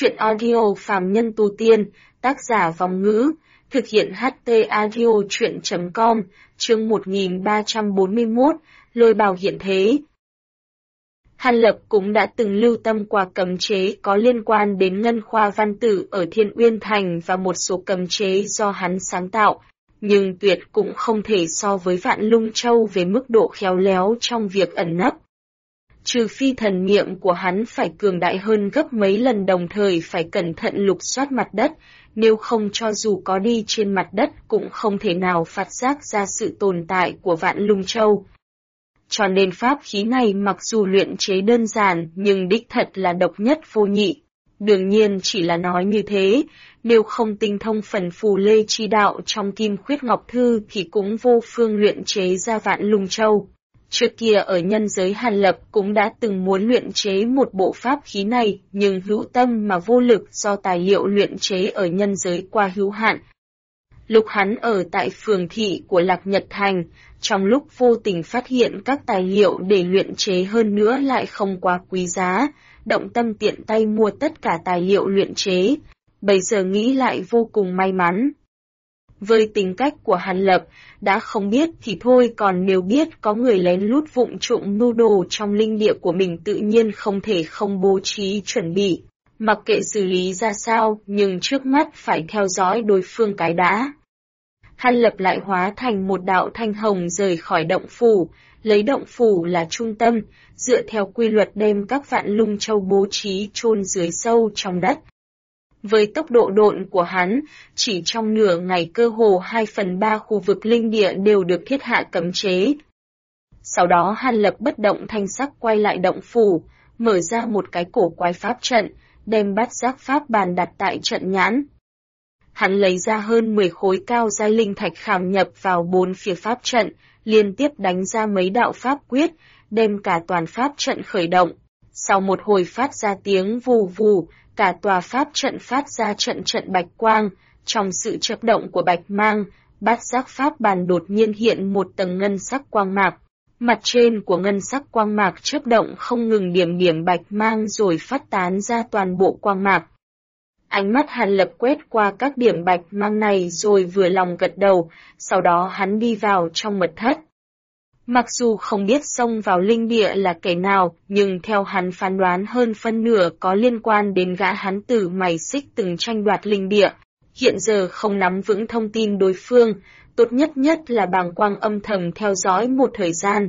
Truyện audio phàm nhân tu tiên, tác giả Vong Ngữ, thực hiện HT audio truyện.com, chương 1341, lôi bào hiện thế. Hàn Lập cũng đã từng lưu tâm qua cấm chế có liên quan đến Ngân Khoa Văn Tử ở Thiên Uyên Thành và một số cấm chế do hắn sáng tạo, nhưng tuyệt cũng không thể so với Vạn Lung Châu về mức độ khéo léo trong việc ẩn nấp. Trừ phi thần niệm của hắn phải cường đại hơn gấp mấy lần, đồng thời phải cẩn thận lục soát mặt đất, nếu không cho dù có đi trên mặt đất cũng không thể nào phát giác ra sự tồn tại của Vạn Lung Châu. Cho nên pháp khí này mặc dù luyện chế đơn giản nhưng đích thật là độc nhất vô nhị. Đương nhiên chỉ là nói như thế, nếu không tinh thông phần phù lê chi đạo trong Kim Khuyết Ngọc Thư thì cũng vô phương luyện chế ra Vạn Lung Châu. Trước kia ở nhân giới Hàn Lập cũng đã từng muốn luyện chế một bộ pháp khí này, nhưng hữu tâm mà vô lực do tài liệu luyện chế ở nhân giới qua hữu hạn. Lúc hắn ở tại phường thị của Lạc Nhật Thành, trong lúc vô tình phát hiện các tài liệu để luyện chế hơn nữa lại không quá quý giá, động tâm tiện tay mua tất cả tài liệu luyện chế, bây giờ nghĩ lại vô cùng may mắn. Với tính cách của Hàn Lập, đã không biết thì thôi, còn nếu biết có người lén lút vụng trộm mưu đồ trong linh địa của mình tự nhiên không thể không bố trí chuẩn bị. Mặc kệ xử lý ra sao, nhưng trước mắt phải theo dõi đối phương cái đã. Hàn Lập lại hóa thành một đạo thanh hồng rời khỏi động phủ, lấy động phủ là trung tâm, dựa theo quy luật đem các Vạn Lung Châu bố trí chôn dưới sâu trong đất. Với tốc độ độn của hắn, chỉ trong nửa ngày cơ hồ 2/3 khu vực linh địa đều được thiết hạ cấm chế. Sau đó Hàn Lập bất động thanh sắc quay lại động phủ, mở ra một cái cổ quái pháp trận, đem bát giác pháp bàn đặt tại trận nhãn. Hắn lấy ra hơn 10 khối cao giai linh thạch khảm nhập vào 4 phía pháp trận, liên tiếp đánh ra mấy đạo pháp quyết, đem cả toàn pháp trận khởi động. Sau một hồi phát ra tiếng vù vù, cả tòa pháp trận phát ra trận trận bạch quang, trong sự chớp động của bạch mang, bát giác pháp bàn đột nhiên hiện một tầng ngân sắc quang mạc. Mặt trên của ngân sắc quang mạc chớp động không ngừng điểm điểm bạch mang rồi phát tán ra toàn bộ quang mạc. Ánh mắt Hàn Lập quét qua các điểm bạch mang này rồi vừa lòng gật đầu, sau đó hắn đi vào trong mật thất. Mặc dù không biết xông vào linh địa là kẻ nào, nhưng theo hắn phán đoán hơn phân nửa có liên quan đến gã hán tử mày xích từng tranh đoạt linh địa. Hiện giờ không nắm vững thông tin đối phương, tốt nhất là bàng quang âm thầm theo dõi một thời gian.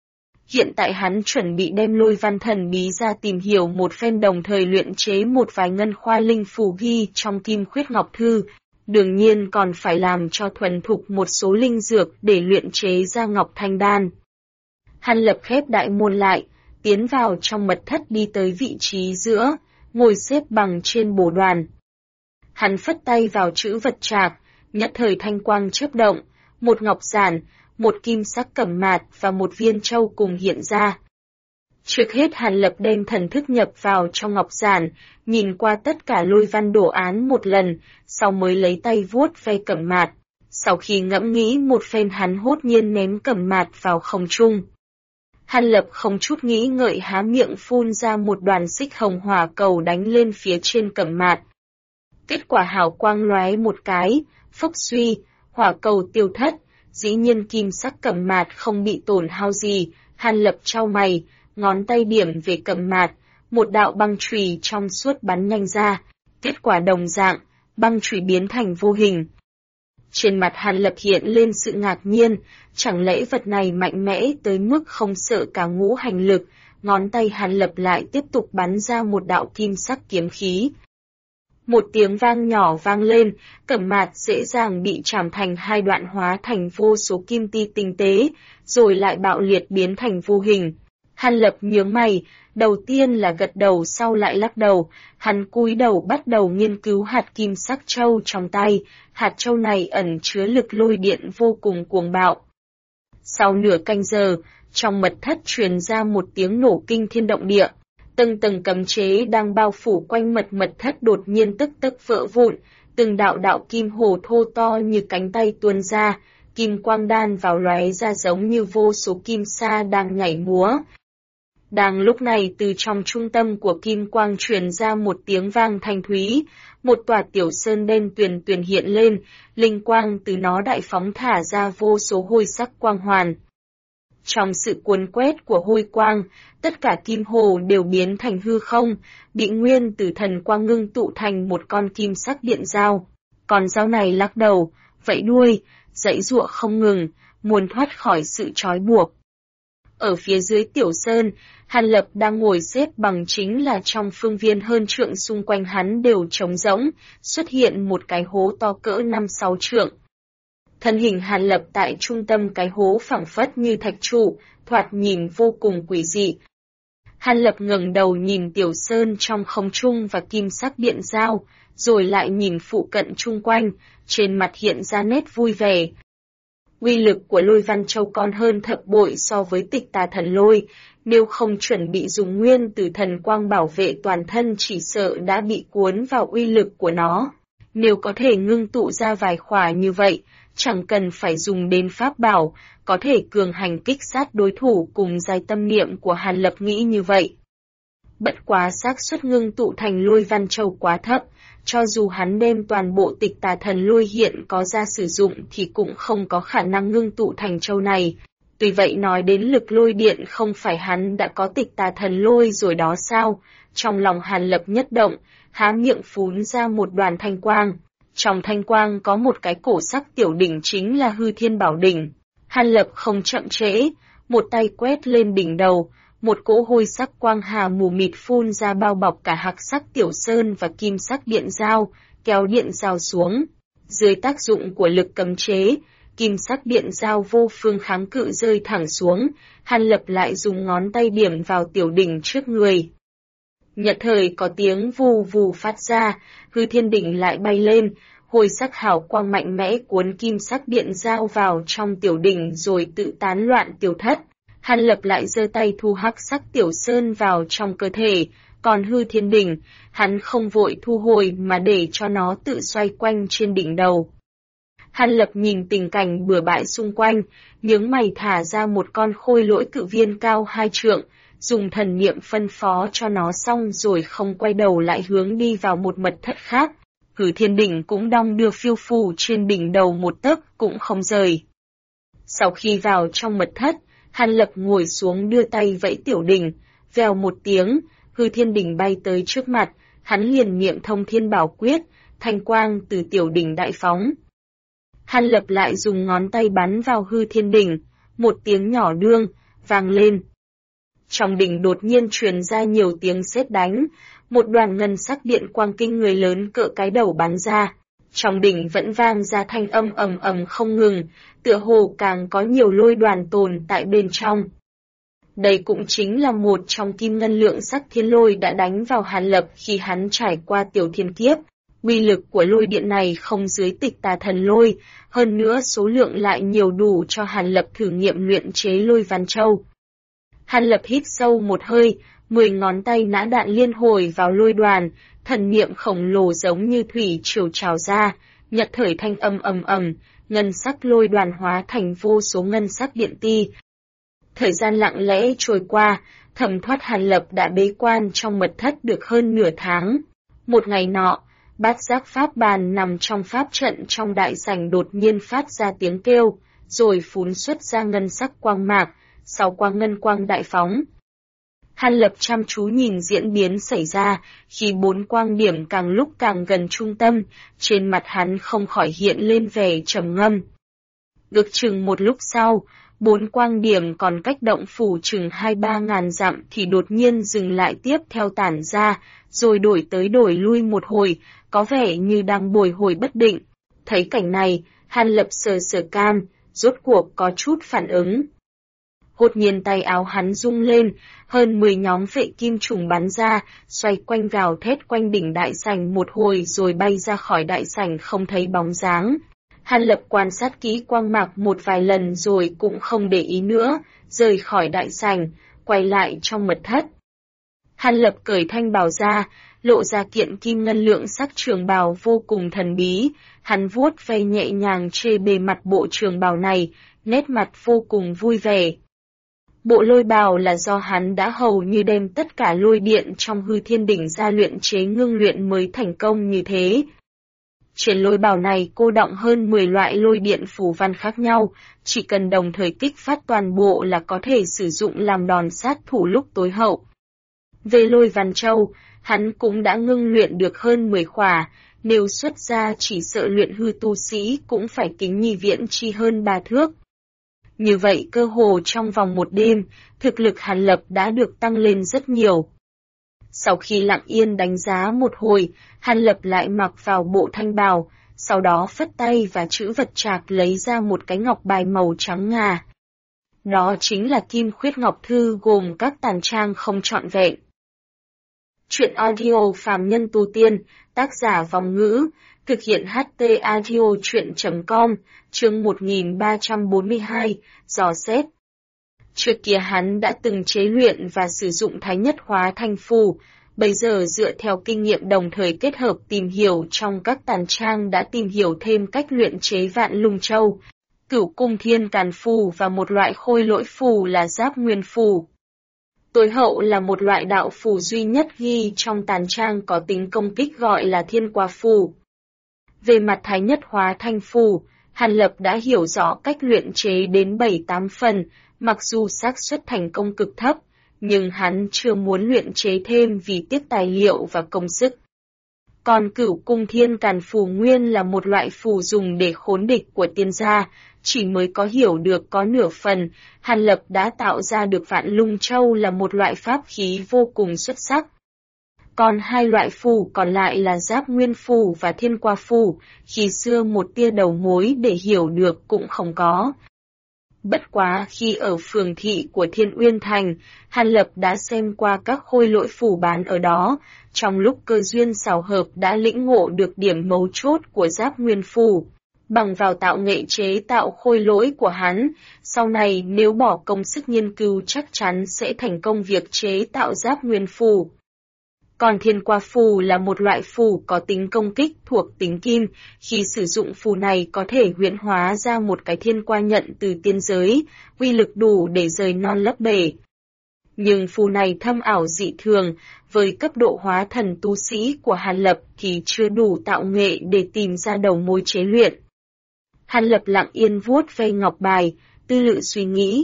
Hiện tại hắn chuẩn bị đem lôi văn thần bí ra tìm hiểu một phen, đồng thời luyện chế một vài ngân khoa linh phù ghi trong Kim Khuyết Ngọc Thư. Đương nhiên còn phải làm cho thuần thục một số linh dược để luyện chế ra Ngọc Thanh Đan. Hàn Lập khép đại môn lại, tiến vào trong mật thất, đi tới vị trí giữa, ngồi xếp bằng trên bồ đoàn. Hắn phất tay vào chữ vật trạc, nhất thời thanh quang chớp động, một ngọc giản, một kim sắc cẩm mạt và một viên châu cùng hiện ra. Trước hết Hàn Lập đem thần thức nhập vào trong ngọc giản, nhìn qua tất cả lôi văn đồ án một lần, sau mới lấy tay vuốt ve cẩm mạt. Sau khi ngẫm nghĩ một phen hắn hốt nhiên ném cẩm mạt vào không trung. Hàn Lập không chút nghĩ ngợi há miệng phun ra một đoàn xích hồng hỏa cầu đánh lên phía trên cẩm mạt. Kết quả hào quang lóe một cái, phốc suy, hỏa cầu tiêu thất, dĩ nhiên kim sắc cẩm mạt không bị tổn hao gì. Hàn Lập chau mày, ngón tay điểm về cẩm mạt, một đạo băng chùy trong suốt bắn nhanh ra, kết quả đồng dạng, băng chùy biến thành vô hình. Trên mặt Hàn Lập hiện lên sự ngạc nhiên, chẳng lẽ vật này mạnh mẽ tới mức không sợ cả ngũ hành lực. Ngón tay Hàn Lập lại tiếp tục bắn ra một đạo kim sắc kiếm khí. Một tiếng vang nhỏ vang lên, cẩm mạt dễ dàng bị chảm thành hai đoạn, hóa thành vô số kim ti tinh tế, rồi lại bạo liệt biến thành vô hình. Hàn Lập nhướng mày, đầu tiên là gật đầu sau lại lắc đầu, hắn cúi đầu bắt đầu nghiên cứu hạt kim sắc châu trong tay, hạt châu này ẩn chứa lực lôi điện vô cùng cuồng bạo. Sau nửa canh giờ, trong mật thất truyền ra một tiếng nổ kinh thiên động địa, từng tầng cấm chế đang bao phủ quanh mật thất đột nhiên tức vỡ vụn, từng đạo đạo kim hồ thô to như cánh tay tuôn ra, kim quang đan vào lóe ra giống như vô số kim sa đang nhảy múa. Đang lúc này từ trong trung tâm của kim quang truyền ra một tiếng vang thanh thúy, một tòa tiểu sơn đen tuyền tuyền hiện lên, linh quang từ nó đại phóng thả ra vô số hôi sắc quang hoàn. Trong sự cuốn quét của hôi quang, tất cả kim hồ đều biến thành hư không, bị nguyên tử thần quang ngưng tụ thành một con kim sắc điện dao. Con dao này lắc đầu, vẫy đuôi, giãy giụa không ngừng, muốn thoát khỏi sự trói buộc. Ở phía dưới tiểu sơn, Hàn Lập đang ngồi xếp bằng, chính là trong phương viên hơn trượng xung quanh hắn đều trống rỗng, xuất hiện một cái hố to cỡ 5-6 trượng. Thân hình Hàn Lập tại trung tâm cái hố phẳng phất như thạch trụ, thoạt nhìn vô cùng quỷ dị. Hàn Lập ngẩng đầu nhìn tiểu sơn trong không trung và kim sắc điện dao, rồi lại nhìn phụ cận chung quanh, trên mặt hiện ra nét vui vẻ. Uy lực của Lôi Văn Châu còn hơn thập bội so với Tịch Tà Thần Lôi, nếu không chuẩn bị dùng nguyên tử thần quang bảo vệ toàn thân chỉ sợ đã bị cuốn vào uy lực của nó. Nếu có thể ngưng tụ ra vài khỏa như vậy, chẳng cần phải dùng đến pháp bảo, có thể cường hành kích sát đối thủ cùng giai tâm niệm của Hàn Lập nghĩ như vậy. Bất quá xác suất ngưng tụ thành Lôi Văn Châu quá thấp, cho dù hắn đem toàn bộ Tịch Tà Thần Lôi hiện có ra sử dụng thì cũng không có khả năng ngưng tụ thành châu này. Tuy vậy nói đến lực lôi điện, không phải hắn đã có Tịch Tà Thần Lôi rồi đó sao? Trong lòng Hàn Lập nhất động, há miệng phún ra một đoàn thanh quang. Trong thanh quang có một cái cổ sắc tiểu đỉnh, chính là Hư Thiên Bảo Đỉnh. Hàn Lập không chậm trễ, một tay quét lên đỉnh đầu, một cỗ hôi sắc quang hà mù mịt phun ra bao bọc cả hạc sắc tiểu sơn và kim sắc điện dao, kéo điện dao xuống. Dưới tác dụng của lực cấm chế, kim sắc điện dao vô phương kháng cự rơi thẳng xuống, Hàn Lập lại dùng ngón tay điểm vào tiểu đỉnh trước người. Nhất thời có tiếng vù vù phát ra, Hư Thiên đỉnh lại bay lên, hồi sắc hào quang mạnh mẽ cuốn kim sắc điện dao vào trong tiểu đỉnh rồi tự tán loạn tiêu thất. Hàn Lập lại giơ tay thu hắc sắc tiểu sơn vào trong cơ thể, còn Hư Thiên đỉnh, hắn không vội thu hồi mà để cho nó tự xoay quanh trên đỉnh đầu. Hàn Lập nhìn tình cảnh bừa bãi xung quanh, nhướng mày thả ra một con khôi lỗi cự viên cao 2 trượng, dùng thần niệm phân phó cho nó xong rồi không quay đầu lại hướng đi vào một mật thất khác. Hư Thiên đỉnh cũng đong đưa phiêu phù trên đỉnh đầu một tấc cũng không rời. Sau khi vào trong mật thất, Hàn Lập ngồi xuống đưa tay vẫy tiểu đỉnh, vèo một tiếng, Hư Thiên đỉnh bay tới trước mặt, hắn liền niệm thông thiên bảo quyết, thanh quang từ tiểu đỉnh đại phóng. Hàn Lập lại dùng ngón tay bắn vào Hư Thiên đỉnh, một tiếng nhỏ đương, vang lên. Trong đỉnh đột nhiên truyền ra nhiều tiếng sét đánh, một đoàn ngân sắc điện quang kinh người lớn cỡ cái đầu bắn ra. Trong đỉnh vẫn vang ra thanh âm ầm ầm không ngừng, tựa hồ càng có nhiều lôi đoàn tồn tại bên trong. Đây cũng chính là một trong kim ngân lượng sắc thiên lôi đã đánh vào Hàn Lập khi hắn trải qua tiểu thiên kiếp. Uy lực của lôi điện này không dưới Tịch Tà Thần Lôi, hơn nữa số lượng lại nhiều đủ cho Hàn Lập thử nghiệm luyện chế Lôi Văn Châu. Hàn Lập hít sâu một hơi, 10 ngón tay nã đạn liên hồi vào lôi đoàn, thần niệm khổng lồ giống như thủy triều trào ra, nhật thời thanh âm ầm ầm, ngân sắc lôi đoàn hóa thành vô số ngân sắc điện ti. Thời gian lặng lẽ trôi qua, thẩm thoát Hàn Lập đã bế quan trong mật thất được hơn nửa tháng. Một ngày nọ, Bát Giác Pháp Bàn nằm trong pháp trận trong đại sảnh đột nhiên phát ra tiếng kêu, rồi phún xuất ra ngân sắc quang mạc, 6 quang ngân quang đại phóng. Hàn Lập chăm chú nhìn diễn biến xảy ra, khi 4 quang điểm càng lúc càng gần trung tâm, trên mặt hắn không khỏi hiện lên vẻ trầm ngâm. Ước chừng một lúc sau, 4 quang điểm còn cách động phủ chừng 2-3 ngàn dặm thì đột nhiên dừng lại tiếp theo tản ra, rồi đổi tới đổi lui một hồi, có vẻ như đang bồi hồi bất định. Thấy cảnh này, Hàn Lập sờ sờ cam, rốt cuộc có chút phản ứng. Đột nhiên tay áo hắn rung lên, hơn 10 nhóm vệ kim trùng bắn ra, xoay quanh gào thét quanh đỉnh đại sảnh một hồi rồi bay ra khỏi đại sảnh không thấy bóng dáng. Hàn Lập quan sát kỹ quang mạc một vài lần rồi cũng không để ý nữa, rời khỏi đại sảnh, quay lại trong mật thất. Hàn Lập cởi thanh bào ra, lộ ra kiện kim ngân lượng sắc trường bào vô cùng thần bí, hắn vuốt ve nhẹ nhàng trên bề mặt bộ trường bào này, nét mặt vô cùng vui vẻ. Bộ lôi bào là do hắn đã hầu như đem tất cả lôi điện trong hư thiên đỉnh ra luyện chế ngưng luyện mới thành công như thế. Trên lôi bào này cô đọng hơn 10 loại lôi điện phù văn khác nhau, chỉ cần đồng thời kích phát toàn bộ là có thể sử dụng làm đòn sát thủ lúc tối hậu. Về lôi văn châu, hắn cũng đã ngưng luyện được hơn 10 khỏa, nếu xuất ra chỉ sợ luyện hư tu sĩ cũng phải kính nhi viễn chi hơn 3 thước. Như vậy cơ hồ trong vòng một đêm, thực lực Hàn Lập đã được tăng lên rất nhiều. Sau khi lặng yên đánh giá một hồi, Hàn Lập lại mặc vào bộ thanh bào, sau đó phất tay và chữ vật trạc lấy ra một cái ngọc bài màu trắng ngà. Đó chính là Kim Khuyết Ngọc Thư gồm các tàn trang không trọn vẹn. Chuyện audio phàm nhân tu tiên, tác giả Vòng Ngữ, thực hiện HT Audio Chuyện.com, chương 1342, dò xét. Trước kia hắn đã từng chế luyện và sử dụng Thái Nhất Hóa Thanh Phù, bây giờ dựa theo kinh nghiệm đồng thời kết hợp tìm hiểu trong các tàn trang đã tìm hiểu thêm cách luyện chế Vạn Lung Châu, Cửu Cung Thiên Càn Phù và một loại khôi lỗi phù là Giáp Nguyên Phù. Tối hậu là một loại đạo phù duy nhất ghi trong tàn trang có tính công kích gọi là Thiên Qua Phù. Về mặt Thái Nhất Hóa Thanh Phù, Hàn Lập đã hiểu rõ cách luyện chế đến 7-8 phần, mặc dù xác suất thành công cực thấp, nhưng hắn chưa muốn luyện chế thêm vì tiếc tài liệu và công sức. Còn Cửu Cung Thiên Càn Phù nguyên là một loại phù dùng để khốn địch của tiên gia, chỉ mới có hiểu được có nửa phần, Hàn Lập đã tạo ra được Vạn Lung Châu là một loại pháp khí vô cùng xuất sắc. Còn hai loại phù còn lại là Giáp Nguyên Phù và Thiên Qua Phù, khi xưa một tia đầu mối để hiểu được cũng không có. Bất quá khi ở phường thị của Thiên Uyên Thành, Hàn Lập đã xem qua các khôi lỗi phù bán ở đó, trong lúc cơ duyên xảo hợp đã lĩnh ngộ được điểm mấu chốt của Giáp Nguyên Phù. Bằng vào tạo nghệ chế tạo khôi lỗi của hắn, sau này nếu bỏ công sức nghiên cứu chắc chắn sẽ thành công việc chế tạo Giáp Nguyên Phù. Còn Thiên Qua Phù là một loại phù có tính công kích thuộc tính kim, khi sử dụng phù này có thể huyễn hóa ra một cái thiên qua nhận từ tiên giới, uy lực đủ để rời non lấp bể. Nhưng phù này thâm ảo dị thường, với cấp độ hóa thần tu sĩ của Hàn Lập thì chưa đủ tạo nghệ để tìm ra đầu mối chế luyện. Hàn Lập lặng yên vuốt ve ngọc bài, tư lự suy nghĩ.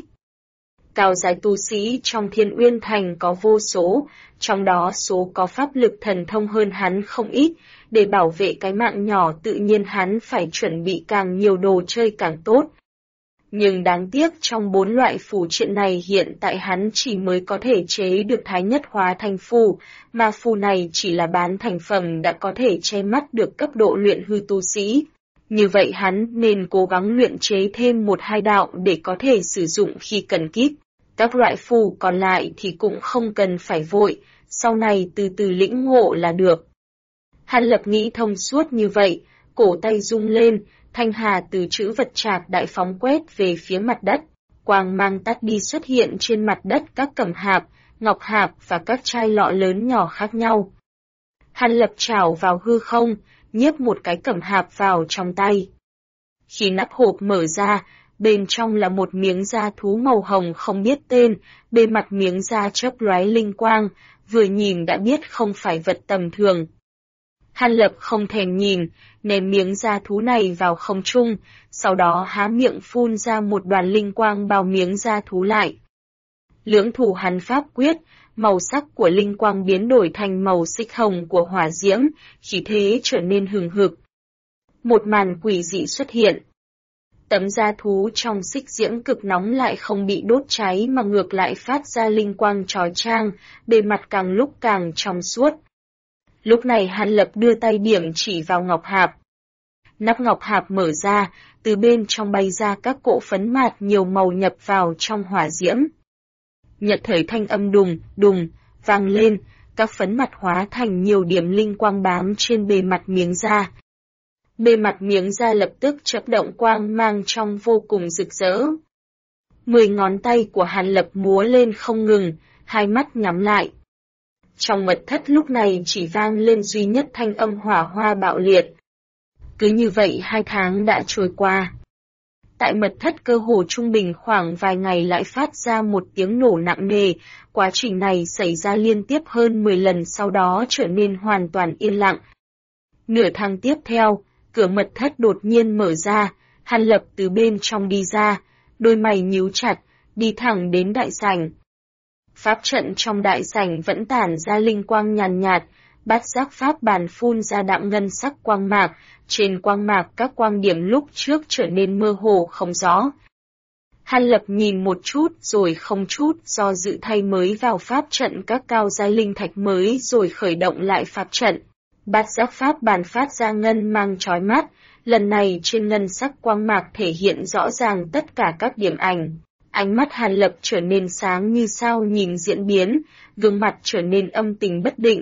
Cao giai tu sĩ trong Thiên Uyên Thành có vô số, trong đó số có pháp lực thần thông hơn hắn không ít, để bảo vệ cái mạng nhỏ tự nhiên hắn phải chuẩn bị càng nhiều đồ chơi càng tốt. Nhưng đáng tiếc trong 4 loại phù triện này hiện tại hắn chỉ mới có thể chế được Thái Nhất Hóa Thanh Phù, mà phù này chỉ là bán thành phẩm đã có thể che mắt được cấp độ luyện hư tu sĩ. Như vậy hắn nên cố gắng luyện chế thêm 1-2 đạo để có thể sử dụng khi cần kíp. Các loại phù còn lại thì cũng không cần phải vội, sau này từ từ lĩnh ngộ là được. Hàn Lập nghĩ thông suốt như vậy, cổ tay rung lên, thanh hà từ chữ vật trạc đại phóng quét về phía mặt đất, quang mang tắt đi xuất hiện trên mặt đất các cẩm hạp, ngọc hạp và các chai lọ lớn nhỏ khác nhau. Hàn Lập trảo vào hư không, nhếp một cái cẩm hạp vào trong tay. Khi nắp hộp mở ra, bên trong là một miếng da thú màu hồng không biết tên, bề mặt miếng da chớp lóe linh quang, vừa nhìn đã biết không phải vật tầm thường. Hàn Lập không thèm nhìn, ném miếng da thú này vào không trung, sau đó há miệng phun ra một đoàn linh quang bao miếng da thú lại. Lưỡng thủ hắn pháp quyết, màu sắc của linh quang biến đổi thành màu xích hồng của hỏa diễm, khí thế trở nên hừng hực. Một màn quỷ dị xuất hiện. Tấm da thú trong xích diễm cực nóng lại không bị đốt cháy mà ngược lại phát ra linh quang chói chang, bề mặt càng lúc càng trong suốt. Lúc này Hàn Lập đưa tay điểm chỉ vào ngọc hạp. Nắp ngọc hạp mở ra, từ bên trong bay ra các cỗ phấn mạt nhiều màu nhập vào trong hỏa diễm. Nhật thời thanh âm đùng, đùng, vang lên, các phấn mặt hóa thành nhiều điểm linh quang bám trên bề mặt miếng da. Bề mặt miếng da lập tức chớp động quang mang trong vô cùng rực rỡ. 10 ngón tay của Hàn Lập múa lên không ngừng, hai mắt nhắm lại. Trong mật thất lúc này chỉ vang lên duy nhất thanh âm hỏa hoa bạo liệt. Cứ như vậy 2 tháng đã trôi qua. Tại mật thất cơ hồ trung bình khoảng vài ngày lại phát ra một tiếng nổ nặng nề, quá trình này xảy ra liên tiếp hơn 10 lần sau đó trở nên hoàn toàn yên lặng. Nửa tháng tiếp theo, cửa mật thất đột nhiên mở ra, Hàn Lập từ bên trong đi ra, đôi mày nhíu chặt, đi thẳng đến đại sảnh. Pháp trận trong đại sảnh vẫn tản ra linh quang nhàn nhạt, bát giác pháp bàn phun ra đạm ngân sắc quang mạc, trên quang mạc các quang điểm lúc trước trở nên mơ hồ không rõ. Hàn Lập nhìn một chút rồi không chút do dự thay mới vào pháp trận các cao giai linh thạch mới rồi khởi động lại pháp trận. Bát giác pháp bàn phát ra ngân mang chói mắt, lần này trên ngân sắc quang mạc thể hiện rõ ràng tất cả các điểm ảnh. Ánh mắt Hàn Lập trở nên sáng như sao nhìn diễn biến, gương mặt trở nên âm tình bất định.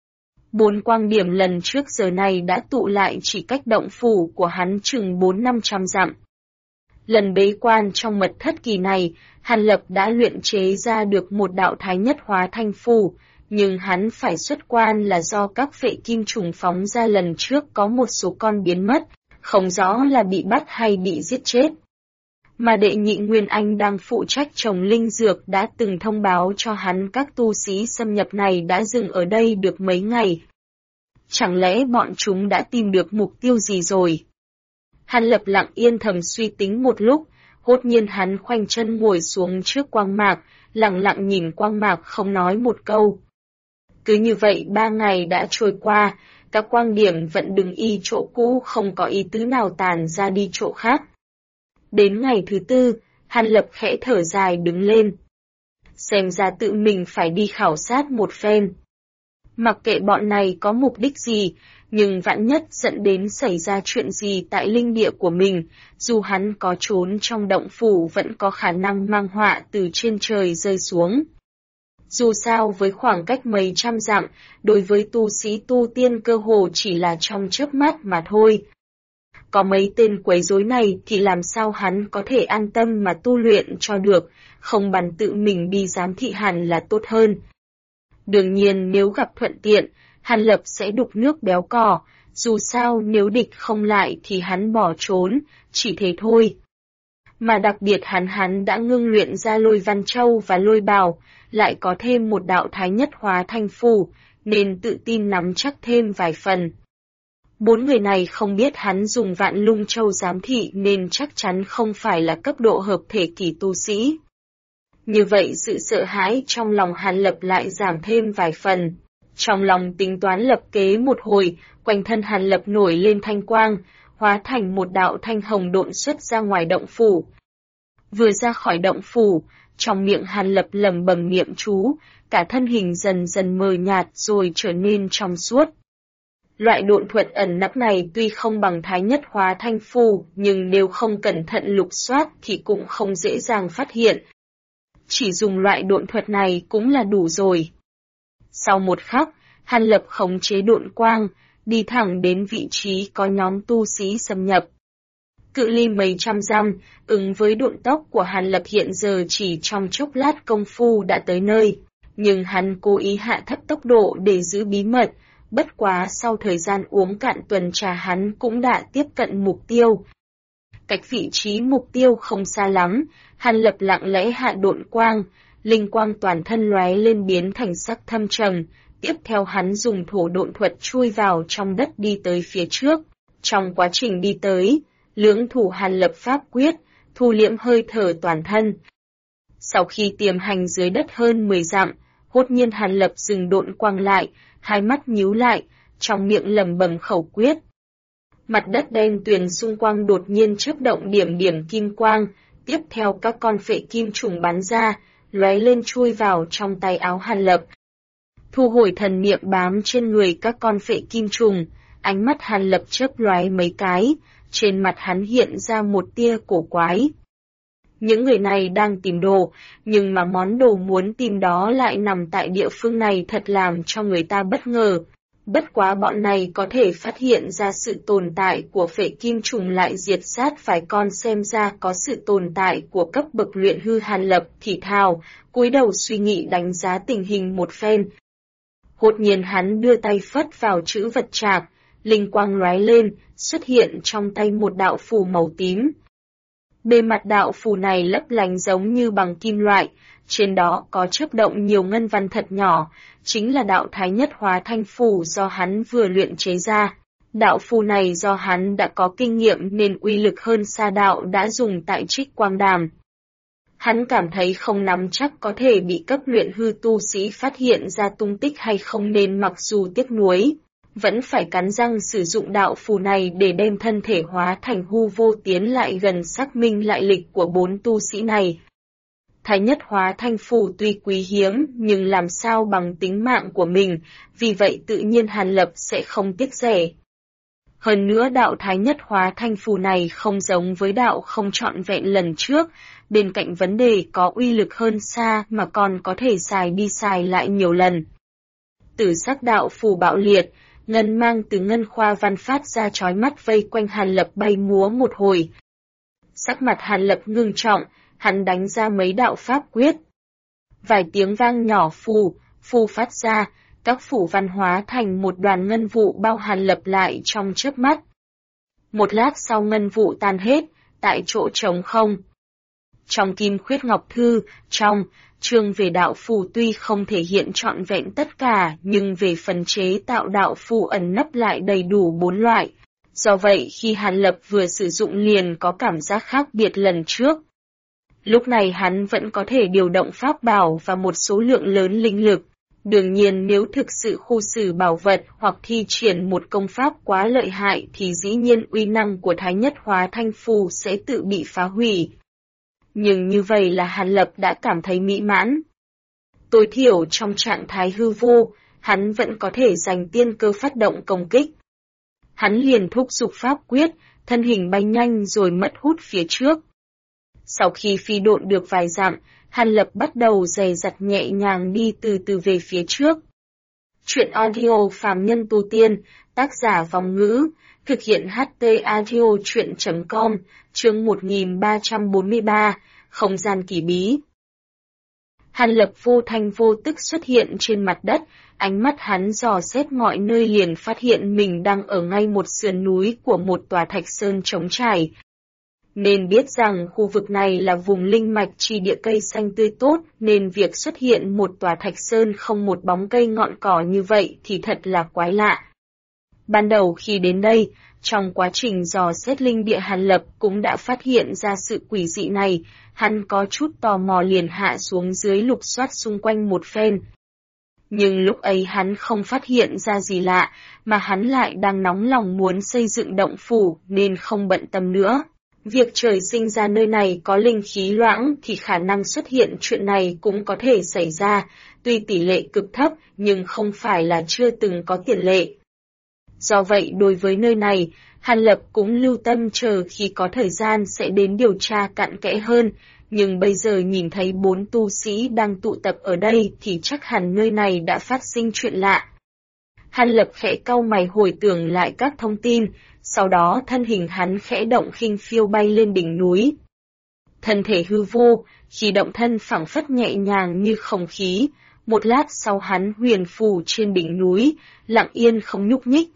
4 quang điểm lần trước giờ này đã tụ lại chỉ cách động phủ của hắn chừng 400-500 dặm. Lần bế quan trong mật thất kỳ này, Hàn Lập đã luyện chế ra được một đạo thái nhất hóa thanh phù, nhưng hắn phải xuất quan là do các phệ kim trùng phóng ra lần trước có một số con biến mất, không rõ là bị bắt hay bị giết chết. Mà đệ nhị Nguyên Anh đang phụ trách trồng linh dược đã từng thông báo cho hắn các tu sĩ xâm nhập này đã dừng ở đây được mấy ngày. Chẳng lẽ bọn chúng đã tìm được mục tiêu gì rồi? Hàn Lập lặng yên thầm suy tính một lúc, hốt nhiên hắn khoanh chân ngồi xuống trước quang mạc, lặng lặng nhìn quang mạc không nói một câu. Cứ như vậy 3 ngày đã trôi qua, các quang điểm vẫn đứng y chỗ cũ không có ý tứ nào tàn ra đi chỗ khác. Đến ngày thứ 4, Hàn Lập khẽ thở dài đứng lên. Xem ra tự mình phải đi khảo sát một phen. Mặc kệ bọn này có mục đích gì, nhưng vạn nhất dẫn đến xảy ra chuyện gì tại linh địa của mình, dù hắn có trốn trong động phủ vẫn có khả năng mang họa từ trên trời rơi xuống. Dù sao với khoảng cách mấy trăm dặm, đối với tu sĩ tu tiên cơ hồ chỉ là trong chớp mắt mà thôi. Có mấy tên quấy rối này thì làm sao hắn có thể an tâm mà tu luyện cho được, không bằng tự mình đi giám thị hẳn là tốt hơn. Đương nhiên nếu gặp thuận tiện, Hàn Lập sẽ đục nước béo cò, dù sao nếu địch không lại thì hắn bỏ trốn, chỉ thế thôi. Mà đặc biệt hắn đã ngưng luyện ra Lôi Văn Châu và Lôi Bào, lại có thêm một đạo thái nhất hóa thanh phù, nên tự tin nắm chắc thêm vài phần. 4 người này không biết hắn dùng Vạn Lung Châu giám thị nên chắc chắn không phải là cấp độ hợp thể kỳ tu sĩ. Như vậy sự sợ hãi trong lòng Hàn Lập lại giảm thêm vài phần. Trong lòng tính toán lập kế một hồi, quanh thân Hàn Lập nổi lên thanh quang, hóa thành một đạo thanh hồng độn xuất ra ngoài động phủ. Vừa ra khỏi động phủ, trong miệng Hàn Lập lẩm bẩm niệm chú, cả thân hình dần dần mờ nhạt rồi trở nên trong suốt. Loại độn thuật ẩn nấp này tuy không bằng thái nhất hóa thanh phù, nhưng nếu không cẩn thận lục soát thì cũng không dễ dàng phát hiện. Chỉ dùng loại độn thuật này cũng là đủ rồi. Sau một khắc, Hàn Lập khống chế độn quang, đi thẳng đến vị trí có nhóm tu sĩ xâm nhập. Cự ly mấy trăm dặm, ứng với độn tốc của Hàn Lập hiện giờ chỉ trong chốc lát công phu đã tới nơi, nhưng hắn cố ý hạ thấp tốc độ để giữ bí mật, bất quá sau thời gian uống cạn tuần trà hắn cũng đã tiếp cận mục tiêu. Cách vị trí mục tiêu không xa lắm, Hàn Lập lặng lẽ hạ độn quang, linh quang toàn thân lóe lên biến thành sắc thâm trầm, tiếp theo hắn dùng thổ độn thuật chui vào trong đất đi tới phía trước. Trong quá trình đi tới, lưỡng thủ Hàn Lập pháp quyết, thu liễm hơi thở toàn thân. Sau khi tiềm hành dưới đất hơn 10 dặm, hốt nhiên Hàn Lập dừng độn quang lại, hai mắt nhíu lại, trong miệng lẩm bẩm khẩu quyết. Mặt đất đen tuyền xung quanh đột nhiên chớp động điểm điểm kim quang, tiếp theo các con phệ kim trùng bắn ra, lóe lên chui vào trong tay áo Hàn Lập. Thu hồi thần niệm bám trên người các con phệ kim trùng, ánh mắt Hàn Lập chớp lóe mấy cái, trên mặt hắn hiện ra một tia cổ quái. Những người này đang tìm đồ, nhưng mà món đồ muốn tìm đó lại nằm tại địa phương này thật làm cho người ta bất ngờ. Bất quá bọn này có thể phát hiện ra sự tồn tại của phệ kim trùng lại diệt sát vài con, xem ra có sự tồn tại của cấp bậc luyện hư. Hàn Lập thì thào, cúi đầu suy nghĩ đánh giá tình hình một phen. Đột nhiên hắn đưa tay phất vào chữ vật trạc, linh quang lóe lên, xuất hiện trong tay một đạo phù màu tím. Bề mặt đạo phù này lấp lánh giống như bằng kim loại, trên đó có chớp động nhiều ngân văn thật nhỏ, chính là đạo Thái Nhất Hóa Thanh Phù do hắn vừa luyện chế ra. Đạo phù này do hắn đã có kinh nghiệm nên uy lực hơn xa đạo đã dùng tại Trích Quang Đàm. Hắn cảm thấy không nắm chắc có thể bị cấp luyện hư tu sĩ phát hiện ra tung tích hay không nên mặc dù tiếc nuối, vẫn phải cắn răng sử dụng đạo phù này để đem thân thể hóa thành hư vô tiến lại gần xác minh lại lịch của 4 tu sĩ này. Thái Nhất Hóa Thanh Phù tuy quý hiếm nhưng làm sao bằng tính mạng của mình, vì vậy tự nhiên Hàn Lập sẽ không tiếc rẻ. Hơn nữa đạo Thái Nhất Hóa Thanh Phù này không giống với đạo không trọn vẹn lần trước, bên cạnh vấn đề có uy lực hơn xa mà còn có thể xài đi xài lại nhiều lần. Tử sắc đạo phù bạo liệt, ngân mang từ ngân khoa văn phát ra chói mắt vây quanh Hàn Lập bay múa một hồi. Sắc mặt Hàn Lập ngưng trọng, hắn đánh ra mấy đạo pháp quyết. Vài tiếng vang nhỏ phù phát ra, các phủ văn hóa thành một đoàn ngân vụ bao Hàn Lập lại trong chớp mắt. Một lát sau ngân vụ tan hết, tại chỗ trống không. Trong Kim Khuyết Ngọc Thư, trong chương về đạo phù tuy không thể hiện trọn vẹn tất cả nhưng về phần chế tạo đạo phù ẩn nấp lại đầy đủ 4 loại. Do vậy khi Hàn Lập vừa sử dụng liền có cảm giác khác biệt lần trước. Lúc này hắn vẫn có thể điều động pháp bảo và một số lượng lớn linh lực. Đương nhiên nếu thực sự khu xử bảo vật hoặc thi triển một công pháp quá lợi hại thì dĩ nhiên uy năng của Thái Nhất Hóa Thanh Phù sẽ tự bị phá hủy. Nhưng như vậy là Hàn Lập đã cảm thấy mỹ mãn. Tối thiểu trong trạng thái hư vô, hắn vẫn có thể giành tiên cơ phát động công kích. Hắn liền thúc giục pháp quyết, thân hình bay nhanh rồi mất hút phía trước. Sau khi phi độn được vài dặm, Hàn Lập bắt đầu dè dặt nhẹ nhàng đi từ từ về phía trước. Chuyện audio phàm nhân tu tiên, tác giả Vong Ngữ, thực hiện HT audio chuyện.com, chương 1343, không gian kỳ bí. Hàn Lập vô thanh vô tức xuất hiện trên mặt đất, ánh mắt hắn dò xét mọi nơi liền phát hiện mình đang ở ngay một sườn núi của một tòa thạch sơn trống trải. Nên biết rằng khu vực này là vùng linh mạch chi địa cây xanh tươi tốt nên việc xuất hiện một tòa thạch sơn không một bóng cây ngọn cỏ như vậy thì thật là quái lạ. Ban đầu khi đến đây, trong quá trình dò xét linh địa Hàn Lập cũng đã phát hiện ra sự quỷ dị này, hắn có chút tò mò liền hạ xuống dưới lục soát xung quanh một phen. Nhưng lúc ấy hắn không phát hiện ra gì lạ, mà hắn lại đang nóng lòng muốn xây dựng động phủ nên không bận tâm nữa. Việc trời sinh ra nơi này có linh khí loãng thì khả năng xuất hiện chuyện này cũng có thể xảy ra, tuy tỷ lệ cực thấp nhưng không phải là chưa từng có tiền lệ. Do vậy đối với nơi này, Hàn Lập cũng lưu tâm chờ khi có thời gian sẽ đến điều tra cặn kẽ hơn, nhưng bây giờ nhìn thấy 4 tu sĩ đang tụ tập ở đây thì chắc hẳn nơi này đã phát sinh chuyện lạ. Hàn Lập khẽ cau mày hồi tưởng lại các thông tin, sau đó thân hình hắn khẽ động khinh phiêu bay lên đỉnh núi. Thân thể hư vô, khi động thân phẳng phất nhẹ nhàng như không khí, một lát sau hắn huyền phù trên đỉnh núi, lặng yên không nhúc nhích.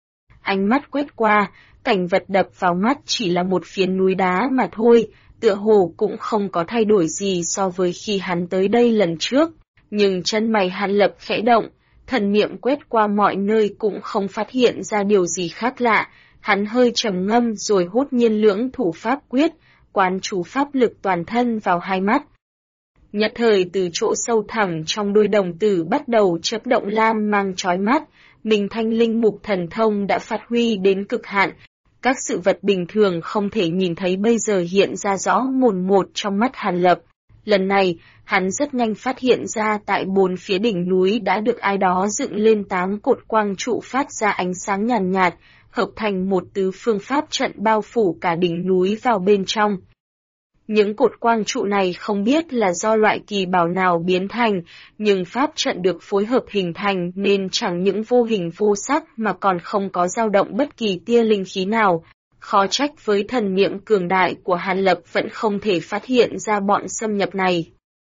Ánh mắt quét qua, cảnh vật đập vào mắt chỉ là một phiến núi đá mà thôi, tựa hồ cũng không có thay đổi gì so với khi hắn tới đây lần trước, nhưng chân mày Hàn Lập khẽ động, thần niệm quét qua mọi nơi cũng không phát hiện ra điều gì khác lạ, hắn hơi trầm ngâm rồi hốt nhiên lưỡng thủ pháp quyết, quán chú pháp lực toàn thân vào hai mắt. Nhất thời từ chỗ sâu thẳm trong đôi đồng tử bắt đầu chớp động lam mang chói mắt, Minh Thanh Linh Mục thần thông đã phát huy đến cực hạn. Các sự vật bình thường không thể nhìn thấy bây giờ hiện ra rõ mồn một trong mắt Hàn Lập. Lần này, hắn rất nhanh phát hiện ra tại 4 phía đỉnh núi đã được ai đó dựng lên 8 cột quang trụ phát ra ánh sáng nhàn nhạt, hợp thành một tứ phương pháp trận bao phủ cả đỉnh núi vào bên trong. Những cột quang trụ này không biết là do loại kỳ bảo nào biến thành, nhưng pháp trận được phối hợp hình thành nên chẳng những vô hình vô sắc mà còn không có dao động bất kỳ tia linh khí nào. Khó trách với thần niệm cường đại của Hàn Lập vẫn không thể phát hiện ra bọn xâm nhập này.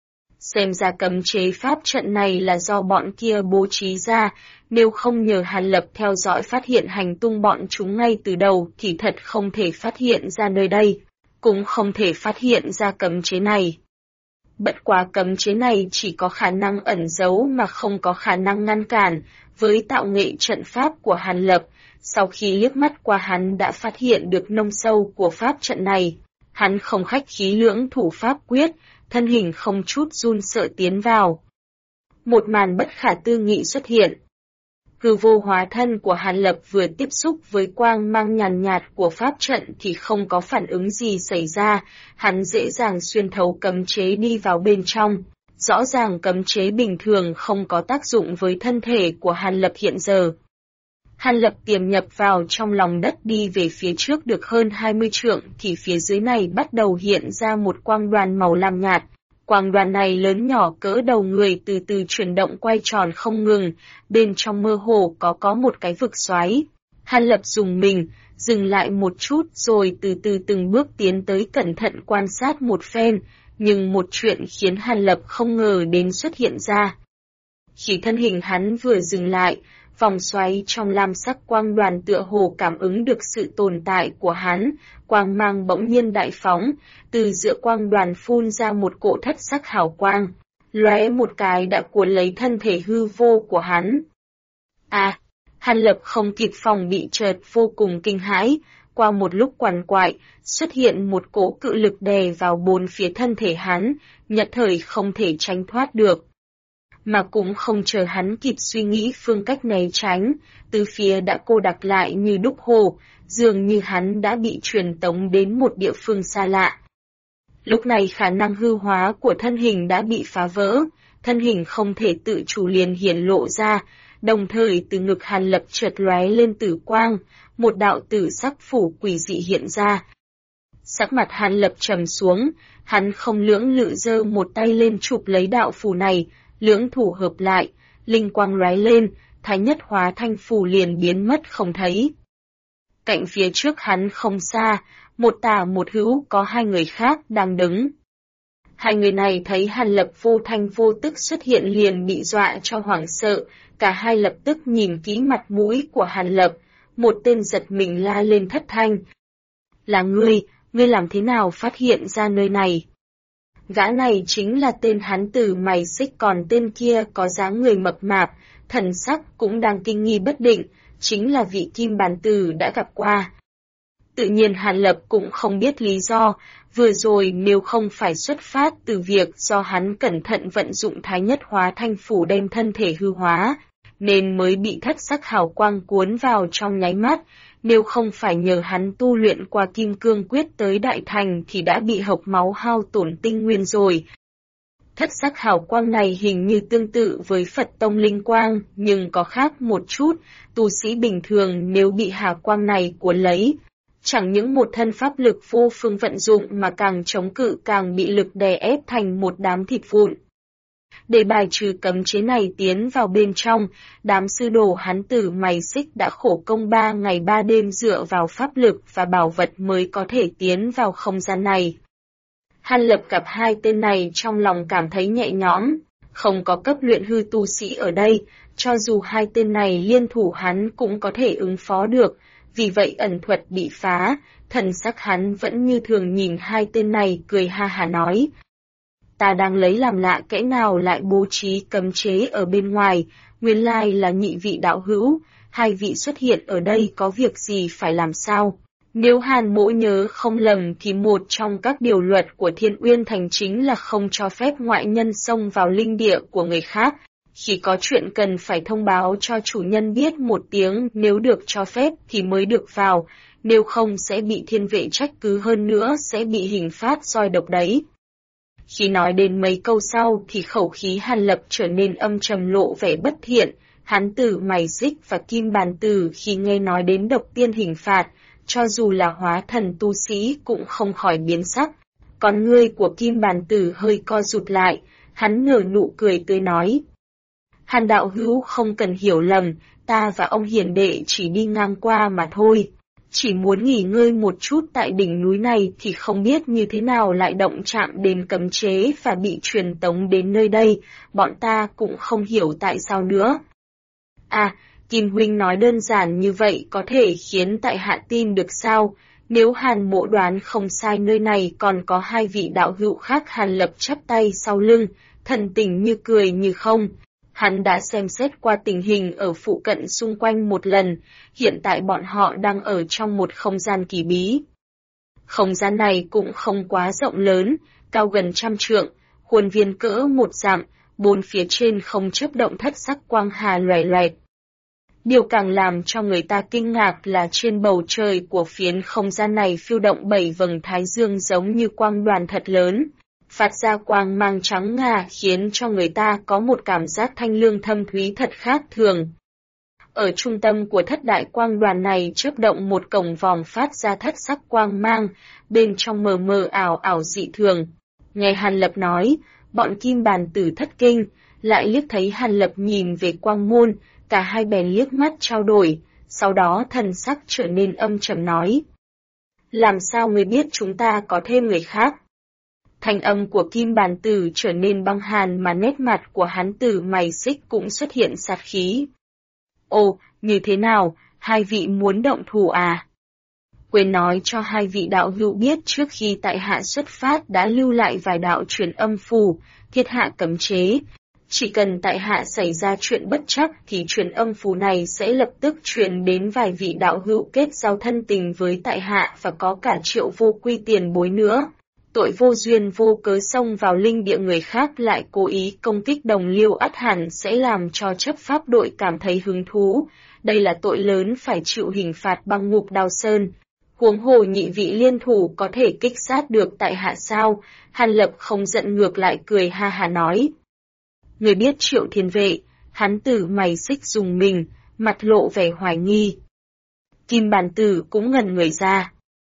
Xem ra cấm chế pháp trận này là do bọn kia bố trí ra, nếu không nhờ Hàn Lập theo dõi phát hiện hành tung bọn chúng ngay từ đầu thì thật không thể phát hiện ra nơi đây. cũng không thể phát hiện ra cấm chế này. Bất quá cấm chế này chỉ có khả năng ẩn giấu mà không có khả năng ngăn cản, với tạo nghệ trận pháp của Hàn Lập, sau khi liếc mắt qua hắn đã phát hiện được nông sâu của pháp trận này. Hắn không khách khí lưỡng thủ pháp quyết, thân hình không chút run sợ tiến vào. Một màn bất khả tư nghị xuất hiện. Hư vô hóa thân của Hàn Lập vừa tiếp xúc với quang mang nhàn nhạt của pháp trận thì không có phản ứng gì xảy ra, hắn dễ dàng xuyên thấu cấm chế đi vào bên trong. Rõ ràng cấm chế bình thường không có tác dụng với thân thể của Hàn Lập hiện giờ. Hàn Lập tiềm nhập vào trong lòng đất đi về phía trước được hơn 20 trượng thì phía dưới này bắt đầu hiện ra một quang đoàn màu lam nhạt. Quang đoàn này lớn nhỏ cỡ đầu người từ từ chuyển động quay tròn không ngừng, bên trong mơ hồ có một cái vực xoáy. Hàn Lập dùng mình, dừng lại một chút rồi từ từ từng bước tiến tới cẩn thận quan sát một phen, nhưng một chuyện khiến Hàn Lập không ngờ đến xuất hiện ra. Khi thân hình hắn vừa dừng lại, vòng xoáy trong lam sắc quang đoàn tựa hồ cảm ứng được sự tồn tại của hắn, quang mang bỗng nhiên đại phóng, từ giữa quang đoàn phun ra một cỗ thất sắc hào quang, lóe một cái đã cuốn lấy thân thể hư vô của hắn. Hàn Lập không kịp phòng bị chợt vô cùng kinh hãi, qua một lúc quằn quại, xuất hiện một cỗ cự lực đè vào bốn phía thân thể hắn, nhất thời không thể tránh thoát được. Mà cũng không chờ hắn kịp suy nghĩ phương cách né tránh, từ phía đã cô đặc lại như đúc hồ, dường như hắn đã bị truyền tống đến một địa phương xa lạ. Lúc này khả năng hư hóa của thân hình đã bị phá vỡ, thân hình không thể tự chủ liền hiển lộ ra, đồng thời từ ngực Hàn Lập chợt lóe lên tử quang, một đạo tử sắc phủ quỷ dị hiện ra. Sắc mặt Hàn Lập trầm xuống, hắn không lưỡng lự giơ một tay lên chụp lấy đạo phù này, lưỡng thủ hợp lại, linh quang lóe lên, thái nhất hóa thanh phù liền biến mất không thấy. Cạnh phía trước hắn không xa, một tả một hữu có hai người khác đang đứng. Hai người này thấy Hàn Lập vô thanh vô tức xuất hiện liền bị dọa cho hoảng sợ, cả hai lập tức nhìn kỹ mặt mũi của Hàn Lập, một tên giật mình la lên thất thanh. Là ngươi làm thế nào phát hiện ra nơi này? Gã này chính là tên Hán Tử Mày Xích, còn tên kia có dáng người mập mạp, thần sắc cũng đang kinh nghi bất định, chính là vị Kim Bàn Tử đã gặp qua. Tự nhiên Hàn Lập cũng không biết lý do, vừa rồi nếu không phải xuất phát từ việc do hắn cẩn thận vận dụng thái nhất hóa thanh phủ đem thân thể hư hóa, nên mới bị thất sắc hào quang cuốn vào trong nháy mắt, nếu không phải nhờ hắn tu luyện qua kim cương quyết tới đại thành thì đã bị hộc máu hao tổn tinh nguyên rồi. Thất sắc hào quang này hình như tương tự với Phật tông linh quang, nhưng có khác một chút, tu sĩ bình thường nếu bị hà quang này cuốn lấy, chẳng những một thân pháp lực vô phương vận dụng mà càng chống cự càng bị lực đè ép thành một đám thịt vụn. Để bài trừ cấm chế này tiến vào bên trong, đám sư đồ Hán Tử Mày Xích đã khổ công 3 ngày 3 đêm dựa vào pháp lực và bảo vật mới có thể tiến vào không gian này. Hàn Lập gặp hai tên này trong lòng cảm thấy nhẹ nhõm, không có cấp luyện hư tu sĩ ở đây, cho dù hai tên này liên thủ hắn cũng có thể ứng phó được, vì vậy ẩn thuật bị phá, thần sắc hắn vẫn như thường nhìn hai tên này cười ha hả nói. Ta đang lấy làm lạ kẽ nào lại bố trí cấm chế ở bên ngoài, nguyên lai là nhị vị đạo hữu, hai vị xuất hiện ở đây có việc gì phải làm sao? Nếu Hàn Mỗ nhớ không lầm thì một trong các điều luật của Thiên Uyên Thành chính là không cho phép ngoại nhân xông vào linh địa của người khác. Khi có chuyện cần phải thông báo cho chủ nhân biết một tiếng, nếu được cho phép thì mới được vào, nếu không sẽ bị thiên vệ trách cứ, hơn nữa sẽ bị hình phạt roi độc đấy. Khi nói đến mấy câu sau thì khẩu khí Hàn Lập trở nên âm trầm, lộ vẻ bất thiện. Hán Tử Mày Xích và Kim Bàn Tử khi nghe nói đến độc tiên hình phạt, cho dù là hóa thần tu sĩ cũng không khỏi biến sắc. Con ngươi của Kim Bàn Tử hơi co rụt lại, hắn nở nụ cười tươi nói. Hàn đạo hữu không cần hiểu lầm, ta và ông hiền đệ chỉ đi ngang qua mà thôi. Chỉ muốn nghỉ ngơi một chút tại đỉnh núi này thì không biết như thế nào lại động chạm đến cấm chế và bị truyền tống đến nơi đây, bọn ta cũng không hiểu tại sao nữa. Kim huynh nói đơn giản như vậy có thể khiến tại hạ tin được sao? Nếu Hàn Mỗ đoán không sai, nơi này còn có hai vị đạo hữu khác. Hàn Lập chắp tay sau lưng, thần tình như cười như không. Hắn đã xem xét qua tình hình ở phụ cận xung quanh một lần, hiện tại bọn họ đang ở trong một không gian kỳ bí. Không gian này cũng không quá rộng lớn, cao gần 100 trượng, khuôn viên cỡ 1 dặm, bốn phía trên không chớp động thất sắc quang hà loè loẹt. Điều càng làm cho người ta kinh ngạc là trên bầu trời của phiến không gian này phiêu động 7 vầng thái dương giống như quang đoàn thật lớn, phát ra quang mang trắng ngà khiến cho người ta có một cảm giác thanh lương thâm thúy thật khác thường. Ở trung tâm của thất đại quang đoàn này chớp động một cổng vòm phát ra thất sắc quang mang, bên trong mờ mờ ảo ảo dị thường. Nghe Hàn Lập nói, bọn kim bàn tử thất kinh, lại liếc thấy Hàn Lập nhìn về quang môn, cả hai bèn liếc mắt trao đổi, sau đó thần sắc trở nên âm trầm nói. Làm sao ngươi biết chúng ta có thêm người khác? Thanh âm của kim bàn tử trở nên băng hàn mà nét mặt của hắn tử mày xích cũng xuất hiện sát khí. Ồ, như thế nào, hai vị muốn động thủ à? Quên nói cho hai vị đạo hữu biết trước khi tại hạ xuất phát đã lưu lại vài đạo truyền âm phù, thiết hạ cấm chế. Chỉ cần tại hạ xảy ra chuyện bất trắc thì truyền âm phù này sẽ lập tức truyền đến vài vị đạo hữu kết giao thân tình với tại hạ và có cả Triệu Vô Quy tiền bối nữa. Tội vô duyên vô cớ xông vào linh địa người khác lại cố ý công kích đồng liêu ắt hẳn sẽ làm cho chấp pháp đội cảm thấy hứng thú. Đây là tội lớn phải chịu hình phạt bằng ngục đào sơn. Huống hồ nhị vị liên thủ có thể kích sát được tại hạ sao? Hàn Lập không giận ngược lại cười ha hà nói. Người biết Triệu Thiên Vệ, hắn tử mày xích dùng mình, mặt lộ vẻ hoài nghi. Kim Bàn Tử cũng ngẩn người ra.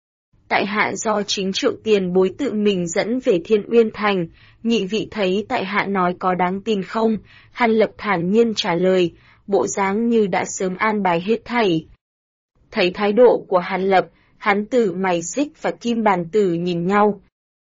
Tại hạ do chính Triệu tiền bối tự mình dẫn về Thiên Uyên Thành, nhị vị thấy tại hạ nói có đáng tin không? Hàn Lập thản nhiên trả lời, bộ dáng như đã sớm an bài hết thảy. Thấy thái độ của Hàn Lập, hắn tử mày xích và Kim Bàn Tử nhìn nhau.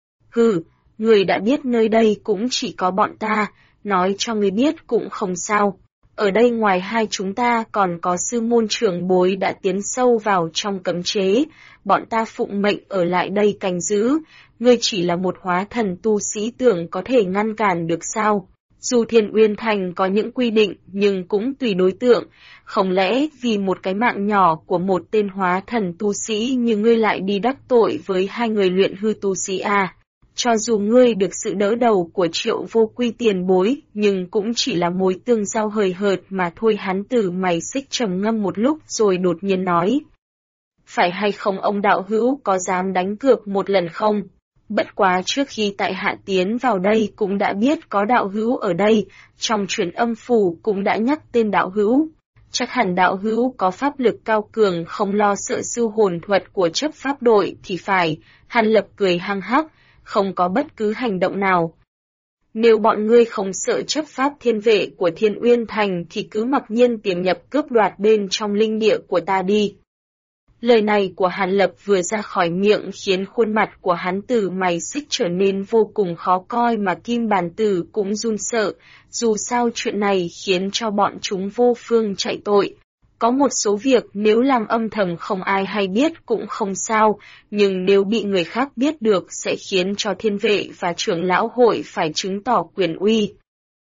Hừ, người đã biết nơi đây cũng chỉ có bọn ta, nói cho người biết cũng không sao. Ở đây ngoài hai chúng ta còn có sư môn trưởng bối đã tiến sâu vào trong cấm chế, bọn ta phụng mệnh ở lại đây canh giữ, ngươi chỉ là một hóa thần tu sĩ tưởng có thể ngăn cản được sao? Dù Thiên Uyên Thành có những quy định nhưng cũng tùy đối tượng, không lẽ vì một cái mạng nhỏ của một tên hóa thần tu sĩ như ngươi lại đi đắc tội với hai người luyện hư tu sĩ à? Cho dù ngươi được sự đỡ đầu của Triệu Vô Quy tiền bối, nhưng cũng chỉ là mối tương giao hời hợt mà thôi. Hắn tử mày xích trầm ngâm một lúc rồi đột nhiên nói. Phải hay không ông đạo hữu có dám đánh cược một lần không? Bất quá trước khi tại hạ tiến vào đây cũng đã biết có đạo hữu ở đây, trong truyền âm phù cũng đã nhắc tên đạo hữu. Chắc hẳn đạo hữu có pháp lực cao cường không lo sợ sư hồn thuật của chấp pháp đội thì phải. Hàn Lập cười hăng hắc, không có bất cứ hành động nào. Nếu bọn ngươi không sợ chấp pháp thiên vệ của Thiên Uyên Thành thì cứ mặc nhiên tiềm nhập cướp đoạt bên trong linh địa của ta đi. Lời này của Hàn Lập vừa ra khỏi miệng khiến khuôn mặt của hắn tử mày xích trở nên vô cùng khó coi mà Kim Bàn Tử cũng run sợ, dù sao chuyện này khiến cho bọn chúng vô phương chạy tội. Có một số việc nếu làm âm thầm không ai hay biết cũng không sao, nhưng nếu bị người khác biết được sẽ khiến cho thiên vệ và trưởng lão hội phải chứng tỏ quyền uy.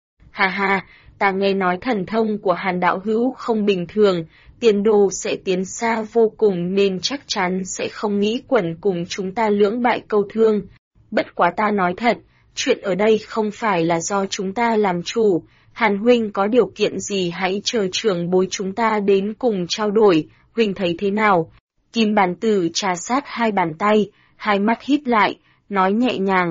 Ha ha, ta nghe nói thần thông của Hàn đạo hữu không bình thường, tiền đồ sẽ tiến xa vô cùng nên chắc chắn sẽ không nghĩ quẩn cùng chúng ta lưỡng bại câu thương. Bất quá ta nói thật, chuyện ở đây không phải là do chúng ta làm chủ. Hàn huynh có điều kiện gì hãy chờ trưởng bối chúng ta đến cùng trao đổi, huynh thấy thế nào? Kim Bàn Tử trà sát hai bàn tay, hai mắt híp lại, nói nhẹ nhàng.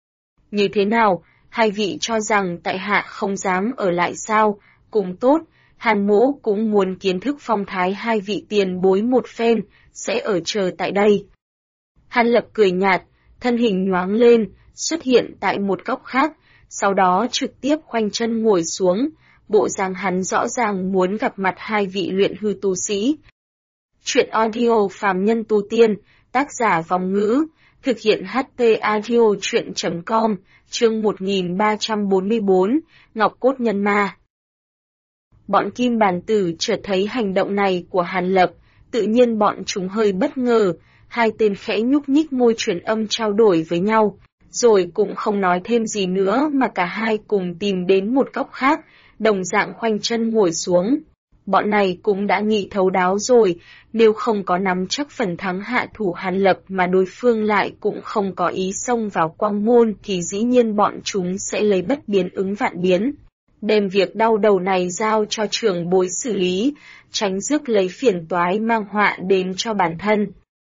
Như thế nào, hai vị cho rằng tại hạ không dám ở lại sao? Cũng tốt, Hàn mỗ cũng muốn kiến thức phong thái hai vị tiền bối một phen, sẽ ở chờ tại đây. Hàn Lập cười nhạt, thân hình nhoáng lên, xuất hiện tại một góc khác. Sau đó trực tiếp khoanh chân ngồi xuống, bộ dạng hắn rõ ràng muốn gặp mặt hai vị luyện hư tu sĩ. Chuyện audio phàm nhân tu tiên, tác giả Vong Ngữ, thực hiện HT audio chuyện.com, chương 1344, Ngọc Cốt Nhân Ma. Bọn Kim Bàn Tử chợt thấy hành động này của Hàn Lập, tự nhiên bọn chúng hơi bất ngờ. Hai tên khẽ nhúc nhích môi truyền âm trao đổi với nhau, rồi cũng không nói thêm gì nữa mà cả hai cùng tìm đến một góc khác, đồng dạng khoanh chân ngồi xuống. Bọn này cũng đã nghĩ thấu đáo rồi, nếu không có nắm chắc phần thắng hạ thủ Hàn Lập mà đối phương lại cũng không có ý xông vào Quang Môn thì dĩ nhiên bọn chúng sẽ lấy bất biến ứng vạn biến. Đem việc đau đầu này giao cho trưởng bối xử lý, tránh rước lấy phiền toái mang họa đến cho bản thân.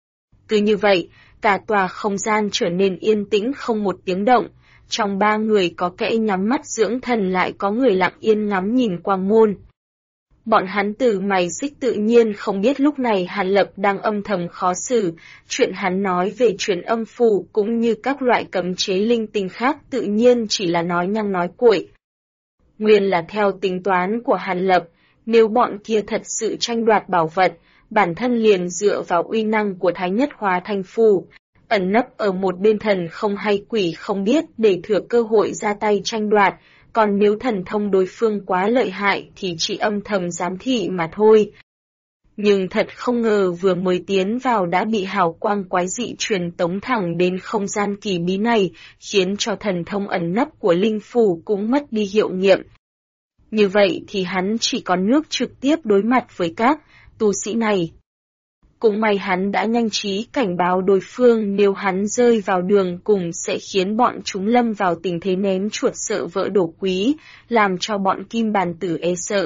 Cứ như vậy, cả tòa không gian trở nên yên tĩnh không một tiếng động. Trong ba người có kẻ nhắm mắt dưỡng thần lại có người lặng yên ngắm nhìn Quang Môn. Bọn hắn từ mày xích tự nhiên không biết lúc này Hàn Lập đang âm thầm khó xử, chuyện hắn nói về truyền âm phù cũng như các loại cấm chế linh tinh khác tự nhiên chỉ là nói nhăng nói cuội. Nguyên là theo tính toán của Hàn Lập, nếu bọn kia thật sự tranh đoạt bảo vật, bản thân liền dựa vào uy năng của Thái Nhất Hóa Thành Phù, ẩn nấp ở một bên thần không hay quỷ không biết để thừa cơ hội ra tay tranh đoạt, còn nếu thần thông đối phương quá lợi hại thì chỉ âm thầm giám thị mà thôi. Nhưng thật không ngờ vừa mới tiến vào đã bị hào quang quái dị truyền tống thẳng đến không gian kỳ bí này, khiến cho thần thông ẩn nấp của linh phù cũng mất đi hiệu nghiệm. Như vậy thì hắn chỉ có nước trực tiếp đối mặt với các tu sĩ này. Cũng may hắn đã nhanh trí cảnh báo đối phương nếu hắn rơi vào đường cùng sẽ khiến bọn chúng lâm vào tình thế ném chuột sợ vỡ đồ quý, làm cho bọn kim bàn tử e sợ.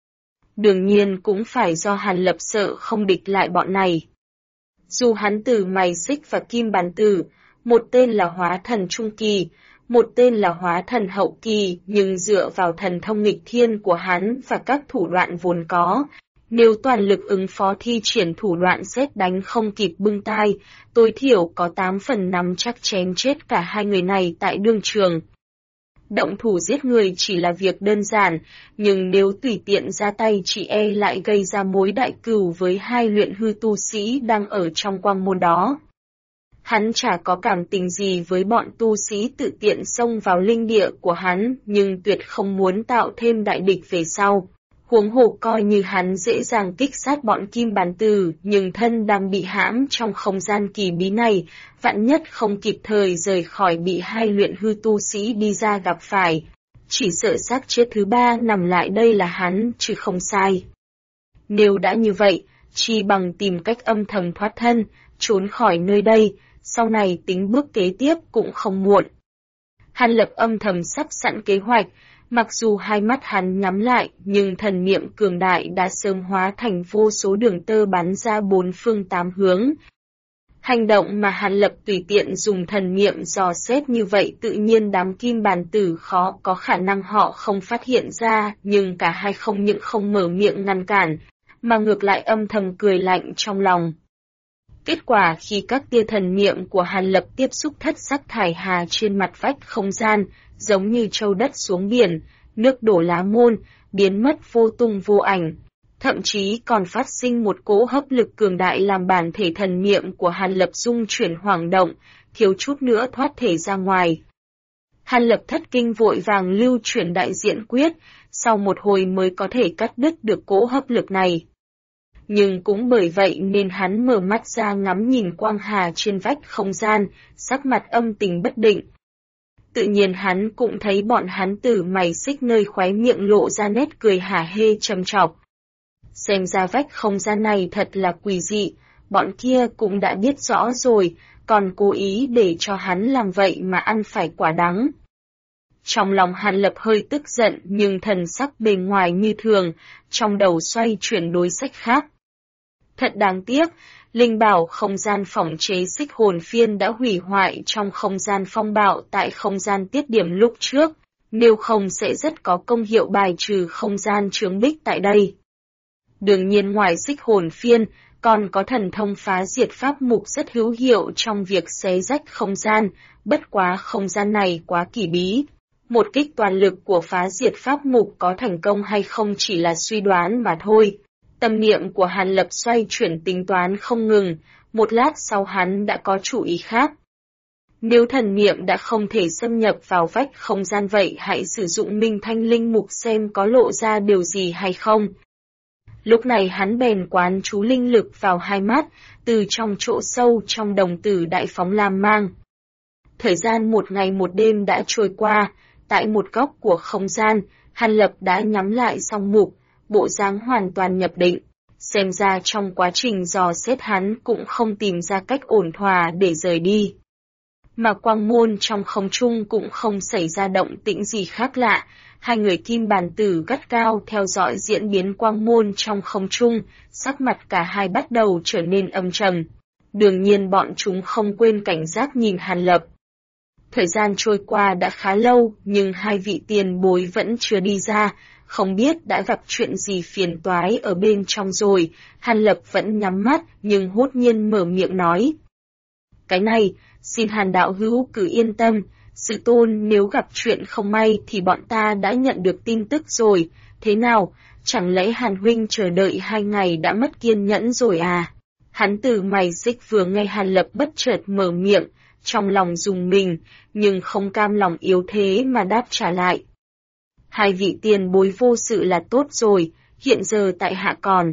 Đương nhiên cũng phải do Hàn Lập sợ không địch lại bọn này. Dù hắn từ mày xích và kim bàn tử, một tên là hóa thần trung kỳ, một tên là hóa thần hậu kỳ, nhưng dựa vào thần thông nghịch thiên của hắn và các thủ đoạn vốn có, nếu toàn lực ứng phó thi triển thủ đoạn sét đánh không kịp bưng tai, tối thiểu có 8 phần 5 chắc chém chết cả hai người này tại đương trường. Động thủ giết người chỉ là việc đơn giản, nhưng nếu tùy tiện ra tay chỉ e lại gây ra mối đại cừu với hai luyện hư tu sĩ đang ở trong quang môn đó. Hắn chả có cảm tình gì với bọn tu sĩ tự tiện xông vào linh địa của hắn, nhưng tuyệt không muốn tạo thêm đại địch về sau. Huống hồ coi như hắn dễ dàng kích sát bọn kim bàn tử, nhưng thân đang bị hãm trong không gian kỳ bí này, vạn nhất không kịp thời rời khỏi bị hai luyện hư tu sĩ đi ra gặp phải. Chỉ sợ xác chết thứ ba nằm lại đây là hắn, chứ không sai. Nếu đã như vậy, chi bằng tìm cách âm thầm thoát thân, trốn khỏi nơi đây, sau này tính bước kế tiếp cũng không muộn. Hàn Lập âm thầm sắp sẵn kế hoạch. Mặc dù hai mắt hắn nhắm lại, nhưng thần niệm cường đại đã sớm hóa thành vô số đường tơ bắn ra bốn phương tám hướng. Hành động mà Hàn Lập tùy tiện dùng thần niệm dò xét như vậy tự nhiên đám kim bàn tử khó có khả năng họ không phát hiện ra, nhưng cả hai không những không mở miệng ngăn cản, mà ngược lại âm thầm cười lạnh trong lòng. Kết quả khi các tia thần niệm của Hàn Lập tiếp xúc thất sắc thải hà trên mặt vách không gian, giống như châu đất xuống biển, nước đổ lá môn, biến mất vô tung vô ảnh. Thậm chí còn phát sinh một cỗ hấp lực cường đại làm bản thể thần niệm của Hàn Lập rung chuyển hoảng động, thiếu chút nữa thoát thể ra ngoài. Hàn Lập thất kinh vội vàng lưu chuyển đại diện quyết, sau một hồi mới có thể cắt đứt được cỗ hấp lực này. Nhưng cũng bởi vậy nên hắn mở mắt ra ngắm nhìn quang hà trên vách không gian, sắc mặt âm tình bất định. Tự nhiên hắn cũng thấy bọn hắn từ mày xích nơi khóe miệng lộ ra nét cười hả hê trầm trọc. Xem ra vách không gian này thật là quỷ dị, bọn kia cũng đã biết rõ rồi, còn cố ý để cho hắn làm vậy mà ăn phải quả đắng. Trong lòng Hàn Lập hơi tức giận nhưng thần sắc bề ngoài như thường, trong đầu xoay chuyển đối sách khác. Thật đáng tiếc, linh bảo không gian phỏng chế xích hồn phiên đã hủy hoại trong không gian phong bạo tại không gian tiết điểm lúc trước, nếu không sẽ rất có công hiệu bài trừ không gian chướng bích tại đây. Đương nhiên ngoài xích hồn phiên, còn có thần thông phá diệt pháp mục rất hữu hiệu trong việc xé rách không gian, bất quá không gian này quá kỳ bí. Một kích toàn lực của phá diệt pháp mục có thành công hay không chỉ là suy đoán mà thôi. Tâm niệm của Hàn Lập xoay chuyển tính toán không ngừng, một lát sau hắn đã có chủ ý khác. Nếu thần niệm đã không thể xâm nhập vào vách không gian vậy hãy sử dụng minh thanh linh mục xem có lộ ra điều gì hay không. Lúc này hắn bèn quán chú linh lực vào hai mắt, từ trong chỗ sâu trong đồng tử đại phóng lam mang. Thời gian một ngày một đêm đã trôi qua, tại một góc của không gian, Hàn Lập đã nhắm lại song mục, bộ dáng hoàn toàn nhập định. Xem ra trong quá trình dò xét hắn cũng không tìm ra cách ổn thỏa để rời đi. Mà quang môn trong không trung cũng không xảy ra động tĩnh gì khác lạ, hai người kim bàn tử gắt gao theo dõi diễn biến quang môn trong không trung, sắc mặt cả hai bắt đầu trở nên âm trầm. Đương nhiên bọn chúng không quên cảnh giác nhìn Hàn Lập. Thời gian trôi qua đã khá lâu, nhưng hai vị tiền bối vẫn chưa đi ra, không biết đã gặp chuyện gì phiền toái ở bên trong rồi. Hàn Lập vẫn nhắm mắt, nhưng hốt nhiên mở miệng nói. Cái này, xin Hàn đạo hữu cứ yên tâm, sư tôn nếu gặp chuyện không may thì bọn ta đã nhận được tin tức rồi, thế nào, chẳng lẽ Hàn huynh chờ đợi 2 ngày đã mất kiên nhẫn rồi à? Hắn từ mày xích vừa nghe Hàn Lập bất chợt mở miệng, trong lòng rùng mình, nhưng không cam lòng yếu thế mà đáp trả lại. Hai vị tiền bối vô sự là tốt rồi, hiện giờ tại hạ còn.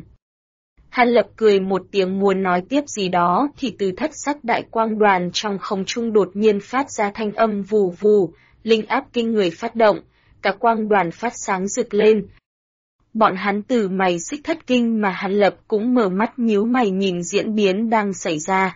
Hàn Lập cười một tiếng muốn nói tiếp gì đó thì từ thất sắc đại quang đoàn trong không trung đột nhiên phát ra thanh âm vù vù, linh áp kinh người phát động, cả quang đoàn phát sáng rực lên. Bọn hắn từ mày xích thất kinh mà Hàn Lập cũng mở mắt nhíu mày nhìn diễn biến đang xảy ra.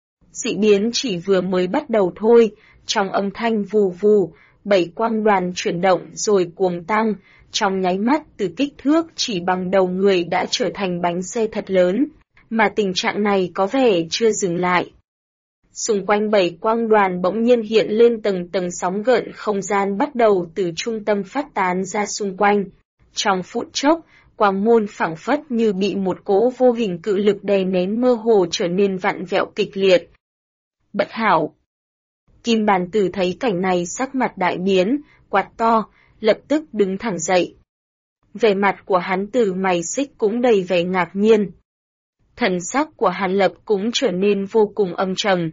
Dị biến chỉ vừa mới bắt đầu thôi, trong âm thanh vù vù, 7 quang đoàn chuyển động rồi cuồng tăng, trong nháy mắt từ kích thước chỉ bằng đầu người đã trở thành bánh xe thật lớn, mà tình trạng này có vẻ chưa dừng lại. Xung quanh 7 quang đoàn bỗng nhiên hiện lên tầng tầng sóng gợn không gian bắt đầu từ trung tâm phát tán ra xung quanh. Trong phút chốc, quang môn phảng phất như bị một cỗ vô hình cự lực đè nén mơ hồ trở nên vặn vẹo kịch liệt. Bất hảo! Kim bàn tử thấy cảnh này sắc mặt đại biến, quát to, lập tức đứng thẳng dậy. Vẻ mặt của hắn từ mày xích cũng đầy vẻ ngạc nhiên. Thần sắc của Hàn Lập cũng trở nên vô cùng âm trầm.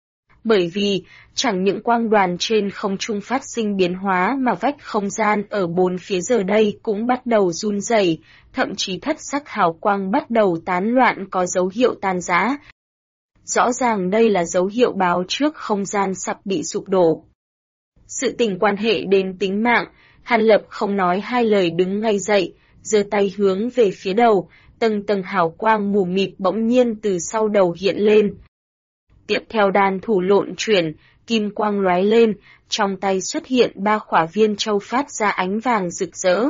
Bởi vì, chẳng những quang đoàn trên không trung phát sinh biến hóa mà vách không gian ở bốn phía giờ đây cũng bắt đầu run rẩy, thậm chí thất sắc hào quang bắt đầu tán loạn có dấu hiệu tan rã. Rõ ràng đây là dấu hiệu báo trước không gian sắp bị sụp đổ. Sự tình quan hệ đến tính mạng, Hàn Lập không nói hai lời đứng ngay dậy, giơ tay hướng về phía đầu, tầng tầng hào quang mù mịt bỗng nhiên từ sau đầu hiện lên. Tiếp theo đàn thủ lộn chuyển, kim quang lóe lên, trong tay xuất hiện 3 khỏa viên châu phát ra ánh vàng rực rỡ.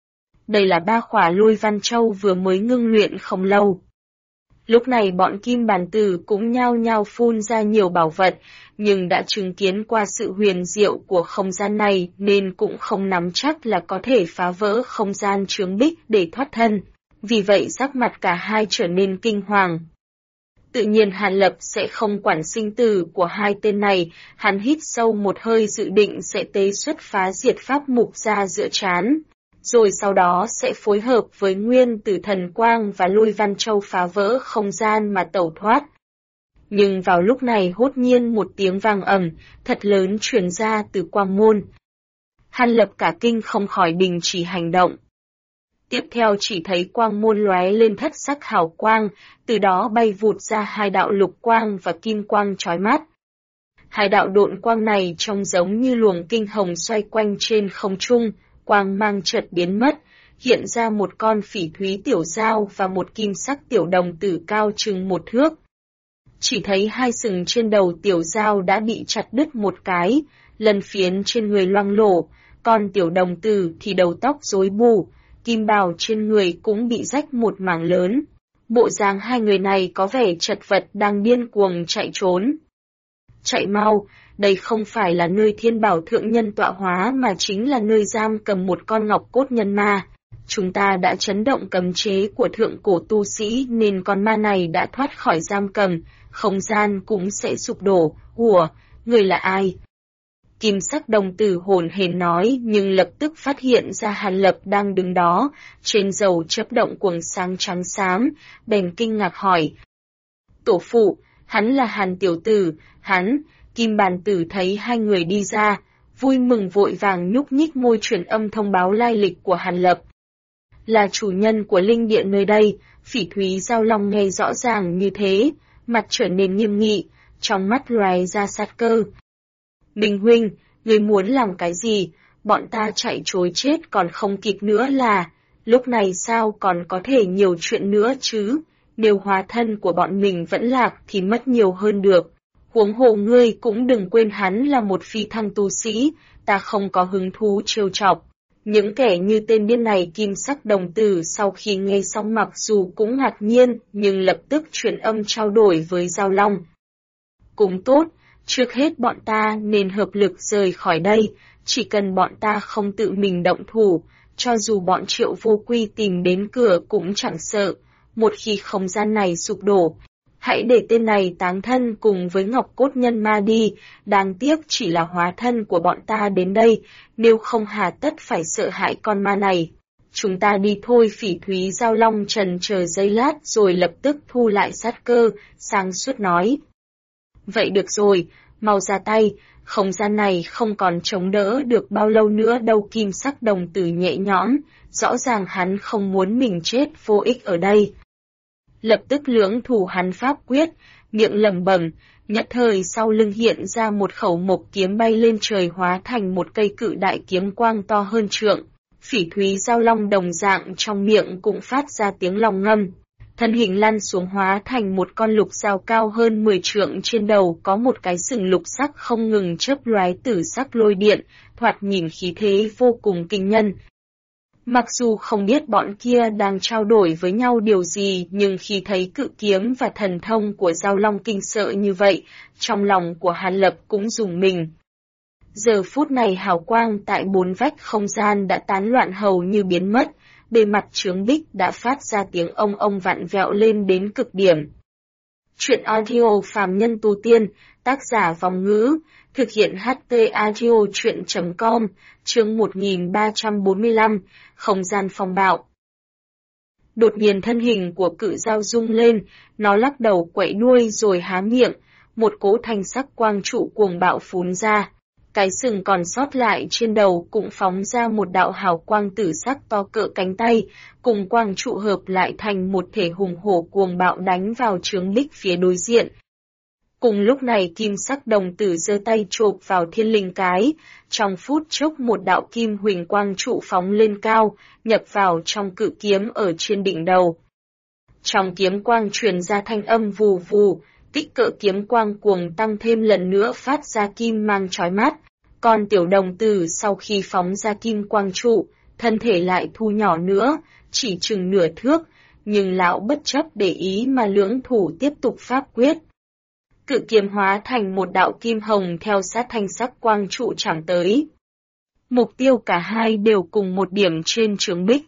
Đây là 3 khỏa lôi văn châu vừa mới ngưng luyện không lâu. Lúc này bọn kim bàn tử cũng nhao nhao phun ra nhiều bảo vật, nhưng đã chứng kiến qua sự huyền diệu của không gian này nên cũng không nắm chắc là có thể phá vỡ không gian chướng bích để thoát thân. Vì vậy sắc mặt cả hai trở nên kinh hoàng. Tự nhiên Hàn Lập sẽ không quản sinh tử của hai tên này, hắn hít sâu một hơi dự định sẽ tế xuất phá diệt pháp mục ra giữa trán. Rồi sau đó sẽ phối hợp với nguyên tử thần quang và lôi văn châu phá vỡ không gian mà tẩu thoát. Nhưng vào lúc này hốt nhiên một tiếng vang ầm, thật lớn truyền ra từ quang môn. Hàn Lập cả kinh không khỏi đình chỉ hành động. Tiếp theo chỉ thấy quang môn lóe lên thất sắc hào quang, từ đó bay vụt ra 2 đạo lục quang và kim quang chói mắt. 2 đạo độn quang này trông giống như luồng kinh hồng xoay quanh trên không trung, quang mang chợt biến mất, hiện ra một con phỉ thúy tiểu dao và một kim sắc tiểu đồng tử cao chừng 1 thước. Chỉ thấy 2 sừng trên đầu tiểu dao đã bị chặt đứt một cái, lân phiến trên người loang lổ, còn tiểu đồng tử thì đầu tóc rối bù, kim bào trên người cũng bị rách một mảng lớn. Bộ dáng hai người này có vẻ chật vật đang điên cuồng chạy trốn. Chạy mau, đây không phải là nơi thiên bảo thượng nhân tọa hóa mà chính là nơi giam cầm một con ngọc cốt nhân ma. Chúng ta đã chấn động cấm chế của thượng cổ tu sĩ nên con ma này đã thoát khỏi giam cầm, không gian cũng sẽ sụp đổ. Ủa, người là ai? Kim sắc đồng tử hồn hển nói nhưng lập tức phát hiện ra Hàn Lập đang đứng đó, trên dầu chớp động quầng sáng trắng xám, bèn kinh ngạc hỏi. Tổ phụ, hắn là Hàn tiểu tử, hắn. Kim bàn tử thấy hai người đi ra, vui mừng vội vàng nhúc nhích môi truyền âm thông báo lai lịch của Hàn Lập. là chủ nhân của linh điện nơi đây. Phỉ Thúy Giao Long nghe rõ ràng như thế, mặt trở nên nghiêm nghị, trong mắt lóe ra sát cơ. Minh huynh, ngươi muốn làm cái gì? Bọn ta chạy trối chết còn không kịp nữa là, lúc này sao còn có thể nhiều chuyện nữa chứ? Nếu hóa thân của bọn mình vẫn lạc thì mất nhiều hơn được. Huống hồ ngươi cũng đừng quên hắn là một phi thăng tu sĩ, ta không có hứng thú trêu chọc. Những kẻ như tên điên này Kim Sắc Đồng Tử sau khi nghe xong mặc dù cũng ngạc nhiên, nhưng lập tức truyền âm trao đổi với Giao Long. Cũng tốt, trước hết bọn ta nên hợp lực rời khỏi đây, chỉ cần bọn ta không tự mình động thủ, cho dù bọn Triệu Vô Quy tìm đến cửa cũng chẳng sợ. Một khi không gian này sụp đổ, hãy để tên này táng thân cùng với Ngọc Cốt Nhân Ma đi, đáng tiếc chỉ là hóa thân của bọn ta đến đây, nếu không hà tất phải sợ hãi con ma này. Chúng ta đi thôi. Phỉ Thúy Giao Long trần chờ giây lát rồi lập tức thu lại sát cơ, sáng suốt nói. Vậy được rồi, mau ra tay, không gian này không còn chống đỡ được bao lâu nữa đâu. Kim Sắc Đồng Tử nhẹ nhõm, rõ ràng hắn không muốn mình chết vô ích ở đây. Lập tức lưỡng thủ hắn pháp quyết, miệng lẩm bẩm, nhất thời sau lưng hiện ra một khẩu mộc kiếm bay lên trời hóa thành một cây cự đại kiếm quang to hơn trượng. Phỉ Thúy Giao Long đồng dạng trong miệng cũng phát ra tiếng long ngâm. Thân hình lăn xuống hóa thành một con lục dao cao hơn 10 trượng, trên đầu có một cái sừng lục sắc không ngừng chớp lóe tử sắc lôi điện, thoạt nhìn khí thế vô cùng kinh nhân. Mặc dù không biết bọn kia đang trao đổi với nhau điều gì, nhưng khi thấy cự kiếm và thần thông của Giao Long kinh sợ như vậy, trong lòng của Hàn Lập cũng rùng mình. Giờ phút này hào quang tại bốn vách không gian đã tán loạn hầu như biến mất, bề mặt chướng bích đã phát ra tiếng ông vặn vẹo lên đến cực điểm. Chuyện audio phàm nhân tu tiên, tác giả Vòng Ngữ, thực hiện HT Audio Chuyện.com, chương 1345, không gian phong bạo. Đột nhiên thân hình của cự dao rung lên, nó lắc đầu quậy đuôi rồi há miệng, một cỗ thanh sắc quang trụ cuồng bạo phún ra. Cái sừng còn sót lại trên đầu cũng phóng ra một đạo hào quang tử sắc to cỡ cánh tay, cùng quang trụ hợp lại thành một thể hùng hổ cuồng bạo đánh vào chướng bích phía đối diện. Cùng lúc này Kim Sắc Đồng Tử giơ tay chộp vào thiên linh cái, trong phút chốc một đạo kim huỳnh quang trụ phóng lên cao, nhập vào trong cự kiếm ở trên đỉnh đầu. Trong kiếm quang truyền ra thanh âm vù vù, kích cỡ kiếm quang cuồng tăng thêm lần nữa phát ra kim mang chói mắt. Còn tiểu đồng tử sau khi phóng ra kim quang trụ, thân thể lại thu nhỏ nữa, chỉ chừng nửa thước, nhưng lão bất chấp để ý mà lưỡng thủ tiếp tục pháp quyết. Cự kiếm hóa thành một đạo kim hồng theo sát thanh sắc quang trụ chạm tới. Mục tiêu cả hai đều cùng một điểm trên chướng bích.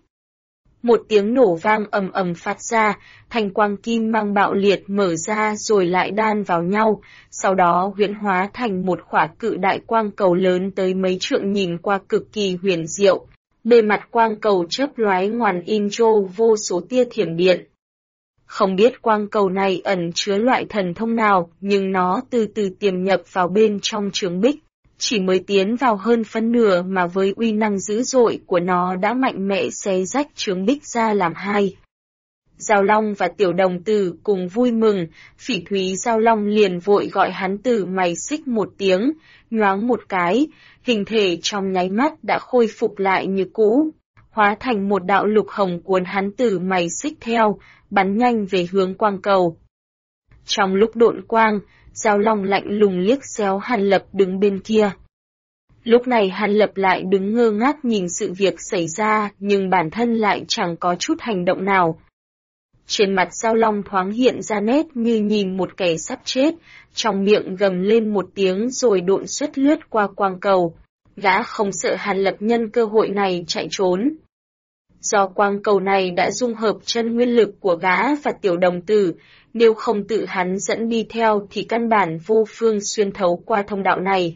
Một tiếng nổ vang ầm ầm phát ra, thanh quang kim mang bạo liệt mở ra rồi lại đan vào nhau, sau đó huyễn hóa thành một khỏa cự đại quang cầu lớn tới mấy trượng nhìn qua cực kỳ huyền diệu. Bề mặt quang cầu chớp lóe ngoằn in trô vô số tia thiểm điện. Không biết quang cầu này ẩn chứa loại thần thông nào, nhưng nó từ từ tiềm nhập vào bên trong chướng bích. Chỉ mới tiến vào hơn phân nửa mà với uy năng dữ dội của nó đã mạnh mẽ xé rách chướng bích ra làm hai. Giao Long và Tiểu Đồng Tử cùng vui mừng, Phỉ Thúy Giao Long liền vội gọi hắn Tử Mày Xích một tiếng, nhoáng một cái, hình thể trong nháy mắt đã khôi phục lại như cũ, hóa thành một đạo lục hồng cuốn hắn Tử Mày Xích theo, bắn nhanh về hướng quang cầu. Trong lúc độn quang, Giao Long lạnh lùng liếc xéo Hàn Lập đứng bên kia. Lúc này Hàn Lập lại đứng ngơ ngác nhìn sự việc xảy ra, nhưng bản thân lại chẳng có chút hành động nào. Trên mặt Giao Long thoáng hiện ra nét như nhìn một kẻ sắp chết, trong miệng gầm lên một tiếng rồi độn xuất lướt qua quang cầu. Gã không sợ Hàn Lập nhân cơ hội này chạy trốn. Do quang cầu này đã dung hợp chân nguyên lực của gã và Tiểu Đồng Tử, nếu không tự hắn dẫn đi theo thì căn bản vô phương xuyên thấu qua thông đạo này.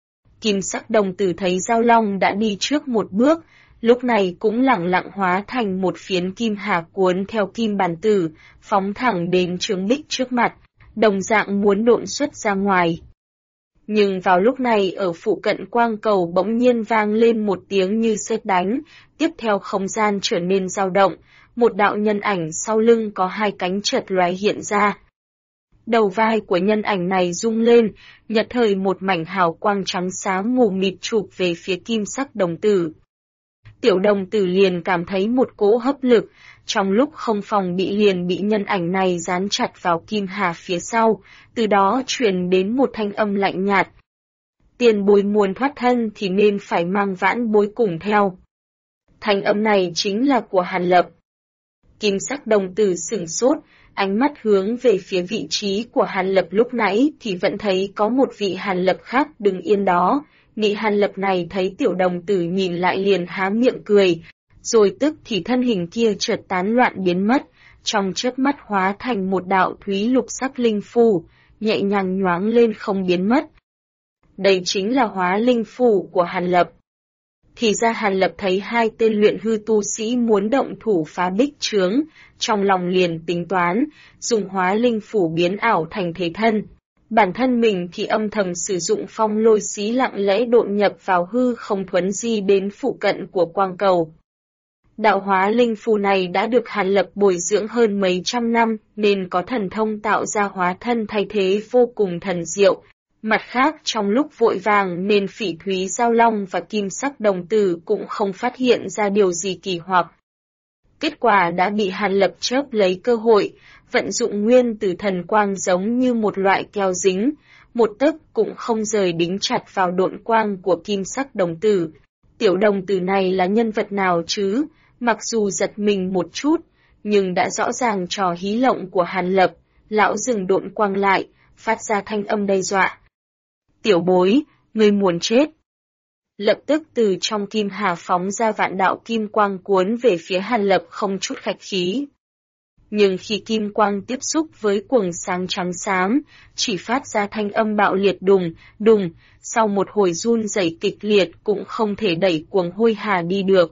Kim Sắc Đồng Tử thấy Giao Long đã đi trước một bước, lúc này cũng lẳng lặng hóa thành một phiến kim hà cuốn theo kim bàn tử, phóng thẳng đến chướng bích trước mặt, đồng dạng muốn độn xuất ra ngoài. Nhưng vào lúc này ở phụ cận quang cầu bỗng nhiên vang lên một tiếng như sét đánh, tiếp theo không gian trở nên dao động, một đạo nhân ảnh sau lưng có hai cánh chợt lóe hiện ra. Đầu vai của nhân ảnh này rung lên, nhất thời một mảnh hào quang trắng xám mù mịt chụp về phía kim sắc đồng tử. Tiểu đồng tử liền cảm thấy một cỗ hấp lực, trong lúc không phòng bị liền bị nhân ảnh này dán chặt vào kim hà phía sau, từ đó truyền đến một thanh âm lạnh nhạt. Tiền bối muốn thoát thân thì nên phải mang vãn bối cùng theo. Thanh âm này chính là của Hàn Lập. Kim sắc đồng tử sửng sốt, ánh mắt hướng về phía vị trí của Hàn Lập lúc nãy thì vẫn thấy có một vị Hàn Lập khác đứng yên đó. Vị Hàn Lập này thấy tiểu đồng tử nhìn lại liền há miệng cười, rồi tức thì thân hình kia chợt tán loạn biến mất, trong chớp mắt hóa thành một đạo thúy lục sắc linh phù, nhẹ nhàng nhoáng lên không biến mất. Đây chính là hóa linh phù của Hàn Lập. Thì ra Hàn Lập thấy hai tên luyện hư tu sĩ muốn động thủ phá bích chướng, trong lòng liền tính toán, dùng hóa linh phù biến ảo thành thế thân. Bản thân mình thì âm thầm sử dụng phong lôi xí lặng lẽ độn nhập vào hư không thuấn di đến phụ cận của quang cầu. Đạo hóa linh phù này đã được Hàn Lập bồi dưỡng hơn mấy trăm năm nên có thần thông tạo ra hóa thân thay thế vô cùng thần diệu. Mặt khác trong lúc vội vàng nên phỉ thúy giao long và kim sắc đồng tử cũng không phát hiện ra điều gì kỳ hoặc. Kết quả đã bị Hàn Lập chớp lấy cơ hội, vận dụng nguyên tử thần quang giống như một loại keo dính, một tấc cũng không rời đính chặt vào độn quang của kim sắc đồng tử. Tiểu đồng tử này là nhân vật nào chứ, mặc dù giật mình một chút, nhưng đã rõ ràng trò hí lộng của Hàn Lập, lão dừng độn quang lại, phát ra thanh âm đe dọa. Tiểu bối, ngươi muốn chết. Lập tức từ trong kim hà phóng ra vạn đạo kim quang cuốn về phía Hàn Lập không chút khách khí. Nhưng khi kim quang tiếp xúc với quầng sáng trắng xám, chỉ phát ra thanh âm bạo liệt đùng, đùng, sau một hồi run rẩy kịch liệt cũng không thể đẩy cuồng hôi hà đi được.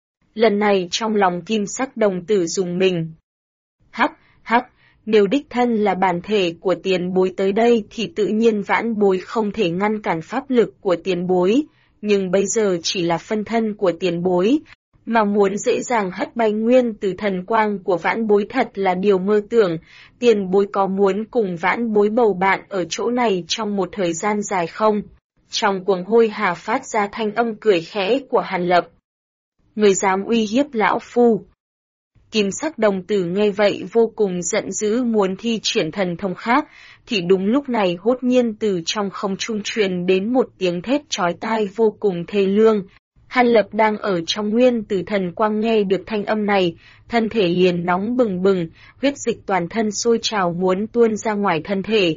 Lần này trong lòng kim sắc đồng tử dùng mình. Hắc, hắc, nếu đích thân là bản thể của tiền bối tới đây thì tự nhiên vãn bối không thể ngăn cản pháp lực của tiền bối, nhưng bây giờ chỉ là phân thân của tiền bối, mà muốn dễ dàng hất bay nguyên từ thần quang của vãn bối thật là điều mơ tưởng. Tiền bối có muốn cùng vãn bối bầu bạn ở chỗ này trong một thời gian dài không? Trong cuồng hôi hà phát ra thanh âm cười khẽ của Hàn Lập. Người dám uy hiếp lão phu. Kim sắc đồng tử nghe vậy vô cùng giận dữ muốn thi triển thần thông khác, thì đúng lúc này hốt nhiên từ trong không trung truyền đến một tiếng thét chói tai vô cùng thê lương. Hàn Lập đang ở trong nguyên tử thần quang nghe được thanh âm này, thân thể liền nóng bừng bừng, huyết dịch toàn thân sôi trào muốn tuôn ra ngoài thân thể.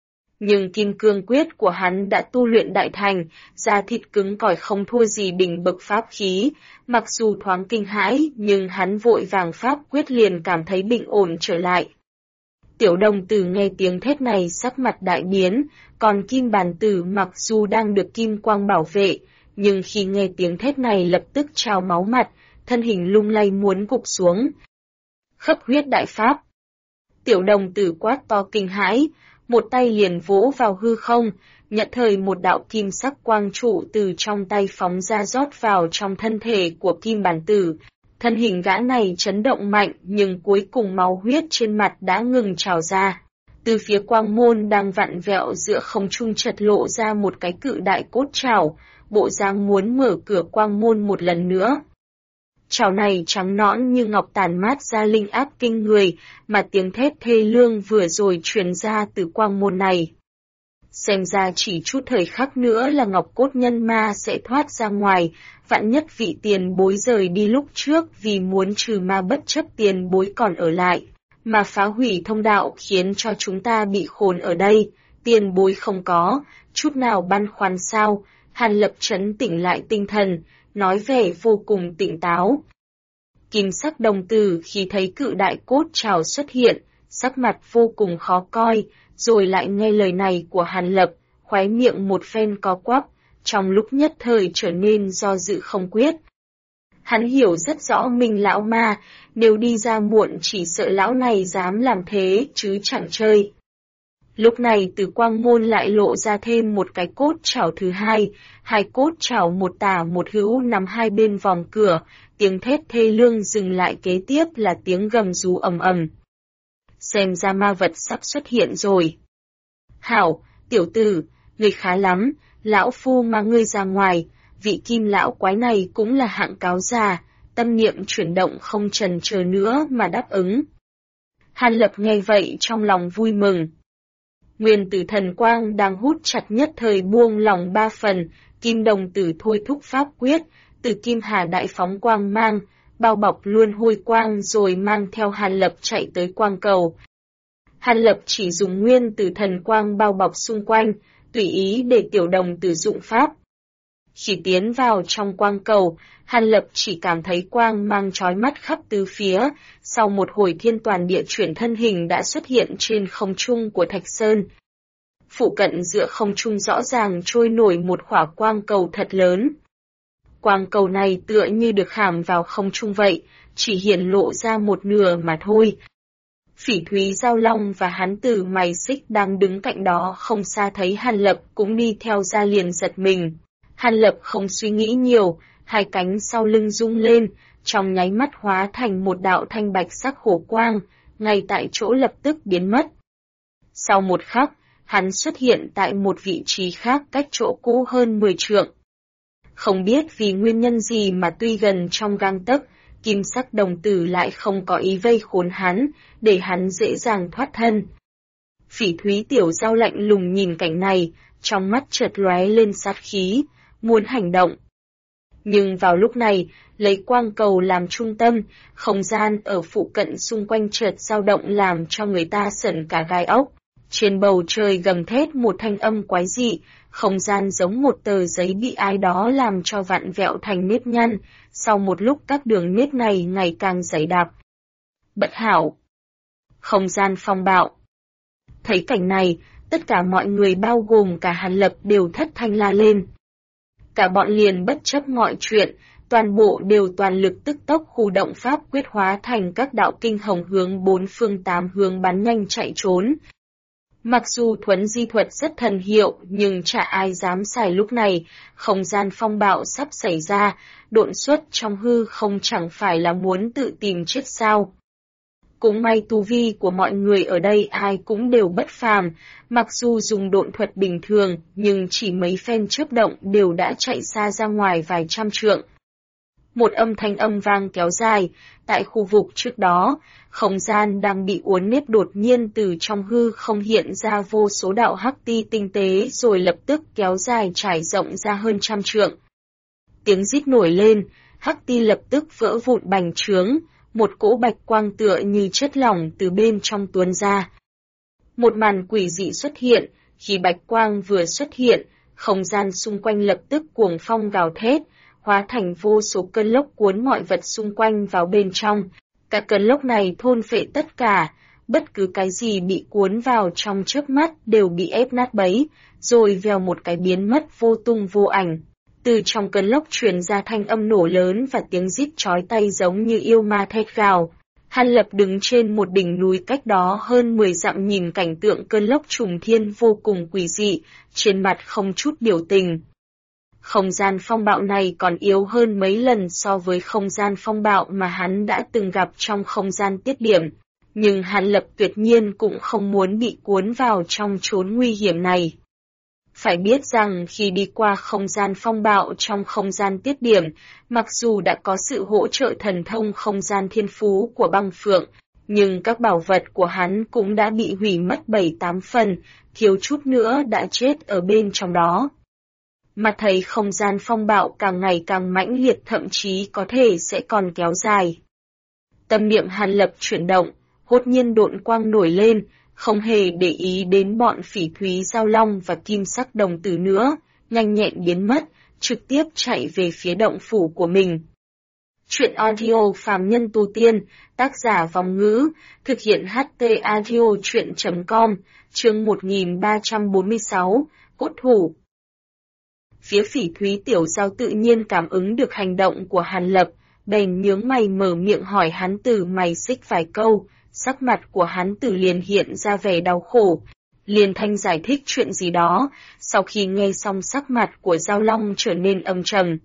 Nhưng kim cương quyết của hắn đã tu luyện đại thành, da thịt cứng cỏi không thua gì đỉnh bậc pháp khí, mặc dù thoáng kinh hãi nhưng hắn vội vàng pháp quyết liền cảm thấy bình ổn trở lại. Tiểu đồng tử nghe tiếng thét này sắc mặt đại biến, còn kim bàn tử mặc dù đang được kim quang bảo vệ, nhưng khi nghe tiếng thét này lập tức trào máu mặt, thân hình lung lay muốn gục xuống. Khấp huyết đại pháp. Tiểu đồng tử quát to kinh hãi, một tay liền vỗ vào hư không, nhận thời một đạo kim sắc quang trụ từ trong tay phóng ra rót vào trong thân thể của kim bản tử. Thân hình gã này chấn động mạnh nhưng cuối cùng máu huyết trên mặt đã ngừng trào ra. Từ phía quang môn đang vặn vẹo giữa không trung chợt lộ ra một cái cự đại cốt trảo, bộ dáng muốn mở cửa quang môn một lần nữa. Trảo này trắng nõn như ngọc tản mát ra linh áp kinh người, mà tiếng thét thê lương vừa rồi truyền ra từ quang môn này. Xem ra chỉ chút thời khắc nữa là ngọc cốt nhân ma sẽ thoát ra ngoài, vạn nhất vị tiền bối rời đi lúc trước vì muốn trừ ma bất chấp tiền bối còn ở lại, mà phá hủy thông đạo khiến cho chúng ta bị khốn ở đây, tiền bối không có chút nào băn khoăn sao? Hàn Lập trấn tỉnh lại tinh thần, nói vẻ vô cùng tỉnh táo. Kim sắc đồng tử khi thấy cự đại cốt trảo xuất hiện, sắc mặt vô cùng khó coi, rồi lại nghe lời này của Hàn Lập, khóe miệng một phen co quắp, trong lúc nhất thời trở nên do dự không quyết. Hắn hiểu rất rõ mình lão ma, nếu đi ra muộn chỉ sợ lão này dám làm thế chứ chẳng chơi. Lúc này từ quang môn lại lộ ra thêm một cái cốt chảo thứ hai, hai cốt chảo một tả một hữu nằm hai bên vòng cửa, tiếng thét thê lương dừng lại, kế tiếp là tiếng gầm rú ầm ầm. Xem ra ma vật sắp xuất hiện rồi. Hảo, tiểu tử, ngươi khá lắm, lão phu mang ngươi ra ngoài, vị Kim lão quái này cũng là hạng cáo già, tâm niệm chuyển động không chần chờ nữa mà đáp ứng. Hàn Lập nghe vậy trong lòng vui mừng. Nguyên tử thần quang đang hút chặt nhất thời buông lỏng 3 phần, kim đồng tử thôi thúc pháp quyết, từ kim hà đại phóng quang mang, bao bọc luôn hôi quang rồi mang theo Hàn Lập chạy tới quang cầu. Hàn Lập chỉ dùng nguyên tử thần quang bao bọc xung quanh, tùy ý để tiểu đồng tử dụng pháp. Khi tiến vào trong quang cầu, Hàn Lập chỉ cảm thấy quang mang chói mắt khắp tứ phía, sau một hồi thiên toàn địa chuyển thân hình đã xuất hiện trên không trung của Thạch Sơn. Phụ cận giữa không trung rõ ràng trôi nổi một khỏa quang cầu thật lớn. Quang cầu này tựa như được khảm vào không trung vậy, chỉ hiển lộ ra một nửa mà thôi. Phỉ Thúy Giao Long và hán tử mày xích đang đứng cạnh đó không xa thấy Hàn Lập cũng đi theo ra liền giật mình. Hàn Lập không suy nghĩ nhiều, hai cánh sau lưng rung lên, trong nháy mắt hóa thành một đạo thanh bạch sắc hổ quang, ngay tại chỗ lập tức biến mất. Sau một khắc, hắn xuất hiện tại một vị trí khác cách chỗ cũ hơn 10 trượng. Không biết vì nguyên nhân gì mà tuy gần trong gang tấc, kim sắc đồng tử lại không có ý vây khốn hắn, để hắn dễ dàng thoát thân. Phỉ Thúy Tiểu Giao lạnh lùng nhìn cảnh này, trong mắt chợt lóe lên sát khí, muốn hành động. Nhưng vào lúc này, lấy quang cầu làm trung tâm, không gian ở phụ cận xung quanh chợt dao động làm cho người ta sởn cả gai ốc. Trên bầu trời gầm thét một thanh âm quái dị, không gian giống một tờ giấy bị ai đó làm cho vặn vẹo thành nếp nhăn, sau một lúc các đường nếp này ngày càng dày đặc. Bất hảo! Không gian phong bạo! Thấy cảnh này, tất cả mọi người bao gồm cả Hàn Lập đều thất thanh la lên. Cả bọn liền bất chấp mọi chuyện, toàn bộ đều toàn lực tức tốc khu động pháp quyết hóa thành các đạo kinh hồng hướng bốn phương tám hướng bắn nhanh chạy trốn. Mặc dù thuấn di thuật rất thần hiệu nhưng chả ai dám xài lúc này, không gian phong bạo sắp xảy ra, độn xuất trong hư không chẳng phải là muốn tự tìm chết sao. Cũng may tu vi của mọi người ở đây ai cũng đều bất phàm, mặc dù dùng độn thuật bình thường nhưng chỉ mấy phen chớp động đều đã chạy xa ra ngoài vài trăm trượng. Một âm thanh âm vang kéo dài, tại khu vực trước đó, không gian đang bị uốn nếp đột nhiên từ trong hư không hiện ra vô số đạo hắc ti tinh tế rồi lập tức kéo dài trải rộng ra hơn trăm trượng. Tiếng rít nổi lên, hắc ti lập tức vỡ vụn bành trướng, một cỗ bạch quang tựa như chất lỏng từ bên trong tuôn ra. Một màn quỷ dị xuất hiện, khi bạch quang vừa xuất hiện, không gian xung quanh lập tức cuồng phong gào thét, hóa thành vô số cơn lốc cuốn mọi vật xung quanh vào bên trong. Các cơn lốc này thôn phệ tất cả, bất cứ cái gì bị cuốn vào trong chớp mắt đều bị ép nát bấy, rồi vèo một cái biến mất vô tung vô ảnh. Từ trong cơn lốc truyền ra thanh âm nổ lớn và tiếng rít chói tai giống như yêu ma thét gào. Hàn Lập đứng trên một đỉnh núi cách đó hơn 10 dặm nhìn cảnh tượng cơn lốc trùng thiên vô cùng quỷ dị, trên mặt không chút biểu tình. Không gian phong bạo này còn yếu hơn mấy lần so với không gian phong bạo mà hắn đã từng gặp trong không gian tiết điểm, nhưng Hàn Lập tuyệt nhiên cũng không muốn bị cuốn vào trong chốn nguy hiểm này. Phải biết rằng khi đi qua không gian phong bạo trong không gian tiết điểm, mặc dù đã có sự hỗ trợ thần thông không gian thiên phú của băng phượng, nhưng các bảo vật của hắn cũng đã bị hủy mất 7-8 phần, thiếu chút nữa đã chết ở bên trong đó. Mà thấy không gian phong bạo càng ngày càng mãnh liệt, thậm chí có thể sẽ còn kéo dài. Tâm niệm Hàn Lập chuyển động, hốt nhiên độn quang nổi lên, không hề để ý đến bọn Phỉ Thúy Giao Long và kim sắc đồng tử nữa, nhanh nhẹn biến mất, trực tiếp chạy về phía động phủ của mình. Chuyện audio phàm nhân tu tiên, tác giả Vong Ngữ, thực hiện HT audio chuyện.com, chương 1346, cốt thủ. Phía Phỉ Thúy Tiểu Giao tự nhiên cảm ứng được hành động của Hàn Lập, bèn nhướng mày mở miệng hỏi hắn từ mày xích vài câu, sắc mặt của hắn từ liền hiện ra vẻ đau khổ. Liên Thanh giải thích chuyện gì đó, sau khi nghe xong sắc mặt của Giao Long trở nên âm trầm.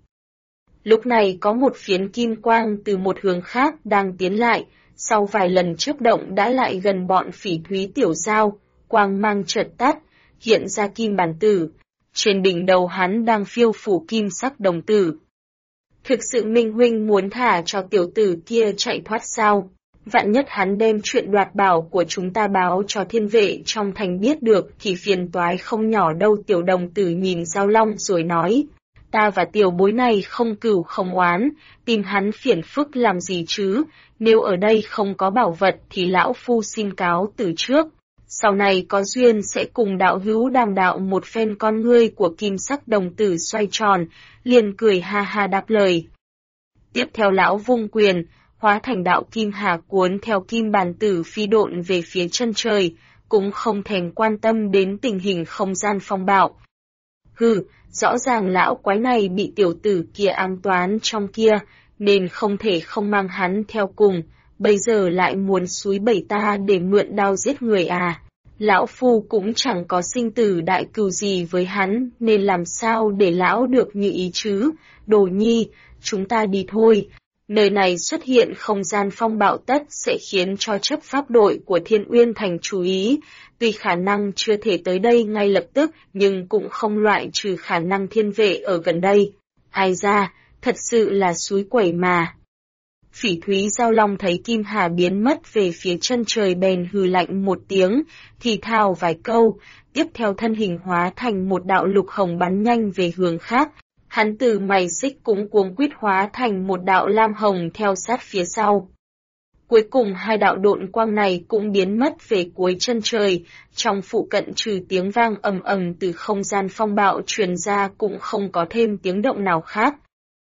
Lúc này có một phiến kim quang từ một hướng khác đang tiến lại, sau vài lần chớp động đã lại gần bọn Phỉ Thúy Tiểu Giao, quang mang chợt tắt, hiện ra kim bản tử. Trên đỉnh đầu hắn đang phiêu phủ kim sắc đồng tử. Thực sự Minh huynh muốn thả cho tiểu tử kia chạy thoát sao? Vạn nhất hắn đem chuyện đoạt bảo của chúng ta báo cho thiên vệ trong thành biết được thì phiền toái không nhỏ đâu. Tiểu đồng tử nhìn Giao Long rồi nói, ta và tiểu bối này không cừu không oán, tìm hắn phiền phức làm gì chứ, nếu ở đây không có bảo vật thì lão phu xin cáo từ trước. Sau này có duyên sẽ cùng đạo hữu đàm đạo một phen. Con ngươi của kim sắc đồng tử xoay tròn, liền cười ha ha đáp lời. Tiếp theo lão vung quyền, hóa thành đạo kim hà cuốn theo kim bàn tử phi độn về phía chân trời, cũng không thèm quan tâm đến tình hình không gian phong bạo. Hừ, rõ ràng lão quái này bị tiểu tử kia ám toán trong kia, nên không thể không mang hắn theo cùng, bây giờ lại muốn xúi bẩy ta để mượn đao giết người à. Lão phu cũng chẳng có sinh tử đại cừu gì với hắn, nên làm sao để lão được như ý chứ. Đồ nhi, chúng ta đi thôi. Nơi này xuất hiện không gian phong bạo tất sẽ khiến cho chấp pháp đội của Thiên Uyên Thành chú ý. Tuy khả năng chưa thể tới đây ngay lập tức, nhưng cũng không loại trừ khả năng thiên vệ ở gần đây. Ai ra, thật sự là suối quẩy mà. Phỉ Thúy Giao Long thấy Kim Hà biến mất về phía chân trời bèn hừ lạnh một tiếng, thì thào vài câu, tiếp theo thân hình hóa thành một đạo lục hồng bắn nhanh về hướng khác. Hắn từ mày xích cũng cuống quýt hóa thành một đạo lam hồng theo sát phía sau. Cuối cùng hai đạo độn quang này cũng biến mất về cuối chân trời, trong phụ cận trừ tiếng vang ầm ầm từ không gian phong bạo truyền ra cũng không có thêm tiếng động nào khác.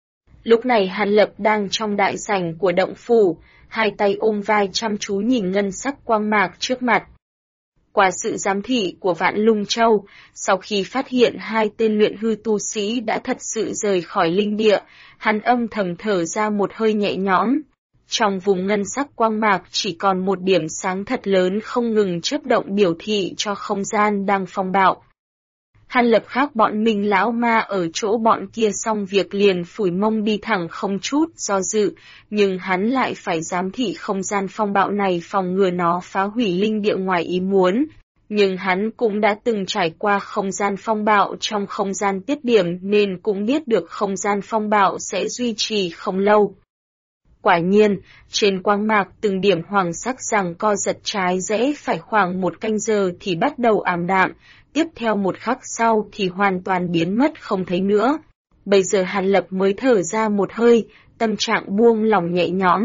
Lúc này Hàn Lập đang trong đại sảnh của động phủ, hai tay ôm vai chăm chú nhìn ngân sắc quang mạc trước mặt. Qua sự giám thị của Vạn Lung Châu, sau khi phát hiện hai tên luyện hư tu sĩ đã thật sự rời khỏi linh địa, hắn âm thầm thở ra một hơi nhẹ nhõm. Trong vùng ngân sắc quang mạc chỉ còn một điểm sáng thật lớn không ngừng chớp động biểu thị cho không gian đang phong bạo. Hàn Lập khác bọn mình lão ma ở chỗ bọn kia xong việc liền phủi mông đi thẳng không chút do dự, nhưng hắn lại phải giám thị không gian phong bạo này phòng ngừa nó phá hủy linh địa ngoài ý muốn. Nhưng hắn cũng đã từng trải qua không gian phong bạo trong không gian tiết điểm nên cũng biết được không gian phong bạo sẽ duy trì không lâu. Quả nhiên, trên quang mạc từng điểm hoàng sắc giằng co giật trái rẽ phải khoảng một canh giờ thì bắt đầu ảm đạm, tiếp theo một khắc sau thì hoàn toàn biến mất không thấy nữa. Bây giờ Hàn Lập mới thở ra một hơi, tâm trạng buông lỏng nhẹ nhõm.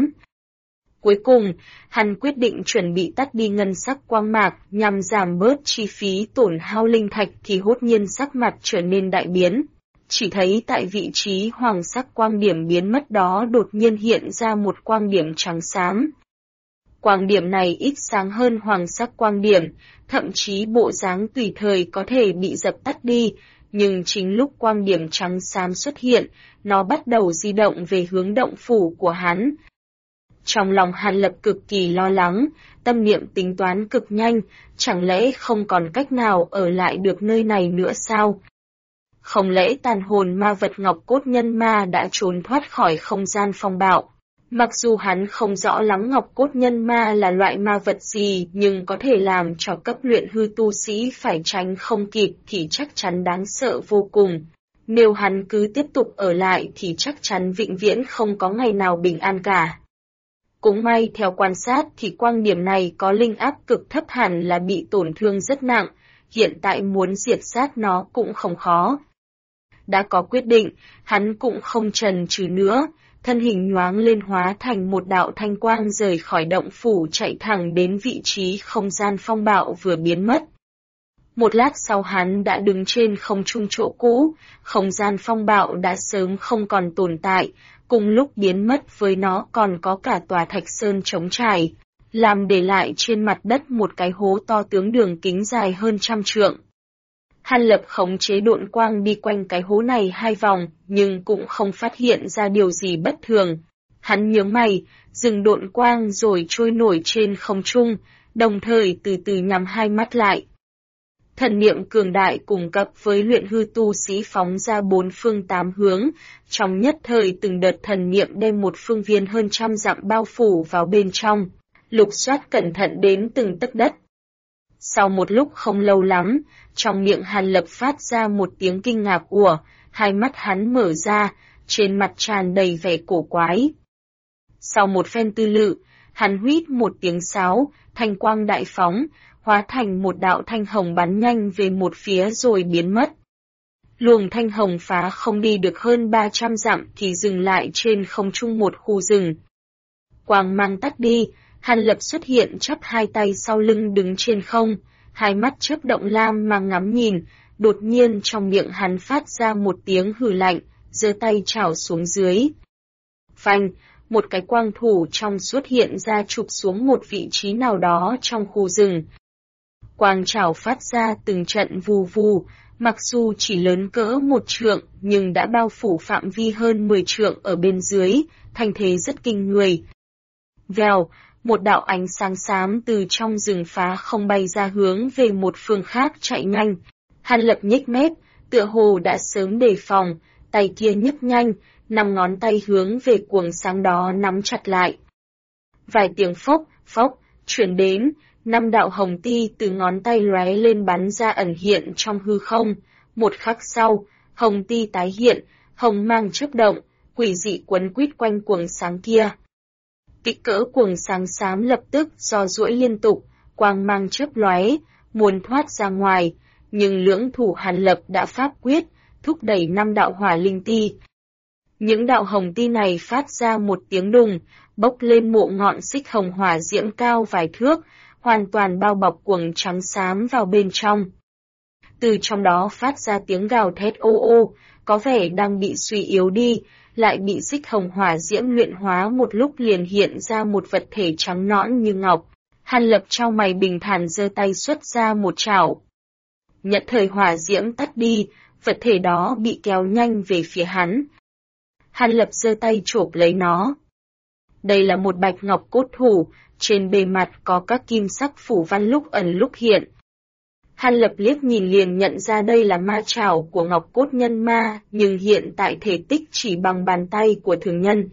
Cuối cùng, hắn quyết định chuẩn bị tắt đi ngân sắc quang mạc nhằm giảm bớt chi phí tổn hao linh thạch thì hốt nhiên sắc mặt trở nên đại biến. Chỉ thấy tại vị trí hoàng sắc quang điểm biến mất đó đột nhiên hiện ra một quang điểm trắng xám. Quang điểm này ít sáng hơn hoàng sắc quang điểm, thậm chí bộ dáng tùy thời có thể bị dập tắt đi, nhưng chính lúc quang điểm trắng xám xuất hiện, nó bắt đầu di động về hướng động phủ của hắn. Trong lòng Hàn Lập cực kỳ lo lắng, tâm niệm tính toán cực nhanh, chẳng lẽ không còn cách nào ở lại được nơi này nữa sao? Không lẽ tàn hồn ma vật ngọc cốt nhân ma đã trốn thoát khỏi không gian phong bạo? Mặc dù hắn không rõ lắm ngọc cốt nhân ma là loại ma vật gì nhưng có thể làm cho cấp luyện hư tu sĩ phải tránh không kịp thì chắc chắn đáng sợ vô cùng. Nếu hắn cứ tiếp tục ở lại thì chắc chắn vĩnh viễn không có ngày nào bình an cả. Cũng may theo quan sát thì quang điểm này có linh áp cực thấp hẳn là bị tổn thương rất nặng, hiện tại muốn diệt sát nó cũng không khó. Đã có quyết định, hắn cũng không chần chừ nữa, thân hình nhoáng lên hóa thành một đạo thanh quang rời khỏi động phủ chạy thẳng đến vị trí không gian phong bạo vừa biến mất. Một lát sau hắn đã đứng trên không trung chỗ cũ, không gian phong bạo đã sớm không còn tồn tại, cùng lúc biến mất với nó còn có cả tòa thạch sơn trống trải, làm để lại trên mặt đất một cái hố to tướng đường kính dài hơn 100 trượng. Hàn Lập khống chế độn quang đi quanh cái hố này 2 vòng, nhưng cũng không phát hiện ra điều gì bất thường. Hắn nhướng mày, dừng độn quang rồi trôi nổi trên không trung, đồng thời từ từ nhắm hai mắt lại. Thần niệm cường đại cùng cấp với luyện hư tu sĩ phóng ra bốn phương tám hướng, trong nhất thời từng đợt thần niệm đem một phương viên hơn trăm dặm bao phủ vào bên trong, lục soát cẩn thận đến từng tấc đất. Sau một lúc không lâu lắm, trong miệng Hàn Lập phát ra một tiếng kinh ngạc ùa, hai mắt hắn mở ra, trên mặt tràn đầy vẻ cổ quái. Sau một phen tư lự, hắn huýt một tiếng sáo, thanh quang đại phóng, hóa thành một đạo thanh hồng bắn nhanh về một phía rồi biến mất. Luồng thanh hồng phá không đi được hơn 300 dặm thì dừng lại trên không trung một khu rừng. Quang mang tắt đi, Hàn Lập xuất hiện chắp hai tay sau lưng đứng trên không, hai mắt chớp động lam mang ngắm nhìn, đột nhiên trong miệng hắn phát ra một tiếng hừ lạnh, giơ tay chảo xuống dưới. Phanh, một cái quang thủ trong xuất hiện ra chụp xuống một vị trí nào đó trong khu rừng. Quang chảo phát ra từng trận vù vù, mặc dù chỉ lớn cỡ 1 trượng nhưng đã bao phủ phạm vi hơn 10 trượng ở bên dưới, thành thế rất kinh người. Vèo, một đạo ánh sáng xám từ trong rừng phá không bay ra hướng về một phương khác chạy nhanh. Hàn Lập nhếch mép, tựa hồ đã sớm đề phòng, tay kia nhấc nhanh, 5 ngón tay hướng về cuồng sáng đó nắm chặt lại. Vài tiếng phốc, phốc, chuyển đến, 5 đạo hồng ti từ ngón tay lóe lên bắn ra ẩn hiện trong hư không. Một khắc sau, hồng ti tái hiện, hồng mang chớp động, quỷ dị quấn quýt quanh cuồng sáng kia. Kích cỡ cuồng sáng xám lập tức do duỗi liên tục, quang mang chớp lóe, muốn thoát ra ngoài, nhưng lưỡng thủ Hàn Lập đã pháp quyết, thúc đẩy 5 đạo hỏa linh ti. Những đạo hồng ti này phát ra một tiếng đùng, bốc lên mộ ngọn xích hồng hỏa diễm cao vài thước, hoàn toàn bao bọc cuồng trắng xám vào bên trong. Từ trong đó phát ra tiếng gào thét ô ô, có vẻ đang bị suy yếu đi, lại bị xích hồng hỏa diễm luyện hóa một lúc liền hiện ra một vật thể trắng nõn như ngọc. Hàn Lập chau mày bình thản giơ tay xuất ra một chảo. Nhận thời hỏa diễm tắt đi, vật thể đó bị kéo nhanh về phía hắn. Hàn Lập giơ tay chộp lấy nó. Đây là một bạch ngọc cốt thủ, trên bề mặt có các kim sắc phủ văn lúc ẩn lúc hiện. Hàn Lập liếc nhìn liền nhận ra đây là ma chảo của ngọc cốt nhân ma, nhưng hiện tại thể tích chỉ bằng bàn tay của thường nhân.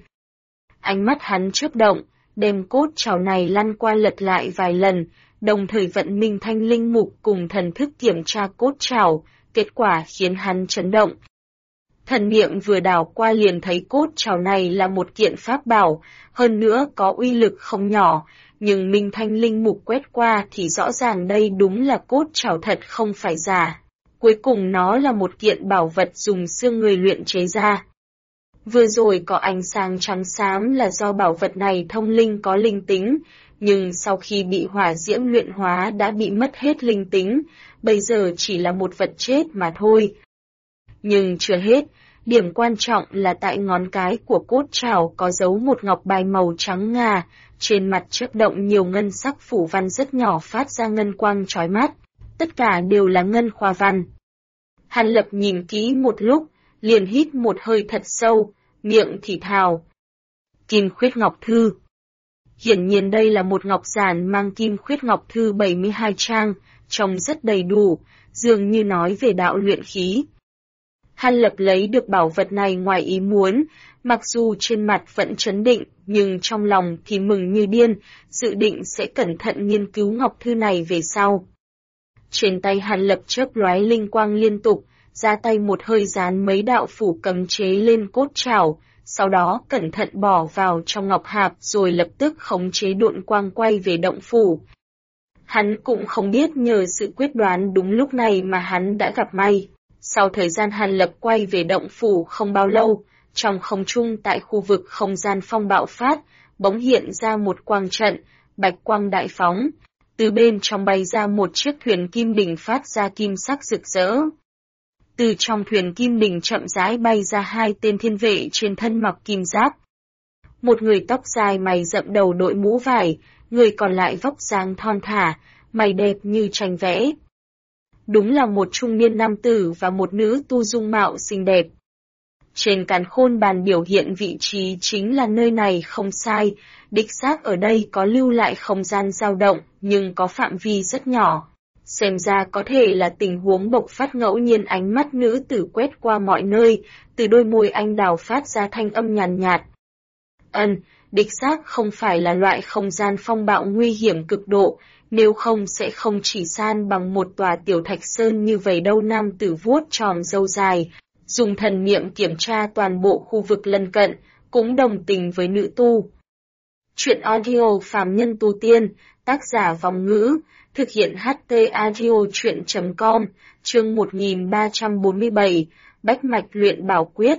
Ánh mắt hắn chớp động, đem cốt chảo này lăn qua lật lại vài lần, đồng thời vận minh thanh linh mục cùng thần thức kiểm tra cốt chảo, kết quả khiến hắn chấn động. Thần niệm vừa đảo qua liền thấy cốt chảo này là một kiện pháp bảo, hơn nữa có uy lực không nhỏ, nhưng minh thanh linh mục quét qua thì rõ ràng đây đúng là cốt chảo thật không phải giả. Cuối cùng nó là một kiện bảo vật dùng xương người luyện chế ra. Vừa rồi có ánh sáng trắng xám là do bảo vật này thông linh có linh tính, nhưng sau khi bị hỏa diễm luyện hóa đã bị mất hết linh tính, bây giờ chỉ là một vật chết mà thôi. Nhưng chưa hết, điểm quan trọng là tại ngón cái của cốt chảo có dấu một ngọc bài màu trắng ngà, trên mặt chớp động nhiều ngân sắc phủ văn rất nhỏ phát ra ngân quang chói mắt, tất cả đều là ngân khoa văn. Hàn Lập nhìn kỹ một lúc, liền hít một hơi thật sâu, miệng thì thào. Kim khuyết ngọc thư. Hiển nhiên đây là một ngọc giản mang kim khuyết ngọc thư 72 trang, trông rất đầy đủ, dường như nói về đạo luyện khí. Hàn Lập lấy được bảo vật này ngoài ý muốn, mặc dù trên mặt vẫn trấn định, nhưng trong lòng thì mừng như điên, dự định sẽ cẩn thận nghiên cứu ngọc thư này về sau. Trên tay Hàn Lập chớp lóe linh quang liên tục, ra tay một hơi dán mấy đạo phủ cấm chế lên cốt chảo, sau đó cẩn thận bỏ vào trong ngọc hạp rồi lập tức khống chế độn quang quay về động phủ. Hắn cũng không biết nhờ sự quyết đoán đúng lúc này mà hắn đã gặp may. Sau thời gian Hàn Lập quay về động phủ không bao lâu, trong không trung tại khu vực không gian phong bạo phát, bỗng hiện ra một quang trận, bạch quang đại phóng. Từ bên trong bay ra một chiếc thuyền kim đình phát ra kim sắc rực rỡ. Từ trong thuyền kim đình chậm rãi bay ra 2 tên thiên vệ trên thân mặc kim giáp. Một người tóc dài mày rậm đầu đội mũ vải, người còn lại vóc dáng thon thả, mày đẹp như tranh vẽ. Đúng là một trung niên nam tử và một nữ tu dung mạo xinh đẹp. Trên càn khôn bàn biểu hiện vị trí chính là nơi này không sai, đích xác ở đây có lưu lại không gian dao động, nhưng có phạm vi rất nhỏ. Xem ra có thể là tình huống bộc phát ngẫu nhiên. Ánh mắt nữ tử quét qua mọi nơi, từ đôi môi anh đào phát ra thanh âm nhàn nhạt. Đích xác không phải là loại không gian phong bạo nguy hiểm cực độ, nếu không sẽ không chỉ san bằng một tòa tiểu thạch sơn như vậy đâu. Nam tử vuốt chòm râu dài, dùng thần niệm kiểm tra toàn bộ khu vực lân cận, cũng đồng tình với nữ tu. Chuyện audio phàm nhân tu tiên, tác giả Vong Ngữ, thực hiện HT Audio Chuyện.com, chương 1347, Bách mạch luyện bảo quyết.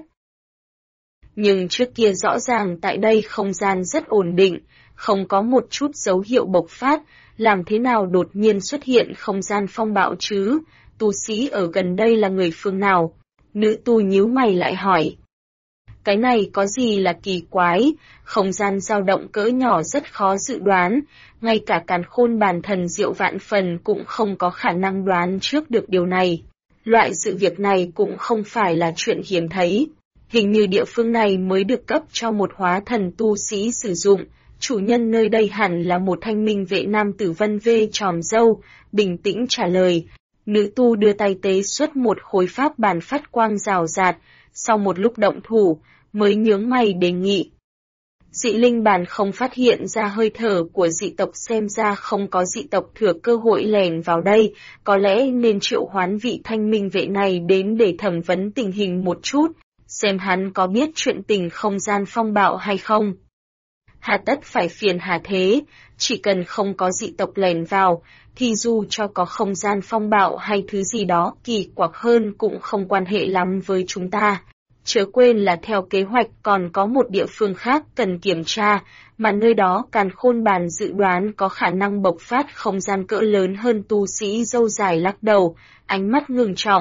Nhưng trước kia rõ ràng tại đây không gian rất ổn định, không có một chút dấu hiệu bộc phát, làm thế nào đột nhiên xuất hiện không gian phong bạo chứ? Tu sĩ ở gần đây là người phương nào? Nữ tu nhíu mày lại hỏi. Cái này có gì là kỳ quái, không gian dao động cỡ nhỏ rất khó dự đoán, ngay cả càn khôn bản thần diệu vạn phần cũng không có khả năng đoán trước được điều này. Loại sự việc này cũng không phải là chuyện hiếm thấy. Hình như địa phương này mới được cấp cho một hóa thần tu sĩ sử dụng, chủ nhân nơi đây hẳn là một thanh minh vệ. Nam tử vân vê chòm râu, bình tĩnh trả lời. Nữ tu đưa tay tế xuất một khối pháp bàn phát quang rào rạt, sau một lúc động thủ, mới nhướng mày đề nghị. Dị linh bàn không phát hiện ra hơi thở của dị tộc, xem ra không có dị tộc thừa cơ hội lẻn vào đây, có lẽ nên triệu hoán vị thanh minh vệ này đến để thẩm vấn tình hình một chút, xem hắn có biết chuyện tình không gian phong bạo hay không. Hà tất phải phiền hà thế, chỉ cần không có dị tộc lẻn vào, thì dù cho có không gian phong bạo hay thứ gì đó kỳ quặc hơn cũng không quan hệ lắm với chúng ta. Chớ quên là theo kế hoạch còn có một địa phương khác cần kiểm tra, mà nơi đó càn khôn bàn dự đoán có khả năng bộc phát không gian cỡ lớn hơn. Tu sĩ râu dài lắc đầu, ánh mắt ngưng trọng.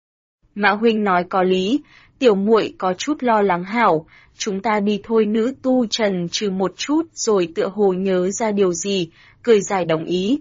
Mã huynh nói có lý, tiểu muội có chút lo lắng hảo, chúng ta đi thôi. Nữ tu trần trừ một chút rồi tựa hồ nhớ ra điều gì, cười dài đồng ý.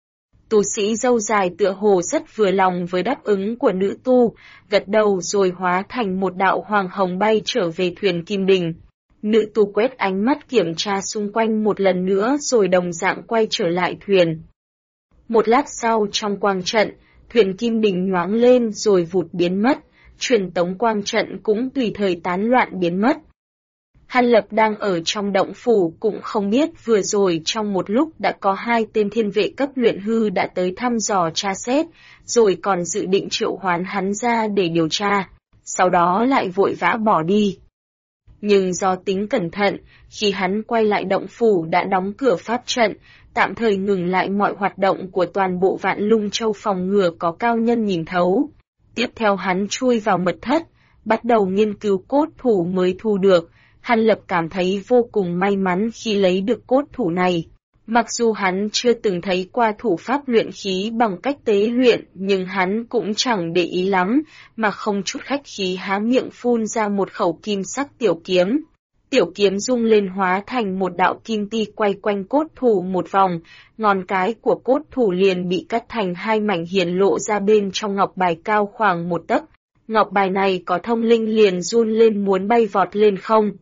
Tu sĩ râu dài tựa hồ rất vừa lòng với đáp ứng của nữ tu, gật đầu rồi hóa thành một đạo hoàng hồng bay trở về thuyền Kim Đình. Nữ tu quét ánh mắt kiểm tra xung quanh một lần nữa rồi đồng dạng quay trở lại thuyền. Một lát sau trong quang trận, thuyền Kim Đình nhoáng lên rồi vụt biến mất, truyền tống quang trận cũng tùy thời tán loạn biến mất. Hàn Lập đang ở trong động phủ cũng không biết vừa rồi trong một lúc đã có 2 tên thiên vệ cấp luyện hư đã tới thăm dò tra xét, rồi còn dự định triệu hoán hắn ra để điều tra, sau đó lại vội vã bỏ đi. Nhưng do tính cẩn thận, khi hắn quay lại động phủ đã đóng cửa pháp trận, tạm thời ngừng lại mọi hoạt động của toàn bộ Vạn Lung Châu phòng ngừa có cao nhân nhìn thấu. Tiếp theo hắn chui vào mật thất, bắt đầu nghiên cứu cốt thủ mới thu được. Hàn Lập cảm thấy vô cùng may mắn khi lấy được cốt thủ này. Mặc dù hắn chưa từng thấy qua thủ pháp luyện khí bằng cách tế luyện, nhưng hắn cũng chẳng để ý lắm, mà không chút khách khí há miệng phun ra một khẩu kim sắc tiểu kiếm. Tiểu kiếm rung lên hóa thành một đạo kim ti quay quanh cốt thủ một vòng, ngón cái của cốt thủ liền bị cắt thành 2 mảnh hiển lộ ra bên trong ngọc bài cao khoảng 1 tấc. Ngọc bài này có thông linh liền run lên muốn bay vọt lên không.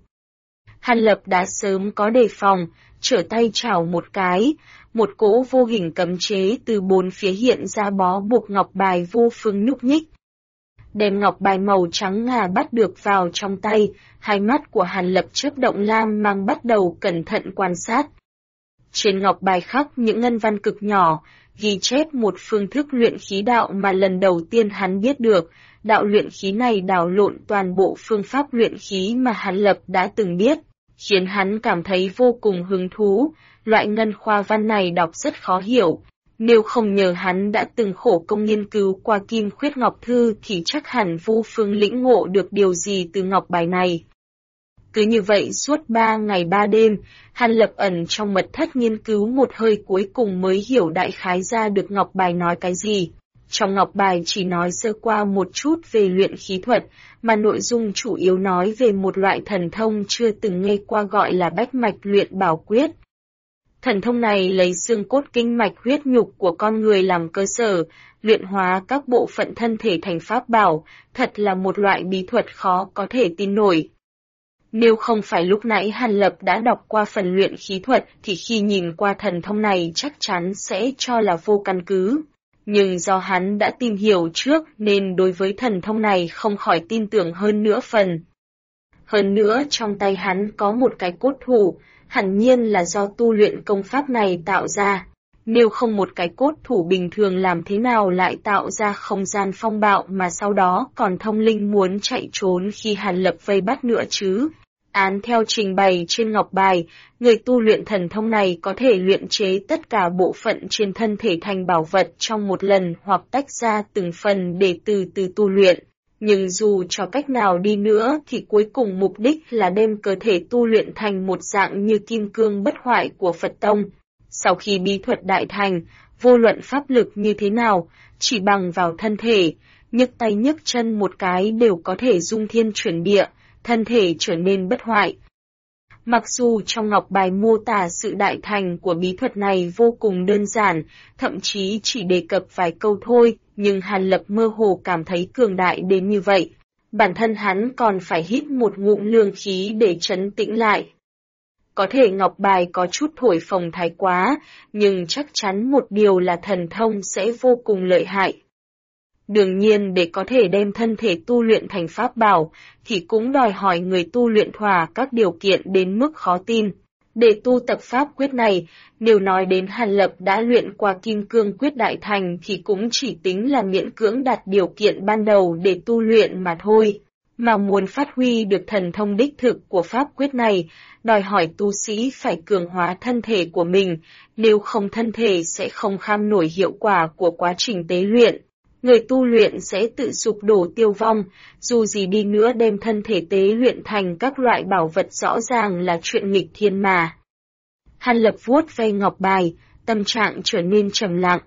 Hàn Lập đã sớm có đề phòng, trở tay chảo một cái, một cỗ vô hình cấm chế từ 4 phía hiện ra bó buộc ngọc bài vô phương nhúc nhích. Đem ngọc bài màu trắng ngà bắt được vào trong tay, hai mắt của Hàn Lập chớp động lam mang bắt đầu cẩn thận quan sát. Trên ngọc bài khắc những ngân văn cực nhỏ, ghi chép một phương thức luyện khí đạo mà lần đầu tiên hắn biết được. Đạo luyện khí này đảo lộn toàn bộ phương pháp luyện khí mà Hàn Lập đã từng biết, khiến hắn cảm thấy vô cùng hứng thú. Loại ngân khoa văn này đọc rất khó hiểu, nếu không nhờ hắn đã từng khổ công nghiên cứu qua Kim Khuyết Ngọc Thư thì chắc hẳn vô phương lĩnh ngộ được điều gì từ ngọc bài này. Cứ như vậy suốt 3 ngày 3 đêm, Hàn Lập ẩn trong mật thất nghiên cứu một hơi cuối cùng mới hiểu đại khái ra được ngọc bài nói cái gì. Trong ngọc bài chỉ nói sơ qua một chút về luyện khí thuật, mà nội dung chủ yếu nói về một loại thần thông chưa từng nghe qua gọi là bách mạch luyện bảo quyết. Thần thông này lấy xương cốt kinh mạch huyết nhục của con người làm cơ sở, luyện hóa các bộ phận thân thể thành pháp bảo, thật là một loại bí thuật khó có thể tin nổi. Nếu không phải lúc nãy Hàn Lập đã đọc qua phần luyện khí thuật thì khi nhìn qua thần thông này chắc chắn sẽ cho là vô căn cứ. Nhưng do hắn đã tìm hiểu trước nên đối với thần thông này không khỏi tin tưởng hơn nửa phần. Hơn nữa trong tay hắn có một cái cốt thủ, hẳn nhiên là do tu luyện công pháp này tạo ra. Nếu không một cái cốt thủ bình thường làm thế nào lại tạo ra không gian phong bạo mà sau đó còn thông linh muốn chạy trốn khi Hàn Lập vây bắt nữa chứ. Án theo trình bày trên ngọc bài, người tu luyện thần thông này có thể luyện chế tất cả bộ phận trên thân thể thành bảo vật trong một lần hoặc tách ra từng phần để từ từ tu luyện. Nhưng dù cho cách nào đi nữa thì cuối cùng mục đích là đem cơ thể tu luyện thành một dạng như kim cương bất hoại của Phật Tông. Sau khi bí thuật đại thành, vô luận pháp lực như thế nào, chỉ bằng vào thân thể, nhấc tay nhấc chân một cái đều có thể dung thiên chuyển địa, thân thể trở nên bất hoại. Mặc dù trong ngọc bài mô tả sự đại thành của bí thuật này vô cùng đơn giản, thậm chí chỉ đề cập vài câu thôi, nhưng Hàn Lập mơ hồ cảm thấy cường đại đến như vậy. Bản thân hắn còn phải hít một ngụm lương khí để trấn tĩnh lại. Có thể ngọc bài có chút thổi phồng thái quá, nhưng chắc chắn một điều là thần thông sẽ vô cùng lợi hại. Đương nhiên để có thể đem thân thể tu luyện thành pháp bảo, thì cũng đòi hỏi người tu luyện thỏa các điều kiện đến mức khó tin. Để tu tập pháp quyết này, nếu nói đến Hàn Lập đã luyện qua kim cương quyết đại thành thì cũng chỉ tính là miễn cưỡng đạt điều kiện ban đầu để tu luyện mà thôi. Mà muốn phát huy được thần thông đích thực của pháp quyết này, đòi hỏi tu sĩ phải cường hóa thân thể của mình, nếu không thân thể sẽ không kham nổi hiệu quả của quá trình tế luyện. Người tu luyện sẽ tự sụp đổ tiêu vong, dù gì đi nữa đem thân thể tế luyện thành các loại bảo vật rõ ràng là chuyện nghịch thiên mà. Hàn Lập vuốt ve ngọc bài, tâm trạng trở nên trầm lặng.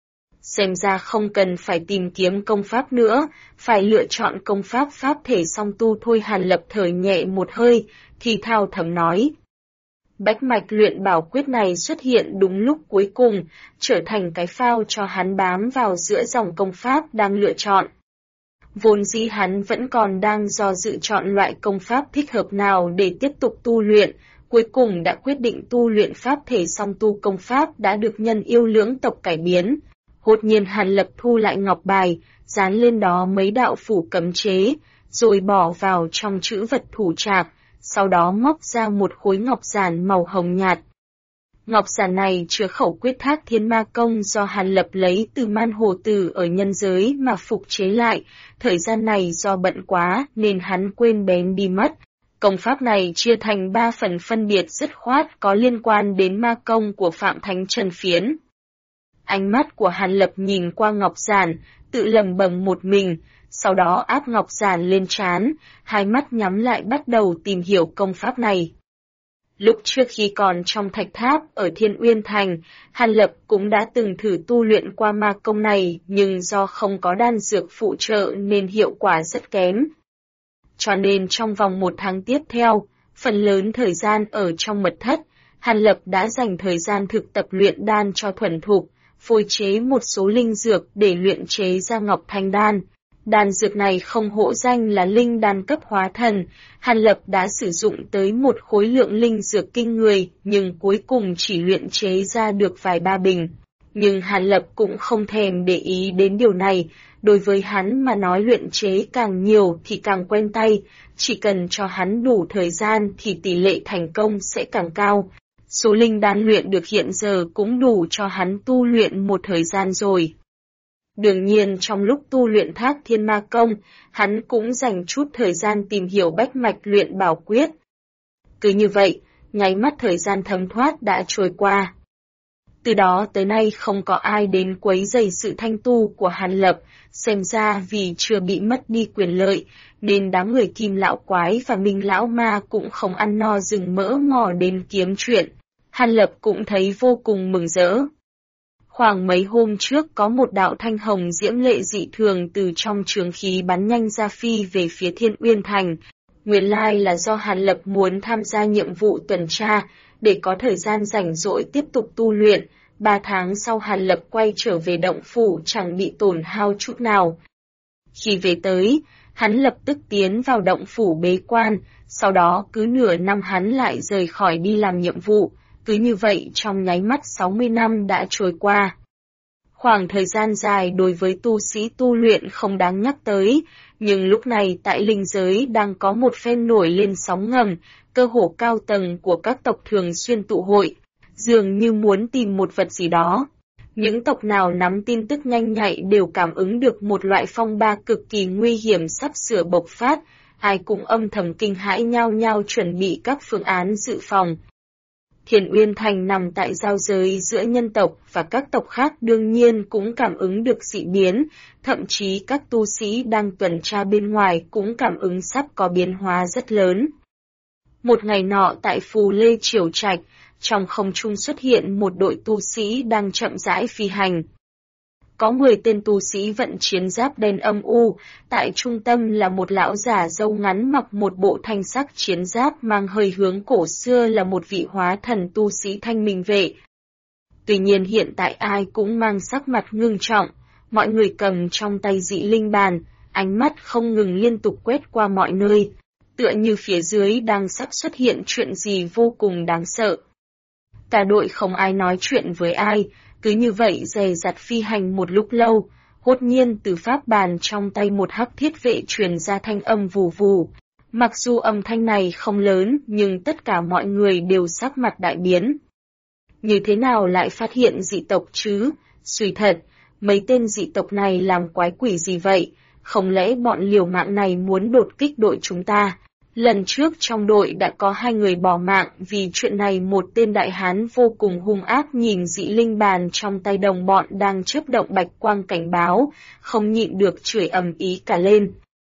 Xem ra không cần phải tìm kiếm công pháp nữa, phải lựa chọn công pháp pháp thể song tu thôi. Hàn Lập thở nhẹ một hơi, thì thào thầm nói. Bách mạch luyện bảo quyết này xuất hiện đúng lúc cuối cùng, trở thành cái phao cho hắn bám vào giữa dòng công pháp đang lựa chọn. Vốn dĩ hắn vẫn còn đang do dự chọn loại công pháp thích hợp nào để tiếp tục tu luyện, cuối cùng đã quyết định tu luyện pháp thể song tu công pháp đã được nhân yêu lưỡng tộc cải biến. Hốt nhiên Hàn Lập thu lại ngọc bài, dán lên đó mấy đạo phủ cấm chế, rồi bỏ vào trong chữ vật thủ trạc, sau đó móc ra một khối ngọc giản màu hồng nhạt. Ngọc giản này chứa khẩu quyết Thác Thiên Ma Công do Hàn Lập lấy từ Man Hồ Tử ở nhân giới mà phục chế lại, thời gian này do bận quá nên hắn quên bén đi mất. Công pháp này chia thành 3 phần phân biệt dứt khoát có liên quan đến ma công của Phạm Thánh Trần Phiến. Ánh mắt của Hàn Lập nhìn qua ngọc giản, tự lẩm bẩm một mình, sau đó áp ngọc giản lên trán, hai mắt nhắm lại bắt đầu tìm hiểu công pháp này. Lúc trước khi còn trong thạch tháp ở Thiên Uyên Thành, Hàn Lập cũng đã từng thử tu luyện qua ma công này, nhưng do không có đan dược phụ trợ nên hiệu quả rất kém. Cho nên trong vòng 1 tháng tiếp theo, phần lớn thời gian ở trong mật thất, Hàn Lập đã dành thời gian thực tập luyện đan cho thuần thục, phối chế một số linh dược để luyện chế ra Ngọc Thanh Đan. Đan dược này không hổ danh là linh đan cấp hóa thần, Hàn Lập đã sử dụng tới một khối lượng linh dược kinh người, nhưng cuối cùng chỉ luyện chế ra được vài 3 bình. Nhưng Hàn Lập cũng không thèm để ý đến điều này, đối với hắn mà nói luyện chế càng nhiều thì càng quen tay, chỉ cần cho hắn đủ thời gian thì tỷ lệ thành công sẽ càng cao. Số linh đan luyện được hiện giờ cũng đủ cho hắn tu luyện một thời gian rồi. Đương nhiên trong lúc tu luyện Thác Thiên Ma Công, hắn cũng dành chút thời gian tìm hiểu bách mạch luyện bảo quyết. Cứ như vậy, nháy mắt thời gian thấm thoát đã trôi qua. Từ đó tới nay không có ai đến quấy rầy sự thanh tu của Hàn Lập, xem ra vì chưa bị mất đi quyền lợi, nên đám người Kim Lão Quái và Minh Lão Ma cũng không ăn no rừng mỡ mò đến kiếm chuyện. Hàn Lập cũng thấy vô cùng mừng rỡ. Khoảng mấy hôm trước có một đạo thanh hồng diễm lệ dị thường từ trong trường khí bắn nhanh ra phi về phía Thiên Uyên Thành. Nguyên lai là do Hàn Lập muốn tham gia nhiệm vụ tuần tra, để có thời gian rảnh rỗi tiếp tục tu luyện. 3 tháng sau Hàn Lập quay trở về động phủ chẳng bị tổn hao chút nào. Khi về tới, hắn lập tức tiến vào động phủ bế quan, sau đó cứ nửa năm hắn lại rời khỏi đi làm nhiệm vụ, cứ như vậy trong nháy mắt 60 năm đã trôi qua. Khoảng thời gian dài đối với tu sĩ tu luyện không đáng nhắc tới, nhưng lúc này tại linh giới đang có một phen nổi lên sóng ngầm, cơ hồ cao tầng của các tộc thường xuyên tụ hội, dường như muốn tìm một vật gì đó. Những tộc nào nắm tin tức nhanh nhạy đều cảm ứng được một loại phong ba cực kỳ nguy hiểm sắp sửa bộc phát, ai cũng âm thầm kinh hãi nhao nhao chuẩn bị các phương án dự phòng. Thiền Uyên Thành nằm tại giao giới giữa nhân tộc và các tộc khác đương nhiên cũng cảm ứng được dị biến, thậm chí các tu sĩ đang tuần tra bên ngoài cũng cảm ứng sắp có biến hóa rất lớn. Một ngày nọ tại Phù Lê Triều Trạch, trong không trung xuất hiện một đội tu sĩ đang chậm rãi phi hành. Có 10 tên tu sĩ vận chiến giáp đen âm u, tại trung tâm là một lão già râu ngắn mặc một bộ thanh sắc chiến giáp mang hơi hướng cổ xưa là một vị hóa thần tu sĩ Thanh Minh Vệ. Tuy nhiên hiện tại ai cũng mang sắc mặt ngưng trọng, mọi người cầm trong tay dị linh bàn, ánh mắt không ngừng liên tục quét qua mọi nơi, tựa như phía dưới đang sắp xuất hiện chuyện gì vô cùng đáng sợ. Cả đội không ai nói chuyện với ai, cứ như vậy dè dặt phi hành một lúc lâu, đột nhiên từ pháp bàn trong tay một hắc thiết vệ truyền ra thanh âm vù vù. Mặc dù âm thanh này không lớn, nhưng tất cả mọi người đều sắc mặt đại biến. Như thế nào lại phát hiện dị tộc chứ? Suy thật, mấy tên dị tộc này làm quái quỷ gì vậy? Không lẽ bọn liều mạng này muốn đột kích đội chúng ta? Lần trước trong đội đã có 2 người bỏ mạng vì chuyện này. Một tên đại hán vô cùng hung ác nhìn dị linh bàn trong tay đồng bọn đang chớp động bạch quang cảnh báo, không nhịn được chửi ầm ĩ cả lên.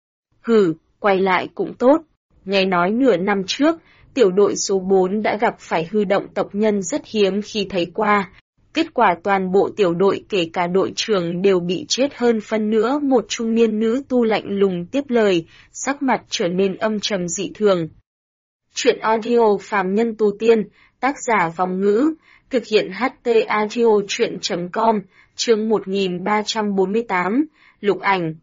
Hừ, quay lại cũng tốt. Nghe nói nửa năm trước, tiểu đội số 4 đã gặp phải hư động tộc nhân rất hiếm khi thấy qua. Kết quả toàn bộ tiểu đội kể cả đội trưởng đều bị chết hơn phân nữa. Một trung niên nữ tu lạnh lùng tiếp lời, sắc mặt trở nên âm trầm dị thường. Chuyện audio phàm nhân tu tiên, tác giả Vòng Ngữ, thực hiện HT audio chuyện.com, chương 1348, Lục Ảnh.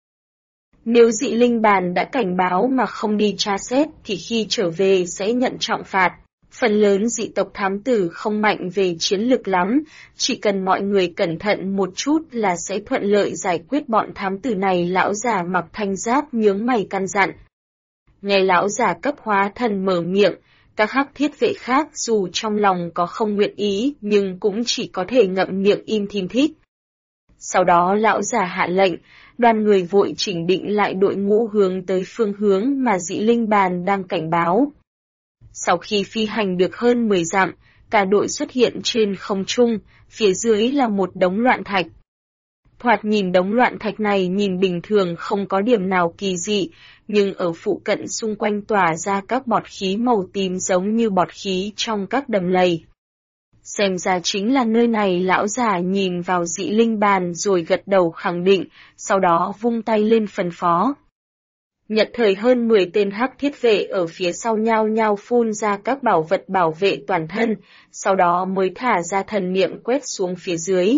Nếu dị linh bàn đã cảnh báo mà không đi tra xét thì khi trở về sẽ nhận trọng phạt. Phần lớn dị tộc thám tử không mạnh về chiến lực lắm, chỉ cần mọi người cẩn thận một chút là sẽ thuận lợi giải quyết bọn thám tử này. Lão già mặc thanh giáp nhướng mày căn dặn. Nghe lão già cấp hóa thần mở miệng, các hắc thiết vệ khác dù trong lòng có không nguyện ý nhưng cũng chỉ có thể ngậm miệng im thìn thít. Sau đó lão già hạ lệnh, đoàn người vội chỉnh định lại đội ngũ hướng tới phương hướng mà dị linh bàn đang cảnh báo. Sau khi phi hành được hơn 10 dặm, cả đội xuất hiện trên không trung, phía dưới là một đống loạn thạch. Thoạt nhìn đống loạn thạch này nhìn bình thường không có điểm nào kỳ dị, nhưng ở phụ cận xung quanh tỏa ra các bọt khí màu tím giống như bọt khí trong các đầm lầy. Xem ra chính là nơi này. Lão già nhìn vào dị linh bàn rồi gật đầu khẳng định, sau đó vung tay lên phân phó. Nhận thời hơn 10 tên hắc thiết vệ ở phía sau nhao nhao phun ra các bảo vật bảo vệ toàn thân, sau đó mới thả ra thần niệm quét xuống phía dưới.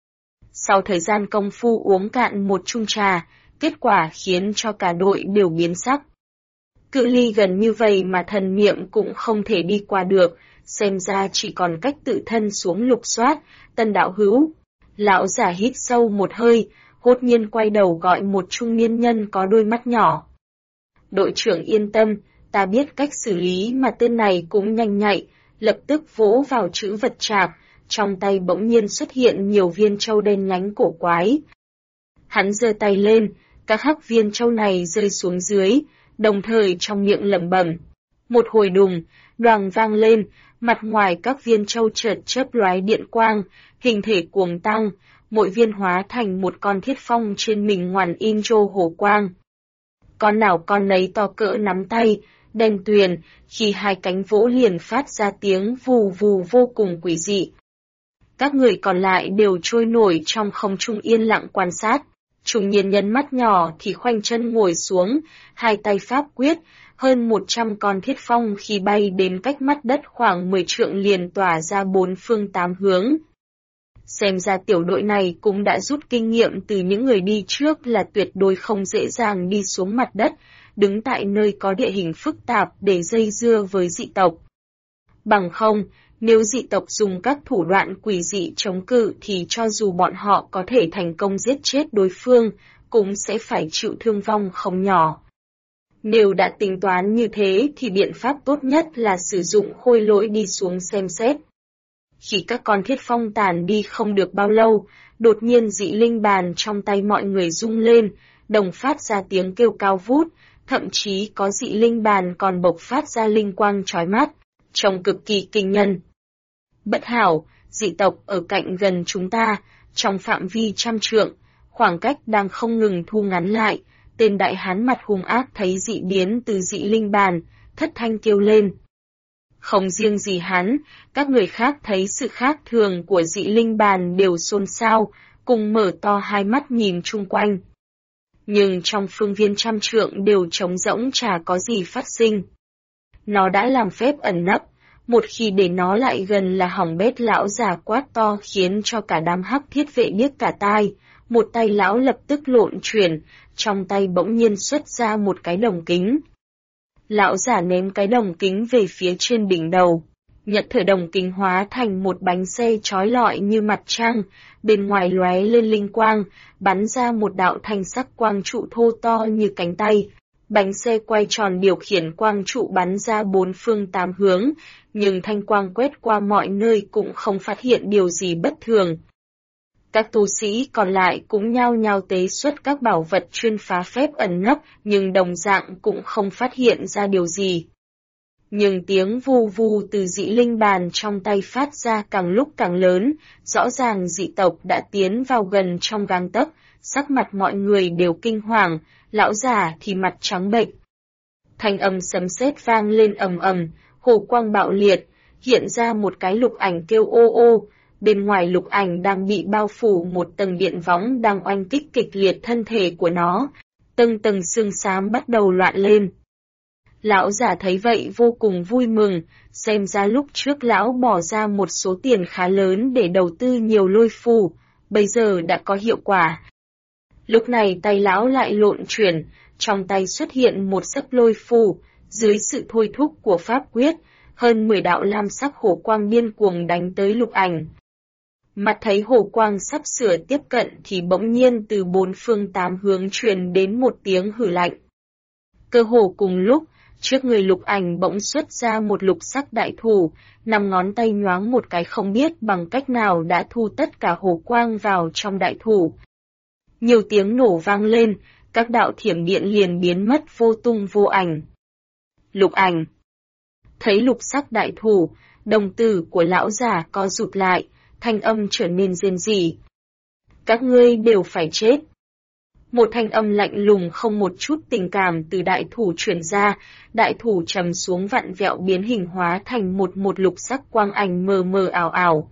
Sau thời gian công phu uống cạn một chung trà, kết quả khiến cho cả đội đều biến sắc. Cự ly gần như vậy mà thần niệm cũng không thể đi qua được, xem ra chỉ còn cách tự thân xuống lục soát. Tân đạo hữu. Lão già hít sâu một hơi, đột nhiên quay đầu gọi một trung niên nhân có đôi mắt nhỏ. Đội trưởng yên tâm, ta biết cách xử lý. Mà tên này cũng nhanh nhạy, lập tức vỗ vào chữ vật trạc, trong tay bỗng nhiên xuất hiện nhiều viên châu đen nhánh cổ quái. Hắn giơ tay lên, các hắc viên châu này rơi xuống dưới, đồng thời trong miệng lẩm bẩm. Một hồi đùng, đoàng vang lên, mặt ngoài các viên châu chợt chớp lóe điện quang, hình thể cuồng tăng, mỗi viên hóa thành một con thiết phong trên mình ngoằn in trô hổ quang. Con nào con nấy to cỡ nắm tay, đen tuyền, khi hai cánh vỗ liền phát ra tiếng vù vù vô cùng quỷ dị. Các người còn lại đều trôi nổi trong không trung yên lặng quan sát. Trung niên nhân mắt nhỏ thì khoanh chân ngồi xuống, hai tay pháp quyết, hơn 100 con thiết phong khi bay đến cách mắt đất khoảng 10 trượng liền tỏa ra 4 phương 8 hướng. Xem ra tiểu đội này cũng đã rút kinh nghiệm từ những người đi trước là tuyệt đối không dễ dàng đi xuống mặt đất, đứng tại nơi có địa hình phức tạp để dây dưa với dị tộc. Bằng không, Nếu dị tộc dùng các thủ đoạn quỷ dị chống cự thì cho dù bọn họ có thể thành công giết chết đối phương, cũng sẽ phải chịu thương vong không nhỏ. Nếu đã tính toán như thế thì biện pháp tốt nhất là sử dụng khôi lỗi đi xuống xem xét. Khi các con thiết phong tàn đi không được bao lâu, đột nhiên dị linh bàn trong tay mọi người rung lên, đồng phát ra tiếng kêu cao vút, thậm chí có dị linh bàn còn bộc phát ra linh quang chói mắt, trông cực kỳ kinh nhân. Bất hảo, dị tộc ở cạnh gần chúng ta, trong phạm vi 100 trượng, khoảng cách đang không ngừng thu ngắn lại, tên đại hán mặt hung ác thấy dị biến từ dị linh bàn, thất thanh kêu lên. Không riêng gì hắn, các người khác thấy sự khác thường của dị linh bàn đều xôn xao, cùng mở to hai mắt nhìn chung quanh. Nhưng trong phương viên 100 trượng đều trống rỗng chả có gì phát sinh. Nó đã làm phép ẩn nấp, một khi để nó lại gần là hỏng bét. Lão già quát to khiến cho cả đám hắc thiết vệ điếc cả tai, một tay lão lập tức lộn chuyển, trong tay bỗng nhiên xuất ra một cái đồng kính. Lão giả ném cái đồng kính về phía trên đỉnh đầu, nhận thử đồng kính hóa thành một bánh xe chói lọi như mặt trăng, bên ngoài lóe lên linh quang, bắn ra một đạo thanh sắc quang trụ thô to như cánh tay. Bánh xe quay tròn điều khiển quang trụ bắn ra 4 phương 8 hướng, nhưng thanh quang quét qua mọi nơi cũng không phát hiện điều gì bất thường. Các tu sĩ còn lại cũng nhao nhao tế xuất các bảo vật chuyên phá phép ẩn nấp, nhưng đồng dạng cũng không phát hiện ra điều gì. Nhưng tiếng vù vù từ dị linh bàn trong tay phát ra càng lúc càng lớn, rõ ràng dị tộc đã tiến vào gần trong gang tấc, sắc mặt mọi người đều kinh hoàng, lão già thì mặt trắng bệch. Thanh âm sấm sét vang lên ầm ầm, hồ quang bạo liệt, hiện ra một cái lục ảnh kêu ô ô, bên ngoài lục ảnh đang bị bao phủ một tầng điện võng đang oanh kích kịch liệt thân thể của nó, tầng tầng xương xám bắt đầu loạn lên. Lão già thấy vậy vô cùng vui mừng, xem ra lúc trước lão bỏ ra một số tiền khá lớn để đầu tư nhiều lôi phù, bây giờ đã có hiệu quả. Lúc này tay lão lại lộn chuyển, trong tay xuất hiện một sấp lôi phù, dưới sự thôi thúc của pháp quyết, hơn 10 đạo lam sắc hổ quang điên cuồng đánh tới lục ảnh. Mặt thấy hổ quang sắp sửa tiếp cận thì bỗng nhiên từ 4 phương 8 hướng truyền đến một tiếng hử lạnh. Cơ hồ cùng lúc, trước người lục ảnh bỗng xuất ra một lục sắc đại thủ, 5 ngón tay nhoáng một cái không biết bằng cách nào đã thu tất cả hổ quang vào trong đại thủ. Nhiều tiếng nổ vang lên, các đạo thiểm điện liền biến mất vô tung vô ảnh. Lục ảnh thấy lục sắc đại thủ, đồng tử của lão già co rụt lại, thanh âm trở nên rên rỉ. Các ngươi đều phải chết. Một thanh âm lạnh lùng không một chút tình cảm từ đại thủ truyền ra, đại thủ trầm xuống vặn vẹo biến hình hóa thành một lục sắc quang ảnh mờ mờ ảo ảo.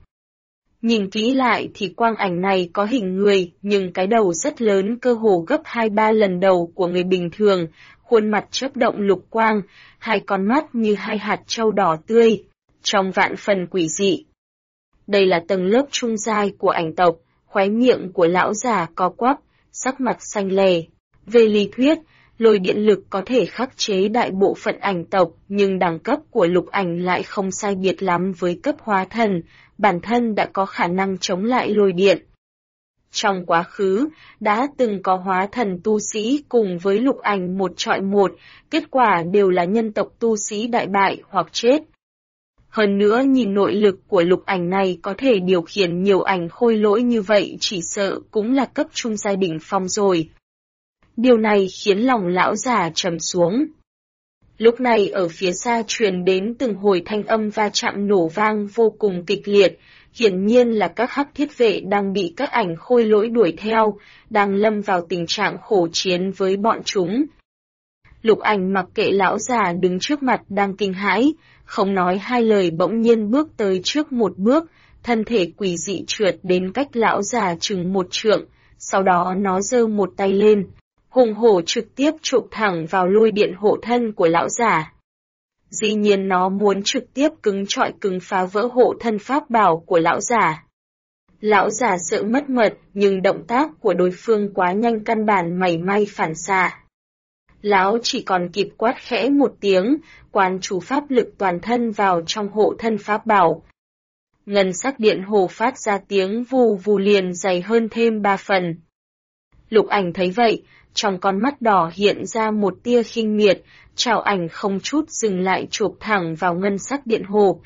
Nhìn kỹ lại thì quang ảnh này có hình người, nhưng cái đầu rất lớn, cơ hồ gấp 2-3 lần đầu của người bình thường, khuôn mặt chớp động lục quang, hai con mắt như hai hạt châu đỏ tươi, trong vạn phần quỷ dị. Đây là tầng lớp trung giai của ảnh tộc, khóe miệng của lão già co quắp, sắc mặt xanh lè. Về lý thuyết, lôi điện lực có thể khắc chế đại bộ phận ảnh tộc, nhưng đẳng cấp của lục ảnh lại không sai biệt lắm với cấp hóa thần, bản thân đã có khả năng chống lại lôi điện. Trong quá khứ, đã từng có hóa thần tu sĩ cùng với lục ảnh một trọi một, kết quả đều là nhân tộc tu sĩ đại bại hoặc chết. Hơn nữa nhìn nội lực của lục ảnh này có thể điều khiển nhiều ảnh khôi lỗi như vậy chỉ sợ cũng là cấp trung giai đỉnh phong rồi. Điều này khiến lòng lão già trầm xuống. Lúc này ở phía xa truyền đến từng hồi thanh âm va chạm nổ vang vô cùng kịch liệt, hiển nhiên là các hắc thiết vệ đang bị các ảnh khôi lỗi đuổi theo, đang lâm vào tình trạng khổ chiến với bọn chúng. Lục ảnh mặc kệ lão già đứng trước mặt đang kinh hãi, không nói hai lời bỗng nhiên bước tới trước một bước, thân thể quỷ dị trượt đến cách lão già chừng 1 trượng, sau đó nó giơ một tay lên, hùng hổ trực tiếp chụp thẳng vào lôi điện hộ thân của lão già. Dĩ nhiên nó muốn trực tiếp cứng trọi cứng phá vỡ hộ thân pháp bảo của lão già. Lão già sợ mất mật, nhưng động tác của đối phương quá nhanh căn bản mảy may phản xạ. Lão chỉ còn kịp quát khẽ một tiếng, quán chú pháp lực toàn thân vào trong hộ thân pháp bảo, ngân sắc điện hồ phát ra tiếng vù vù liền dày hơn thêm 3 phần. Lục Ảnh thấy vậy, trong con mắt đỏ hiện ra một tia khinh miệt, trảo ảnh không chút dừng lại chụp thẳng vào ngân sắc điện hồ.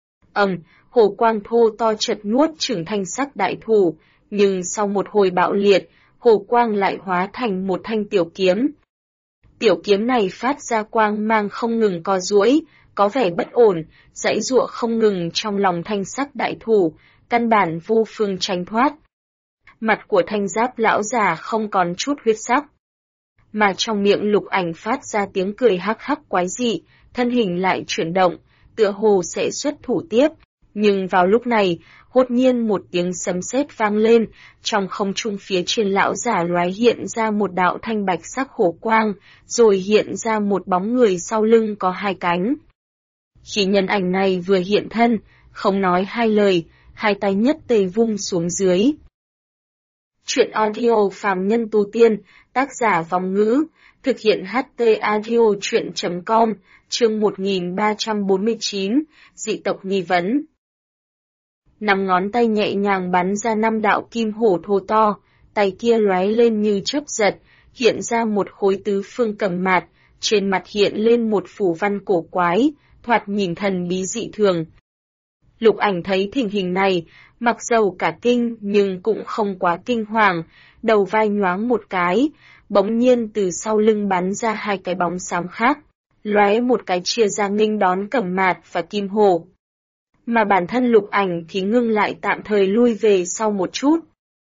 Hồ quang thô to chợt nuốt chửng thanh sắc đại thủ, nhưng sau một hồi bạo liệt, hồ quang lại hóa thành một thanh tiểu kiếm. Tiểu kiếm này phát ra quang mang không ngừng co duỗi, có vẻ bất ổn, giãy giụa không ngừng trong lòng thanh sắc đại thủ, căn bản vô phương tránh thoát. Mặt của thanh giáp lão già không còn chút huyết sắc, mà trong miệng Lục Ảnh phát ra tiếng cười hắc hắc quái dị, thân hình lại chuyển động, tựa hồ sẽ xuất thủ tiếp. Nhưng vào lúc này, đột nhiên một tiếng sấm sét vang lên, trong không trung phía trên lão giả lóe hiện ra một đạo thanh bạch sắc hổ quang, rồi hiện ra một bóng người sau lưng có 2 cánh. Khi nhân ảnh này vừa hiện thân, không nói 2 lời, 2 tay nhất tề vung xuống dưới. Truyện audio phàm nhân tu tiên, tác giả Vong Ngữ, thực hiện HT audio truyện.com, chương 1349, dị tộc nghi vấn. 5 ngón tay nhẹ nhàng bắn ra 5 đạo kim hổ thô to, tay kia lóe lên như chớp giật, hiện ra một khối tứ phương cầm mạt, trên mặt hiện lên một phù văn cổ quái, thoạt nhìn thần bí dị thường. Lục Ảnh thấy tình hình này, mặc dầu cả kinh nhưng cũng không quá kinh hoàng, đầu vai nhoáng một cái, bỗng nhiên từ sau lưng bắn ra 2 cái bóng xám khác, lóe một cái chia ra nghênh đón cẩm mạt và kim hổ. Mà bản thân Lục Ảnh thì ngưng lại tạm thời lui về sau một chút.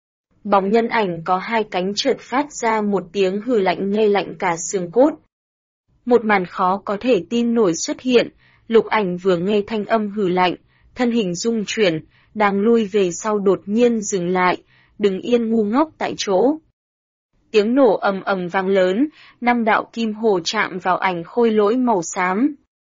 Bóng nhân ảnh có 2 cánh chợt phát ra một tiếng hừ lạnh nghe lạnh cả xương cốt. Một màn khó có thể tin nổi xuất hiện, Lục Ảnh vừa nghe thanh âm hừ lạnh, thân hình rung chuyển, đang lui về sau đột nhiên dừng lại, đứng yên ngu ngốc tại chỗ. Tiếng nổ ầm ầm vang lớn, 5 đạo kim hồ chạm vào ảnh khôi lỗi màu xám.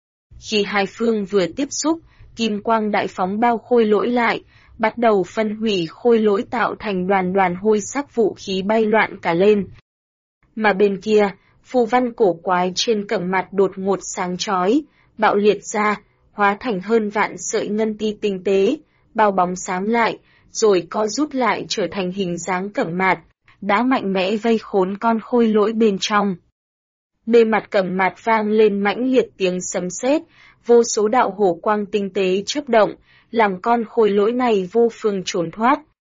Khi hai phương vừa tiếp xúc, kim quang đại phóng bao khôi lỗi lại, bắt đầu phân hủy khôi lỗi tạo thành đoàn đoàn hôi sắc vũ khí bay loạn cả lên. Mà bên kia, phù văn cổ quái trên cẩm mặt đột ngột sáng chói, bạo liệt ra, hóa thành hơn vạn sợi ngân ti tinh tế, bao bóng xám lại, rồi co rút lại trở thành hình dáng cẩm mạt, đã mạnh mẽ vây khốn con khôi lỗi bên trong. Bề mặt cẩm mạt vang lên mãnh liệt tiếng sấm sét, vô số đạo hổ quang tinh tế chớp động, làm con khôi lỗi này vô phương trốn thoát.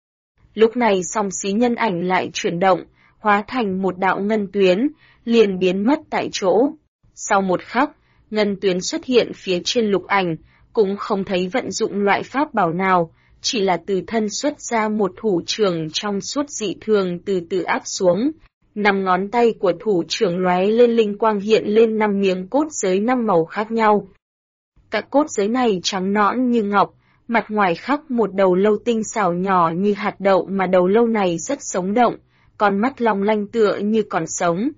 Lúc này song xí nhân ảnh lại chuyển động, hóa thành một đạo ngân tuyến, liền biến mất tại chỗ. Sau một khắc, ngân tuyến xuất hiện phía trên Lục Ảnh, cũng không thấy vận dụng loại pháp bảo nào, chỉ là từ thân xuất ra một thủ trưởng trong suốt dị thường từ từ áp xuống. 5 ngón tay của thủ trưởng lóe lên linh quang hiện lên 5 miếng cốt giới 5 màu khác nhau. Các cốt giới này trắng nõn như ngọc, mặt ngoài khắc một đầu lâu tinh xảo nhỏ như hạt đậu mà đầu lâu này rất sống động, con mắt long lanh tựa như còn sống.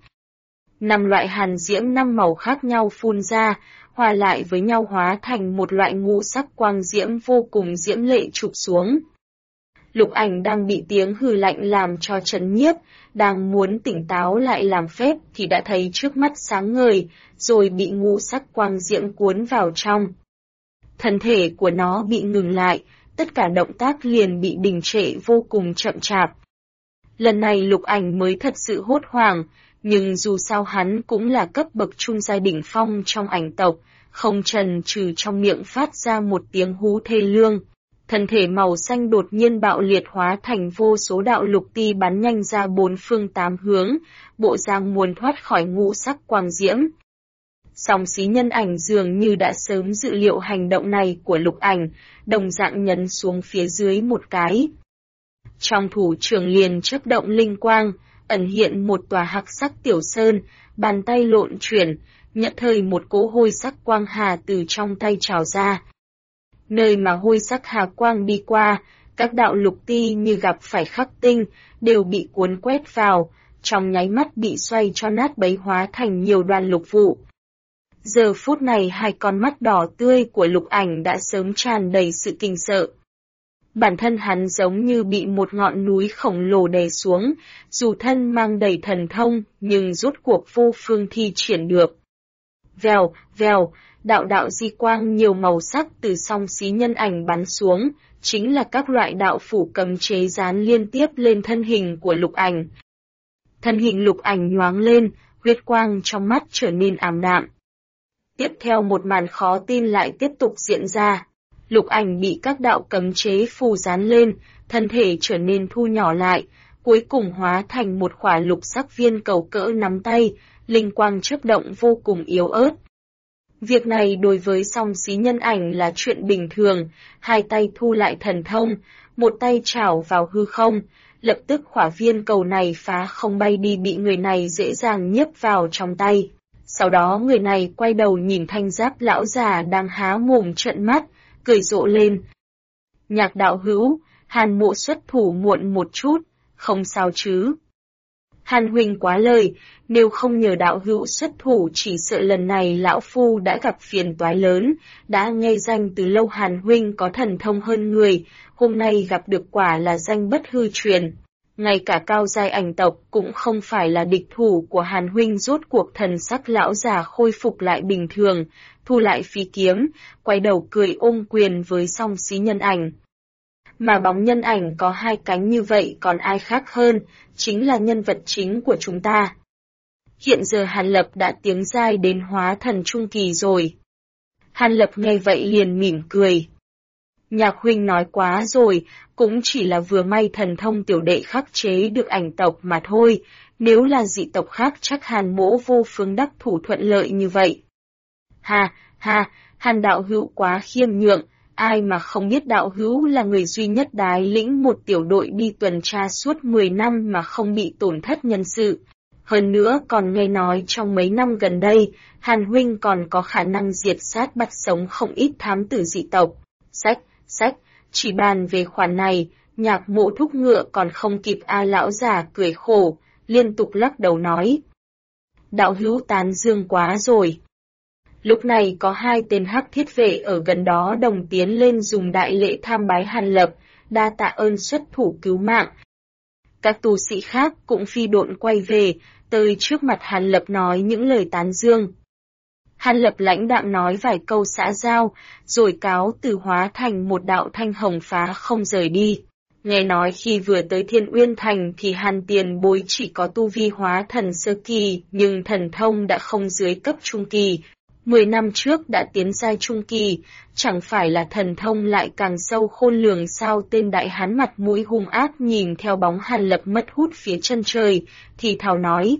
5 loại hàn diễm 5 màu khác nhau phun ra, hòa lại với nhau hóa thành một loại ngũ sắc quang diễm vô cùng diễm lệ chụp xuống. Lục Ảnh đang bị tiếng hừ lạnh làm cho chấn nhiếp, đang muốn tỉnh táo lại làm phép thì đã thấy trước mắt sáng ngời, rồi bị ngũ sắc quang diễm cuốn vào trong. Thân thể của nó bị ngừng lại, tất cả động tác liền bị đình trệ vô cùng chậm chạp. Lần này Lục Ảnh mới thật sự hốt hoảng, nhưng dù sao hắn cũng là cấp bậc trung giai đỉnh phong trong ảnh tộc, không chần chừ trong miệng phát ra một tiếng hú thê lương. Thân thể màu xanh đột nhiên bạo liệt hóa thành vô số đạo lục ti bắn nhanh ra 4 phương 8 hướng, bộ dáng muốn thoát khỏi ngũ sắc quang diễm. Song xí nhân ảnh dường như đã sớm dự liệu hành động này của Lục Ảnh, đồng dạng nhấn xuống phía dưới một cái. Trong thủ trưởng liền chớp động linh quang, ẩn hiện một tòa hắc sắc tiểu sơn, bàn tay lộn chuyển, nhận thời một cỗ hôi sắc quang hà từ trong tay trào ra. Nơi mà hôi sắc hà quang đi qua, các đạo lục ti như gặp phải khắc tinh, đều bị cuốn quét vào, trong nháy mắt bị xoay cho nát bấy hóa thành nhiều đoàn lục vụ. Giờ phút này 2 con mắt đỏ tươi của Lục Ảnh đã sớm tràn đầy sự kinh sợ. Bản thân hắn giống như bị một ngọn núi khổng lồ đè xuống, dù thân mang đầy thần thông nhưng rốt cuộc vô phương thi triển được. Vèo, vèo, đạo đạo di quang nhiều màu sắc từ song xí nhân ảnh bắn xuống, chính là các loại đạo phủ cấm chế dán liên tiếp lên thân hình của Lục Ảnh. Thân hình Lục Ảnh nhoáng lên, huyết quang trong mắt trở nên ảm đạm. Tiếp theo một màn khó tin lại tiếp tục diễn ra. Lục Ảnh bị các đạo cấm chế phù dán lên, thân thể trở nên thu nhỏ lại, cuối cùng hóa thành một khỏa lục sắc viên cầu cỡ nắm tay, linh quang chớp động vô cùng yếu ớt. Việc này đối với song xí nhân ảnh là chuyện bình thường, hai tay thu lại thần thông, một tay chảo vào hư không, lập tức khỏa viên cầu này phá không bay đi bị người này dễ dàng nhấp vào trong tay. Sau đó người này quay đầu nhìn Thanh Giáp lão già đang há mồm trợn mắt, cười rộ lên. Nhạc đạo hữu, Hàn mộ xuất thủ muộn một chút, không sao chứ. Hàn huynh quá lời, nếu không nhờ đạo hữu xuất thủ chỉ sợ lần này lão phu đã gặp phiền toái lớn, đã nghe danh từ lâu Hàn huynh có thần thông hơn người, hôm nay gặp được quả là danh bất hư truyền. Ngay cả cao giai ảnh tộc cũng không phải là địch thủ của Hàn huynh. Rốt cuộc thần sắc lão già khôi phục lại bình thường, thu lại phi kiếm, quay đầu cười ôm quyền với song xí nhân ảnh. Mà bóng nhân ảnh có hai cánh như vậy còn ai khác hơn, chính là nhân vật chính của chúng ta. Hiện giờ Hàn Lập đã tiến giai đến hóa thần trung kỳ rồi. Hàn Lập nghe vậy liền mỉm cười. Nhạc huynh nói quá rồi, cũng chỉ là vừa may thần thông tiểu đệ khắc chế được ảnh tộc mà thôi, nếu là dị tộc khác chắc Hàn mỗ vô phương đắc thủ thuận lợi như vậy. Ha, Hàn đạo hữu quá khiêm nhượng, ai mà không biết đạo hữu là người duy nhất đái lĩnh một tiểu đội đi tuần tra suốt 10 năm mà không bị tổn thất nhân sự. Hơn nữa còn nghe nói trong mấy năm gần đây, Hàn huynh còn có khả năng diệt sát bắt sống không ít thám tử dị tộc. Sách, chỉ bàn về khoản này, Nhạc mộ thúc ngựa còn không kịp lão già cười khổ, liên tục lắc đầu nói. Đạo hữu tán dương quá rồi. Lúc này có hai tên hắc thiết vệ ở gần đó đồng tiến lên dùng đại lễ tham bái Hàn Lập, đa tạ ơn xuất thủ cứu mạng. Các tu sĩ khác cũng phi độn quay về, tới trước mặt Hàn Lập nói những lời tán dương. Hàn Lập lãnh đạm nói vài câu xã giao, rồi cáo từ hóa thành một đạo thanh hồng phá không rời đi. Nghe nói khi vừa tới Thiên Uyên Thành thì Hàn tiền bối chỉ có tu vi hóa thần sơ kỳ, nhưng thần thông đã không dưới cấp trung kỳ. 10 năm trước đã tiến giai trung kỳ, chẳng phải là thần thông lại càng sâu khôn lường sao? Tên đại hán mặt mũi hung ác nhìn theo bóng Hàn Lập mất hút phía chân trời, thì thào nói.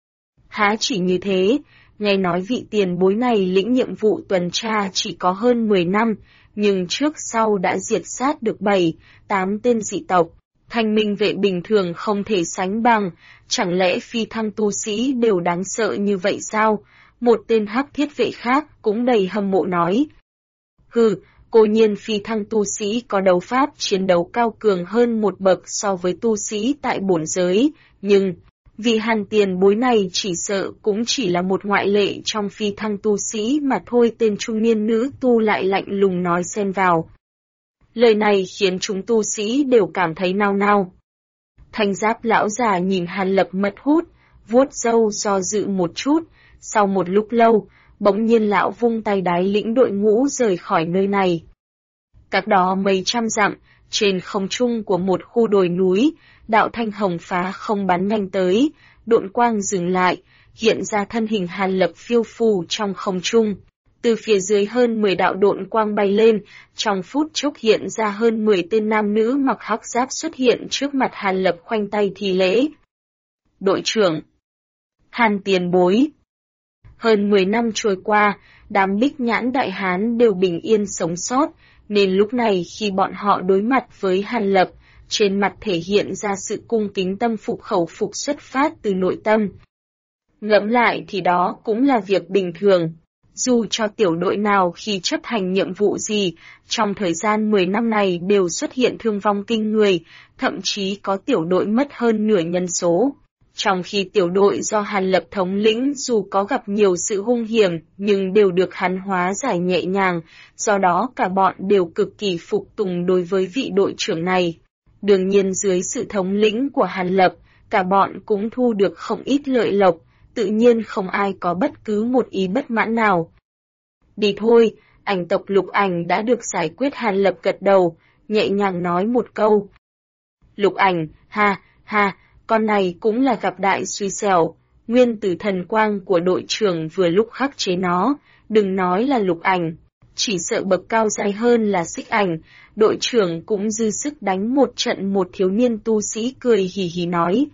Há chỉ như thế, nghe nói vị tiền bối này lĩnh nhiệm vụ tuần tra chỉ có hơn 10 năm, nhưng trước sau đã diệt sát được 7-8 tên dị tộc. Thanh minh vệ bình thường không thể sánh bằng, chẳng lẽ phi thăng tu sĩ đều đáng sợ như vậy sao? Một tên hắc thiết vệ khác cũng đầy hâm mộ nói. Hừ, cố nhiên phi thăng tu sĩ có đấu pháp chiến đấu cao cường hơn một bậc so với tu sĩ tại bổn giới, nhưng vì Hàn tiền bối này chỉ sợ cũng chỉ là một ngoại lệ trong phi thăng tu sĩ mà thôi. Tên trung niên nữ tu lại lạnh lùng nói xen vào. Lời này khiến chúng tu sĩ đều cảm thấy nao nao. Thanh Giáp lão già nhìn Hàn Lập mất hút, vuốt râu do dự một chút, sau một lúc lâu, bỗng nhiên lão vung tay đái lĩnh đội ngũ rời khỏi nơi này. Cách đó mấy trăm dặm, trên không trung của một khu đồi núi, đạo thanh hồng phá không bắn nhanh tới, độn quang dừng lại, hiện ra thân hình Hàn Lập phiêu phù trong không trung. Từ phía dưới hơn 10 đạo độn quang bay lên, trong phút chốc hiện ra hơn 10 tên nam nữ mặc hắc giáp xuất hiện trước mặt Hàn Lập khoanh tay thi lễ. Đội trưởng, Hàn tiền bối. Hơn 10 năm trôi qua, đám Bích Nhãn đại hán đều bình yên sống sót, nên lúc này khi bọn họ đối mặt với Hàn Lập, trên mặt thể hiện ra sự cung kính tâm phục khẩu phục xuất phát từ nội tâm. Ngẫm lại thì đó cũng là việc bình thường. Dù cho tiểu đội nào khi chấp hành nhiệm vụ gì, trong thời gian 10 năm này đều xuất hiện thương vong kinh người, thậm chí có tiểu đội mất hơn nửa nhân số. Trong khi tiểu đội do Hàn Lập thống lĩnh dù có gặp nhiều sự hung hiểm nhưng đều được hắn hóa giải nhẹ nhàng, do đó cả bọn đều cực kỳ phục tùng đối với vị đội trưởng này. Đương nhiên dưới sự thống lĩnh của Hàn Lập, cả bọn cũng thu được không ít lợi lộc, tự nhiên không ai có bất cứ một ý bất mãn nào. Đi thôi, ảnh tộc Lục Ảnh đã được giải quyết. Hàn Lập gật đầu, nhẹ nhàng nói một câu. Lục Ảnh, ha, ha, con này cũng là gặp đại xui xẻo, nguyên tử thần quang của đội trưởng vừa lúc khắc chế nó, đừng nói là Lục Ảnh, chỉ sợ bậc cao dài hơn là Xích Ảnh, đội trưởng cũng dư sức đánh một trận. Một thiếu niên tu sĩ cười hì hì nói.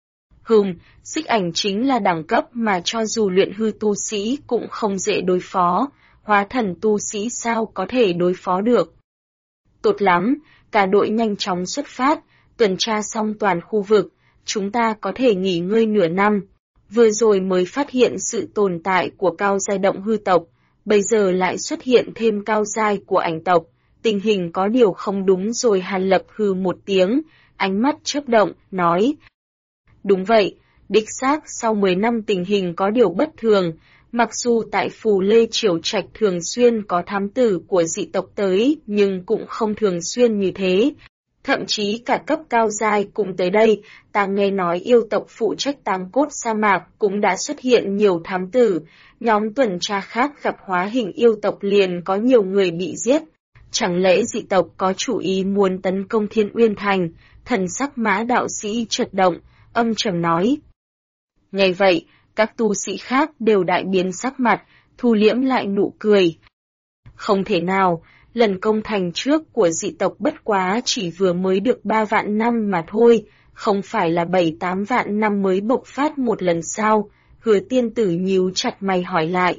Xích Ảnh chính là đẳng cấp mà cho dù luyện hư tu sĩ cũng không dễ đối phó, hóa thần tu sĩ sao có thể đối phó được. Tốt lắm, cả đội nhanh chóng xuất phát, tuần tra xong toàn khu vực, chúng ta có thể nghỉ ngơi nửa năm. Vừa rồi mới phát hiện sự tồn tại của cao giai động hư tộc, bây giờ lại xuất hiện thêm cao giai của ảnh tộc, tình hình có điều không đúng rồi. Hàn Lập hừ một tiếng, ánh mắt chớp động, nói. Đúng vậy, đích xác sau 10 năm tình hình có điều bất thường, mặc dù tại Phù Lê Triều Trạch thường xuyên có thám tử của dị tộc tới nhưng cũng không thường xuyên như thế. Thậm chí cả cấp cao giai cũng tới đây, ta nghe nói yêu tộc phụ trách táng cốt sa mạc cũng đã xuất hiện nhiều thám tử, nhóm tuần tra khác gặp hóa hình yêu tộc liền có nhiều người bị giết. Chẳng lẽ dị tộc có chủ ý muốn tấn công Thiên Uyên Thành? Thần sắc Mã đạo sĩ chợt động, âm trầm nói. Nghe vậy, các tu sĩ khác đều đại biến sắc mặt, thu liễm lại nụ cười. Không thể nào, lần công thành trước của dị tộc bất quá chỉ vừa mới được 3 vạn năm mà thôi, không phải là 7-8 vạn năm mới bộc phát một lần sao? Hứa tiên tử nhíu chặt mày hỏi lại.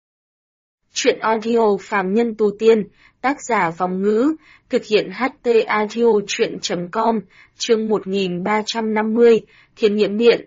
Chuyện audio phàm nhân tu tiên, tác giả Vòng Ngữ, thực hiện HT audio chuyện.com, chương 1350, Thiên Nhiễm Điện.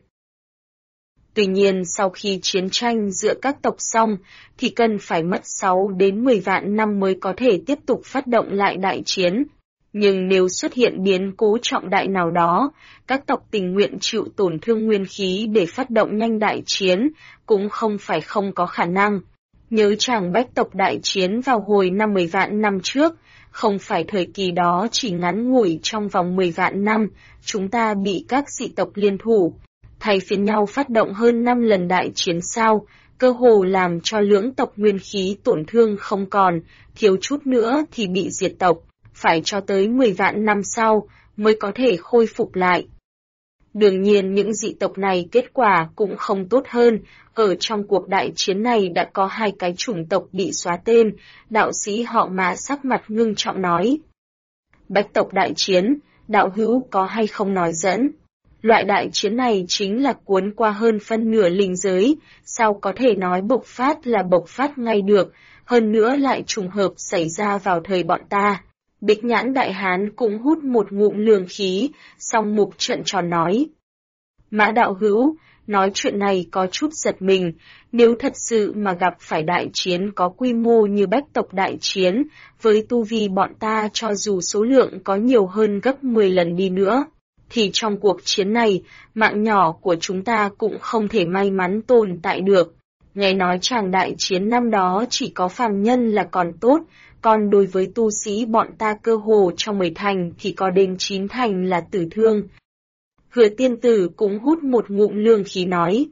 Tuy nhiên sau khi chiến tranh giữa các tộc xong, thì cần phải mất 6 đến 10 vạn năm mới có thể tiếp tục phát động lại đại chiến. Nhưng nếu xuất hiện biến cố trọng đại nào đó, các tộc tình nguyện chịu tổn thương nguyên khí để phát động nhanh đại chiến, cũng không phải không có khả năng. Nhớ chàng Bách tộc đại chiến vào hồi 50 vạn năm trước, không phải thời kỳ đó chỉ ngắn ngủi trong vòng 10 vạn năm, chúng ta bị các dị tộc liên thủ, thay phiên nhau phát động hơn 5 lần đại chiến sao, cơ hồ làm cho lưỡng tộc nguyên khí tổn thương không còn, thiếu chút nữa thì bị diệt tộc, phải cho tới 10 vạn năm sau mới có thể khôi phục lại. Đương nhiên những dị tộc này kết quả cũng không tốt hơn, ở trong cuộc đại chiến này đã có 2 cái chủng tộc bị xóa tên, đạo sĩ họ Mã sắc mặt ngưng trọng nói. Bách tộc đại chiến, đạo hữu có hay không nói dẫn? Loại đại chiến này chính là cuốn qua hơn phân nửa linh giới, sao có thể nói bộc phát là bộc phát ngay được, hơn nữa lại trùng hợp xảy ra vào thời bọn ta. Bích Nhãn Đại Hán cũng hút một ngụm lường khí, song mục trợn tròn nói. Mã đạo hữu, nói chuyện này có chút giật mình, nếu thật sự mà gặp phải đại chiến có quy mô như Bách tộc đại chiến, với tu vi bọn ta cho dù số lượng có nhiều hơn gấp 10 lần đi nữa, thì trong cuộc chiến này, mạng nhỏ của chúng ta cũng không thể may mắn tồn tại được. Nghe nói chàng đại chiến năm đó chỉ có phàm nhân là còn tốt, còn đối với tu sĩ bọn ta cơ hồ trong 10 thành thì có đến 9 thành là tử thương. Hứa tiên tử cũng hút một ngụm lương khí nói.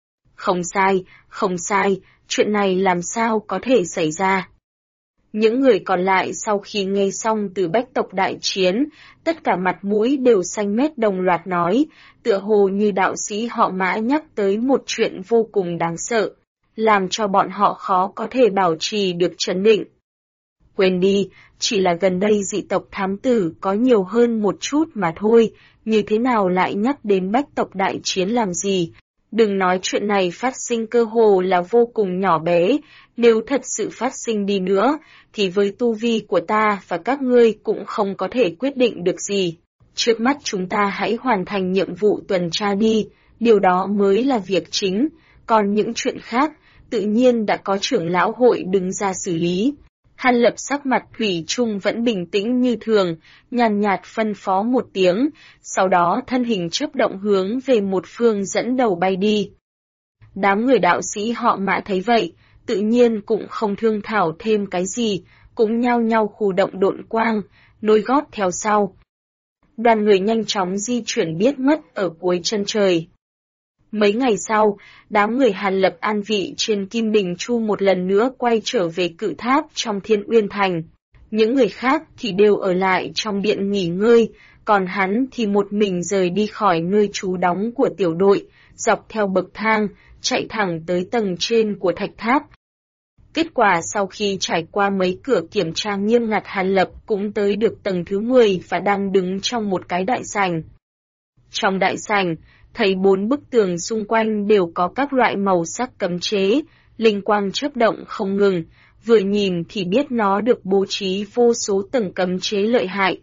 Không sai, chuyện này làm sao có thể xảy ra. Những người còn lại sau khi nghe xong từ Bách tộc đại chiến, tất cả mặt mũi đều xanh mét đồng loạt nói, tựa hồ như đạo sĩ họ Mã nhắc tới một chuyện vô cùng đáng sợ, làm cho bọn họ khó có thể bảo trì được trấn định. Quên đi, chỉ là gần đây dị tộc thám tử có nhiều hơn một chút mà thôi, như thế nào lại nhắc đến Bách tộc đại chiến làm gì? Đừng nói chuyện này phát sinh cơ hồ là vô cùng nhỏ bé, nếu thật sự phát sinh đi nữa, thì với tu vi của ta và các ngươi cũng không có thể quyết định được gì. Trước mắt chúng ta hãy hoàn thành nhiệm vụ tuần tra đi, điều đó mới là việc chính, còn những chuyện khác, tự nhiên đã có trưởng lão hội đứng ra xử lý. Hàn Lập sắc mặt thủy chung vẫn bình tĩnh như thường, nhàn nhạt phân phó một tiếng, sau đó thân hình chớp động hướng về một phương dẫn đầu bay đi. Đám người đạo sĩ họ Mã thấy vậy, tự nhiên cũng không thương thảo thêm cái gì, cũng nhao nhao khu động độn quang, nối gót theo sau. Đoàn người nhanh chóng di chuyển biết mất ở cuối chân trời. Mấy ngày sau, đám người Hàn Lập an vị trên Kim Bình Chu một lần nữa quay trở về cự tháp trong Thiên Uyên Thành. Những người khác thì đều ở lại trong điện nghỉ ngơi, còn hắn thì một mình rời đi khỏi nơi trú đóng của tiểu đội, dọc theo bậc thang, chạy thẳng tới tầng trên của thạch tháp. Kết quả sau khi trải qua mấy cửa kiểm tra nghiêm ngặt, Hàn Lập cũng tới được tầng thứ 10 và đang đứng trong một cái đại sảnh. Trong đại sảnh, thấy 4 bức tường xung quanh đều có các loại màu sắc cấm chế, linh quang chớp động không ngừng, vừa nhìn thì biết nó được bố trí vô số tầng cấm chế lợi hại.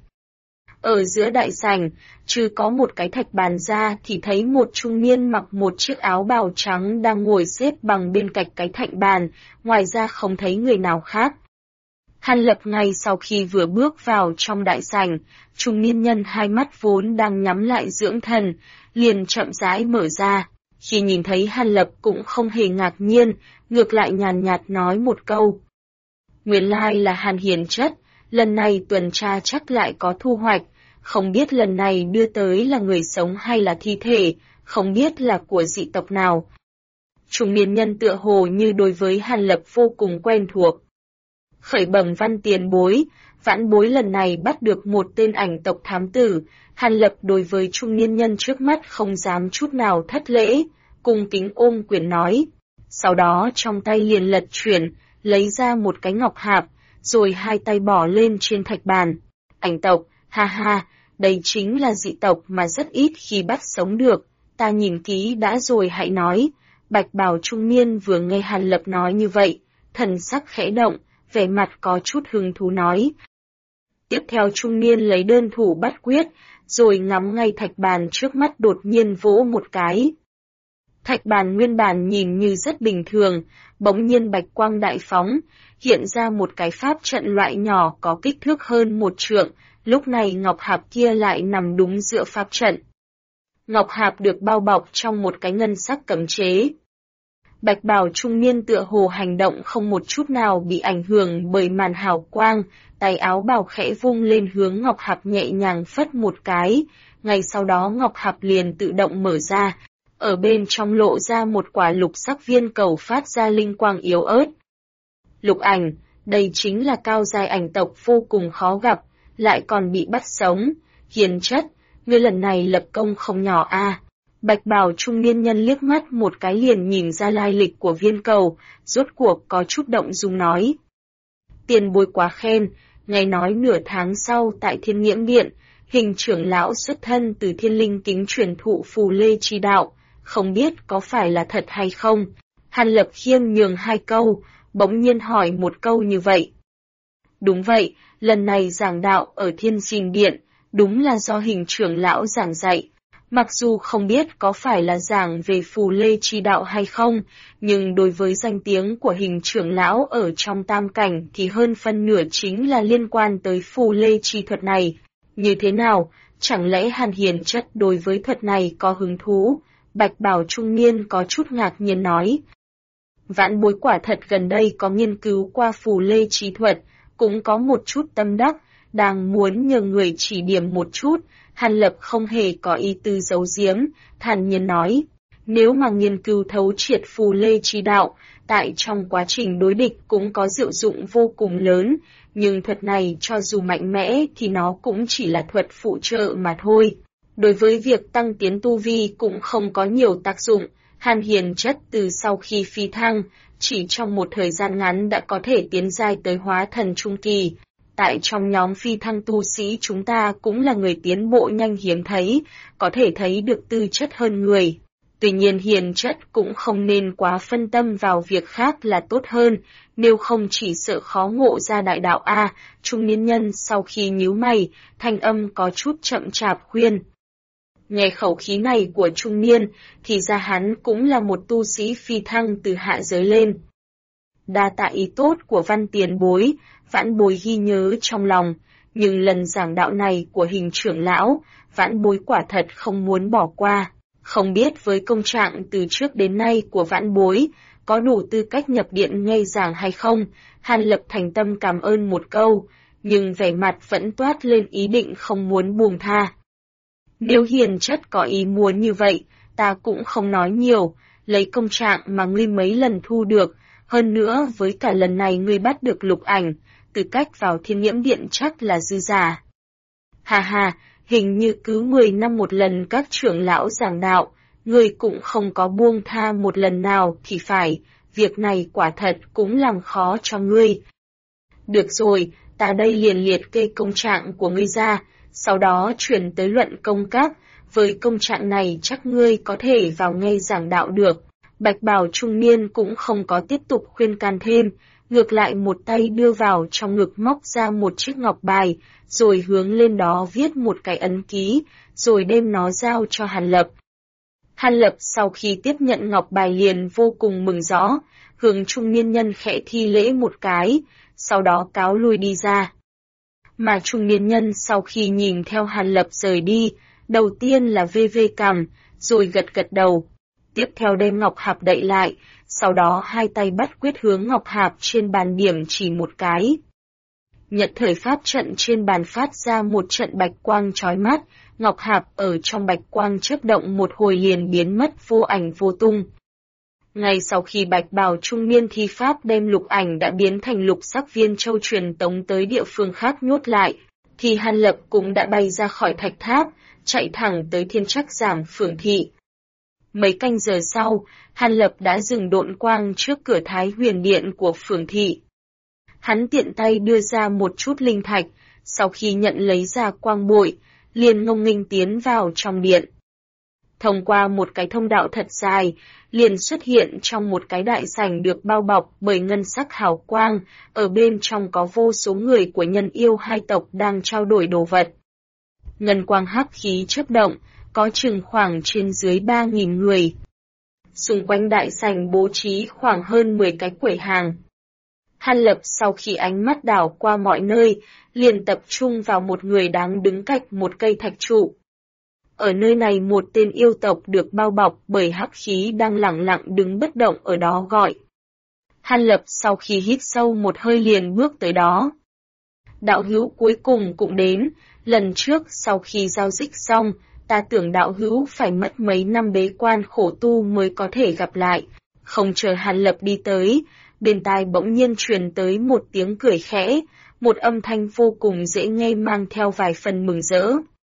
Ở giữa đại sảnh, trừ có một cái thạch bàn ra thì thấy một trung niên mặc một chiếc áo bào trắng đang ngồi xếp bằng bên cạnh cái thạch bàn, ngoài ra không thấy người nào khác. Hàn Lập ngay sau khi vừa bước vào trong đại sảnh, trung niên nhân hai mắt vốn đang nhắm lại dưỡng thần, liền chậm rãi mở ra. Khi nhìn thấy Hàn Lập cũng không hề ngạc nhiên, ngược lại nhàn nhạt nói một câu. Nguyên lai là Hàn Hiền Chất, lần này tuần tra chắc lại có thu hoạch, không biết lần này đưa tới là người sống hay là thi thể, không biết là của dị tộc nào. Trung niên nhân tựa hồ như đối với Hàn Lập vô cùng quen thuộc. Khởi bẩm Văn tiền bối, vãn bối lần này bắt được một tên ảnh tộc thám tử, Hàn Lập đối với trung niên nhân trước mắt không dám chút nào thất lễ, cung kính ôm quyền nói. Sau đó trong tay liền lật chuyển, lấy ra một cái ngọc hạp, rồi hai tay bỏ lên trên thạch bàn. Ảnh tộc, ha ha, đây chính là dị tộc mà rất ít khi bắt sống được, ta nhìn kỹ đã rồi hãy nói. Bạch bào trung niên vừa nghe Hàn Lập nói như vậy, thần sắc khẽ động, vẻ mặt có chút hứng thú nói. Tiếp theo trung niên lấy đơn thủ bắt quyết, rồi ngắm ngay thạch bàn trước mắt đột nhiên vỗ một cái. Thạch bàn nguyên bản nhìn như rất bình thường, bỗng nhiên bạch quang đại phóng, hiện ra một cái pháp trận loại nhỏ có kích thước hơn 1 trượng, lúc này ngọc hạp kia lại nằm đúng giữa pháp trận. Ngọc hạp được bao bọc trong một cái ngân sắc cấm chế. Bạch bào trung niên tựa hồ hành động không một chút nào bị ảnh hưởng bởi màn hào quang, tay áo bào khẽ vung lên hướng ngọc hạp nhẹ nhàng phất một cái, ngay sau đó ngọc hạp liền tự động mở ra, ở bên trong lộ ra một quả lục sắc viên cầu phát ra linh quang yếu ớt. Lục ảnh, đây chính là cao giai ảnh tộc vô cùng khó gặp, lại còn bị bắt sống. Hiền Chất, ngươi lần này lập công không nhỏ a. Bạch bào trung niên nhân liếc mắt một cái liền nhìn ra lai lịch của viên cầu, rốt cuộc có chút động dung nói. Tiền bối quá khen, nghe nói nửa tháng sau tại Thiên Nghiễm Điện, hình trưởng lão xuất thân từ Thiên Linh Kính truyền thụ phù lê chi đạo, không biết có phải là thật hay không. Hàn Lập khiêm nhường 2 câu, bỗng nhiên hỏi một câu như vậy. Đúng vậy, lần này giảng đạo ở Thiên Trình Điện, đúng là do hình trưởng lão giảng dạy. Mặc dù không biết có phải là giảng về phù lê chi đạo hay không, nhưng đối với danh tiếng của hình trưởng lão ở trong tam cảnh thì hơn phân nửa chính là liên quan tới phù lê chi thuật này. Như thế nào, chẳng lẽ Hàn Hiền Chất đối với thuật này có hứng thú? Bạch bào trung niên có chút ngạc nhiên nói. Vãn bối quả thật gần đây có nghiên cứu qua phù lê chi thuật, cũng có một chút tâm đắc, đang muốn nhờ người chỉ điểm một chút. Hàn Lập không hề có ý tư giấu giếm, thản nhiên nói, nếu mà nghiên cứu thấu triệt phù lê chi đạo, tại trong quá trình đối địch cũng có diệu dụng vô cùng lớn, nhưng thuật này cho dù mạnh mẽ thì nó cũng chỉ là thuật phụ trợ mà thôi. Đối với việc tăng tiến tu vi cũng không có nhiều tác dụng. Hàn Hiền Chất từ sau khi phi thăng, chỉ trong một thời gian ngắn đã có thể tiến giai tới hóa thần trung kỳ. Tại trong nhóm phi thăng tu sĩ chúng ta cũng là người tiến bộ nhanh hiếm thấy, có thể thấy được tư chất hơn người. Tuy nhiên Hiền Chất cũng không nên quá phân tâm vào việc khác là tốt hơn, nếu không chỉ sợ khó ngộ ra đại đạo a. Trung niên nhân sau khi nhíu mày, thanh âm có chút chậm chạp khuyên. Nghe khẩu khí này của trung niên, thì ra hắn cũng là một tu sĩ phi thăng từ hạ giới lên. Đa tạ ý tốt của Văn tiền bối, vãn bối ghi nhớ trong lòng, nhưng lần giảng đạo này của hình trưởng lão, vãn bối quả thật không muốn bỏ qua. Không biết với công trạng từ trước đến nay của vãn bối, có đủ tư cách nhập điện nghe giảng hay không? Hàn Lập thành tâm cảm ơn một câu, nhưng vẻ mặt vẫn toát lên ý định không muốn buông tha. Nếu Hiền Chất có ý muốn như vậy, ta cũng không nói nhiều, lấy công trạng mà ngươi mấy lần thu được, hơn nữa với cả lần này ngươi bắt được Lục Ảnh, tư cách vào Thiên Nghiễm Điện chắc là dư giả. Hà hà, hình như cứ 10 năm một lần các trưởng lão giảng đạo, ngươi cũng không có buông tha một lần nào thì phải, việc này quả thật cũng làm khó cho ngươi. Được rồi, ta đây liền liệt kê công trạng của ngươi ra, sau đó chuyển tới luận công các, với công trạng này chắc ngươi có thể vào ngay giảng đạo được. Bạch bào trung niên cũng không có tiếp tục khuyên can thêm, ngược lại một tay đưa vào trong ngực móc ra một chiếc ngọc bài, rồi hướng lên đó viết một cái ấn ký, rồi đem nó giao cho Hàn Lập. Hàn Lập sau khi tiếp nhận ngọc bài liền vô cùng mừng rõ, hướng trung niên nhân khẽ thi lễ một cái, sau đó cáo lui đi ra. Mà trung niên nhân sau khi nhìn theo Hàn Lập rời đi, đầu tiên là vê cằm, rồi gật gật đầu. Tiếp theo đem ngọc hạp đậy lại, sau đó hai tay bắt quyết hướng ngọc hạp trên bàn điểm chỉ một cái. Nhận thời pháp trận trên bàn phát ra một trận bạch quang chói mắt, ngọc hạp ở trong bạch quang chớp động một hồi liền biến mất vô ảnh vô tung. Ngay sau khi bạch bào trung niên thi pháp đem Lục Ảnh đã biến thành lục sắc viên châu truyền tống tới địa phương khác nhốt lại, thì Hàn Lập cũng đã bay ra khỏi thạch tháp, chạy thẳng tới Thiên Trắc Giảm phường thị. Mấy canh giờ sau, Hàn Lập đã dừng độn quang trước cửa Thái Huyền Điện của phường thị. Hắn tiện tay đưa ra một chút linh thạch, sau khi nhận lấy ra quang bội, liền ngông nghênh tiến vào trong điện. Thông qua một cái thông đạo thật dài, liền xuất hiện trong một cái đại sảnh được bao bọc bởi ngân sắc hào quang, ở bên trong có vô số người của nhân yêu hai tộc đang trao đổi đồ vật. Ngân quang hắc khí chớp động, có chừng khoảng trên dưới 3.000 người. Xung quanh đại sảnh bố trí khoảng hơn 10 cái quầy hàng. Hàn Lập sau khi ánh mắt đảo qua mọi nơi, liền tập trung vào một người đang đứng cạnh một cây thạch trụ. Ở nơi này một tên yêu tộc được bao bọc bởi hắc khí đang lẳng lặng đứng bất động ở đó gọi. Hàn Lập sau khi hít sâu một hơi liền bước tới đó. Đạo hữu cuối cùng cũng đến, lần trước sau khi giao dịch xong, ta tưởng đạo hữu phải mất mấy năm bế quan khổ tu mới có thể gặp lại. Không chờ Hàn Lập đi tới, bên tai bỗng nhiên truyền tới một tiếng cười khẽ, một âm thanh vô cùng dễ nghe mang theo vài phần mừng rỡ.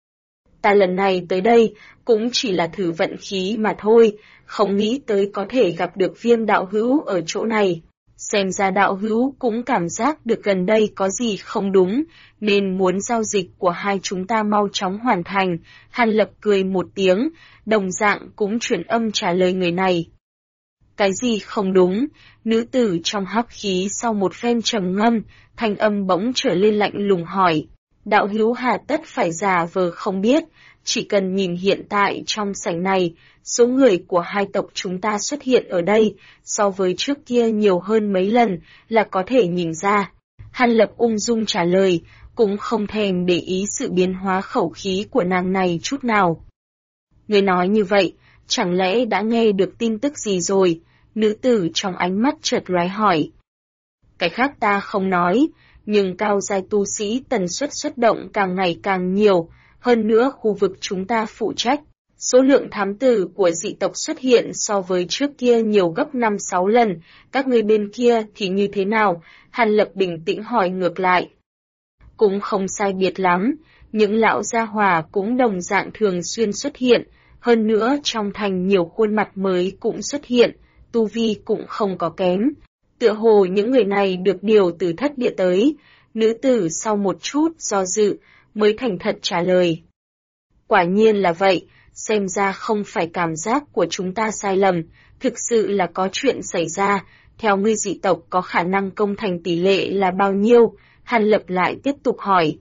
Ta lần này tới đây cũng chỉ là thử vận khí mà thôi, không nghĩ tới có thể gặp được Viêm đạo hữu ở chỗ này. Xem ra đạo hữu cũng cảm giác được gần đây có gì không đúng, nên muốn giao dịch của hai chúng ta mau chóng hoàn thành. Hàn Lập cười một tiếng, đồng dạng cũng chuyển âm trả lời người này. Cái gì không đúng? Nữ tử trong hắc khí sau một phen trầm ngâm, thanh âm bỗng trở lên lạnh lùng hỏi. Đạo hữu hà tất phải giả vờ không biết, chỉ cần nhìn hiện tại trong sảnh này, số người của hai tộc chúng ta xuất hiện ở đây, so với trước kia nhiều hơn mấy lần, là có thể nhìn ra. Hàn Lập ung dung trả lời, cũng không thèm để ý sự biến hóa khẩu khí của nàng này chút nào. Người nói như vậy, chẳng lẽ đã nghe được tin tức gì rồi? Nữ tử trong ánh mắt chợt lóe hỏi. Cái khác ta không nói, nhưng cao giai tu sĩ tần suất xuất động càng ngày càng nhiều, hơn nữa khu vực chúng ta phụ trách, số lượng thám tử của dị tộc xuất hiện so với trước kia nhiều gấp 5-6 lần, các người bên kia thì như thế nào? Hàn Lập bình tĩnh hỏi ngược lại. Cũng không sai biệt lắm, những lão gia hỏa cũng đồng dạng thường xuyên xuất hiện, hơn nữa trong thành nhiều khuôn mặt mới cũng xuất hiện, tu vi cũng không có kém. Tựa hồ những người này được điều từ thất địa tới, nữ tử sau một chút do dự, mới thành thật trả lời. Quả nhiên là vậy, xem ra không phải cảm giác của chúng ta sai lầm, thực sự là có chuyện xảy ra, theo ngươi dị tộc có khả năng công thành tỷ lệ là bao nhiêu? Hàn Lập lại tiếp tục hỏi.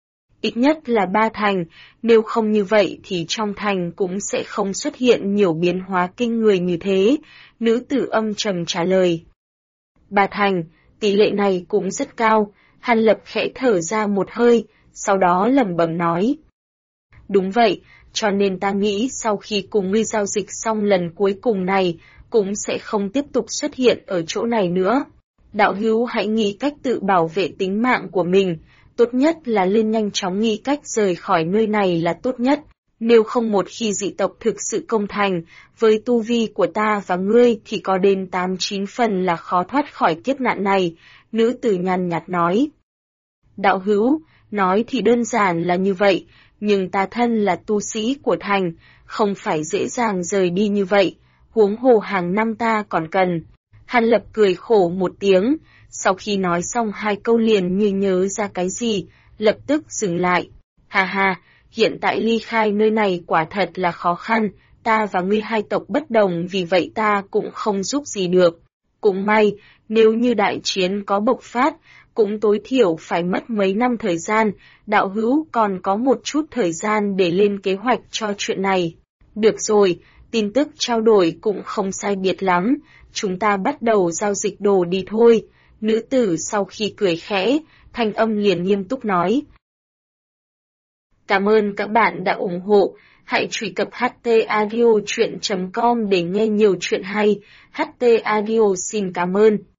Ít nhất là 3 thành, nếu không như vậy thì trong thành cũng sẽ không xuất hiện nhiều biến hóa kinh người như thế, nữ tử âm trầm trả lời. 3 thành, tỷ lệ này cũng rất cao, Hàn Lập khẽ thở ra một hơi, sau đó lẩm bẩm nói. Đúng vậy, cho nên ta nghĩ sau khi cùng ngươi giao dịch xong lần cuối cùng này, cũng sẽ không tiếp tục xuất hiện ở chỗ này nữa. Đạo hữu hãy nghĩ cách tự bảo vệ tính mạng của mình, tốt nhất là lên nhanh chóng nghĩ cách rời khỏi nơi này là tốt nhất. Nếu không một khi dị tộc thực sự công thành, với tu vi của ta và ngươi thì có đến 8-9 phần là khó thoát khỏi kiếp nạn này, nữ tử nhàn nhạt nói. Đạo hữu, nói thì đơn giản là như vậy, nhưng ta thân là tu sĩ của thành, không phải dễ dàng rời đi như vậy, huống hồ hàng năm ta còn cần. Hàn Lập cười khổ một tiếng, sau khi nói xong 2 câu liền như nhớ ra cái gì, lập tức dừng lại. Ha ha, hiện tại ly khai nơi này quả thật là khó khăn, ta và ngươi 2 tộc bất đồng vì vậy ta cũng không giúp gì được. Cũng may, nếu như đại chiến có bộc phát, cũng tối thiểu phải mất mấy năm thời gian, đạo hữu còn có một chút thời gian để lên kế hoạch cho chuyện này. Được rồi, tin tức trao đổi cũng không sai biệt lắm, chúng ta bắt đầu giao dịch đồ đi thôi. Nữ tử sau khi cười khẽ, thanh âm liền nghiêm túc nói. Cảm ơn các bạn đã ủng hộ, hãy truy cập htaudio.com để nghe nhiều chuyện hay. HT Audio xin cảm ơn.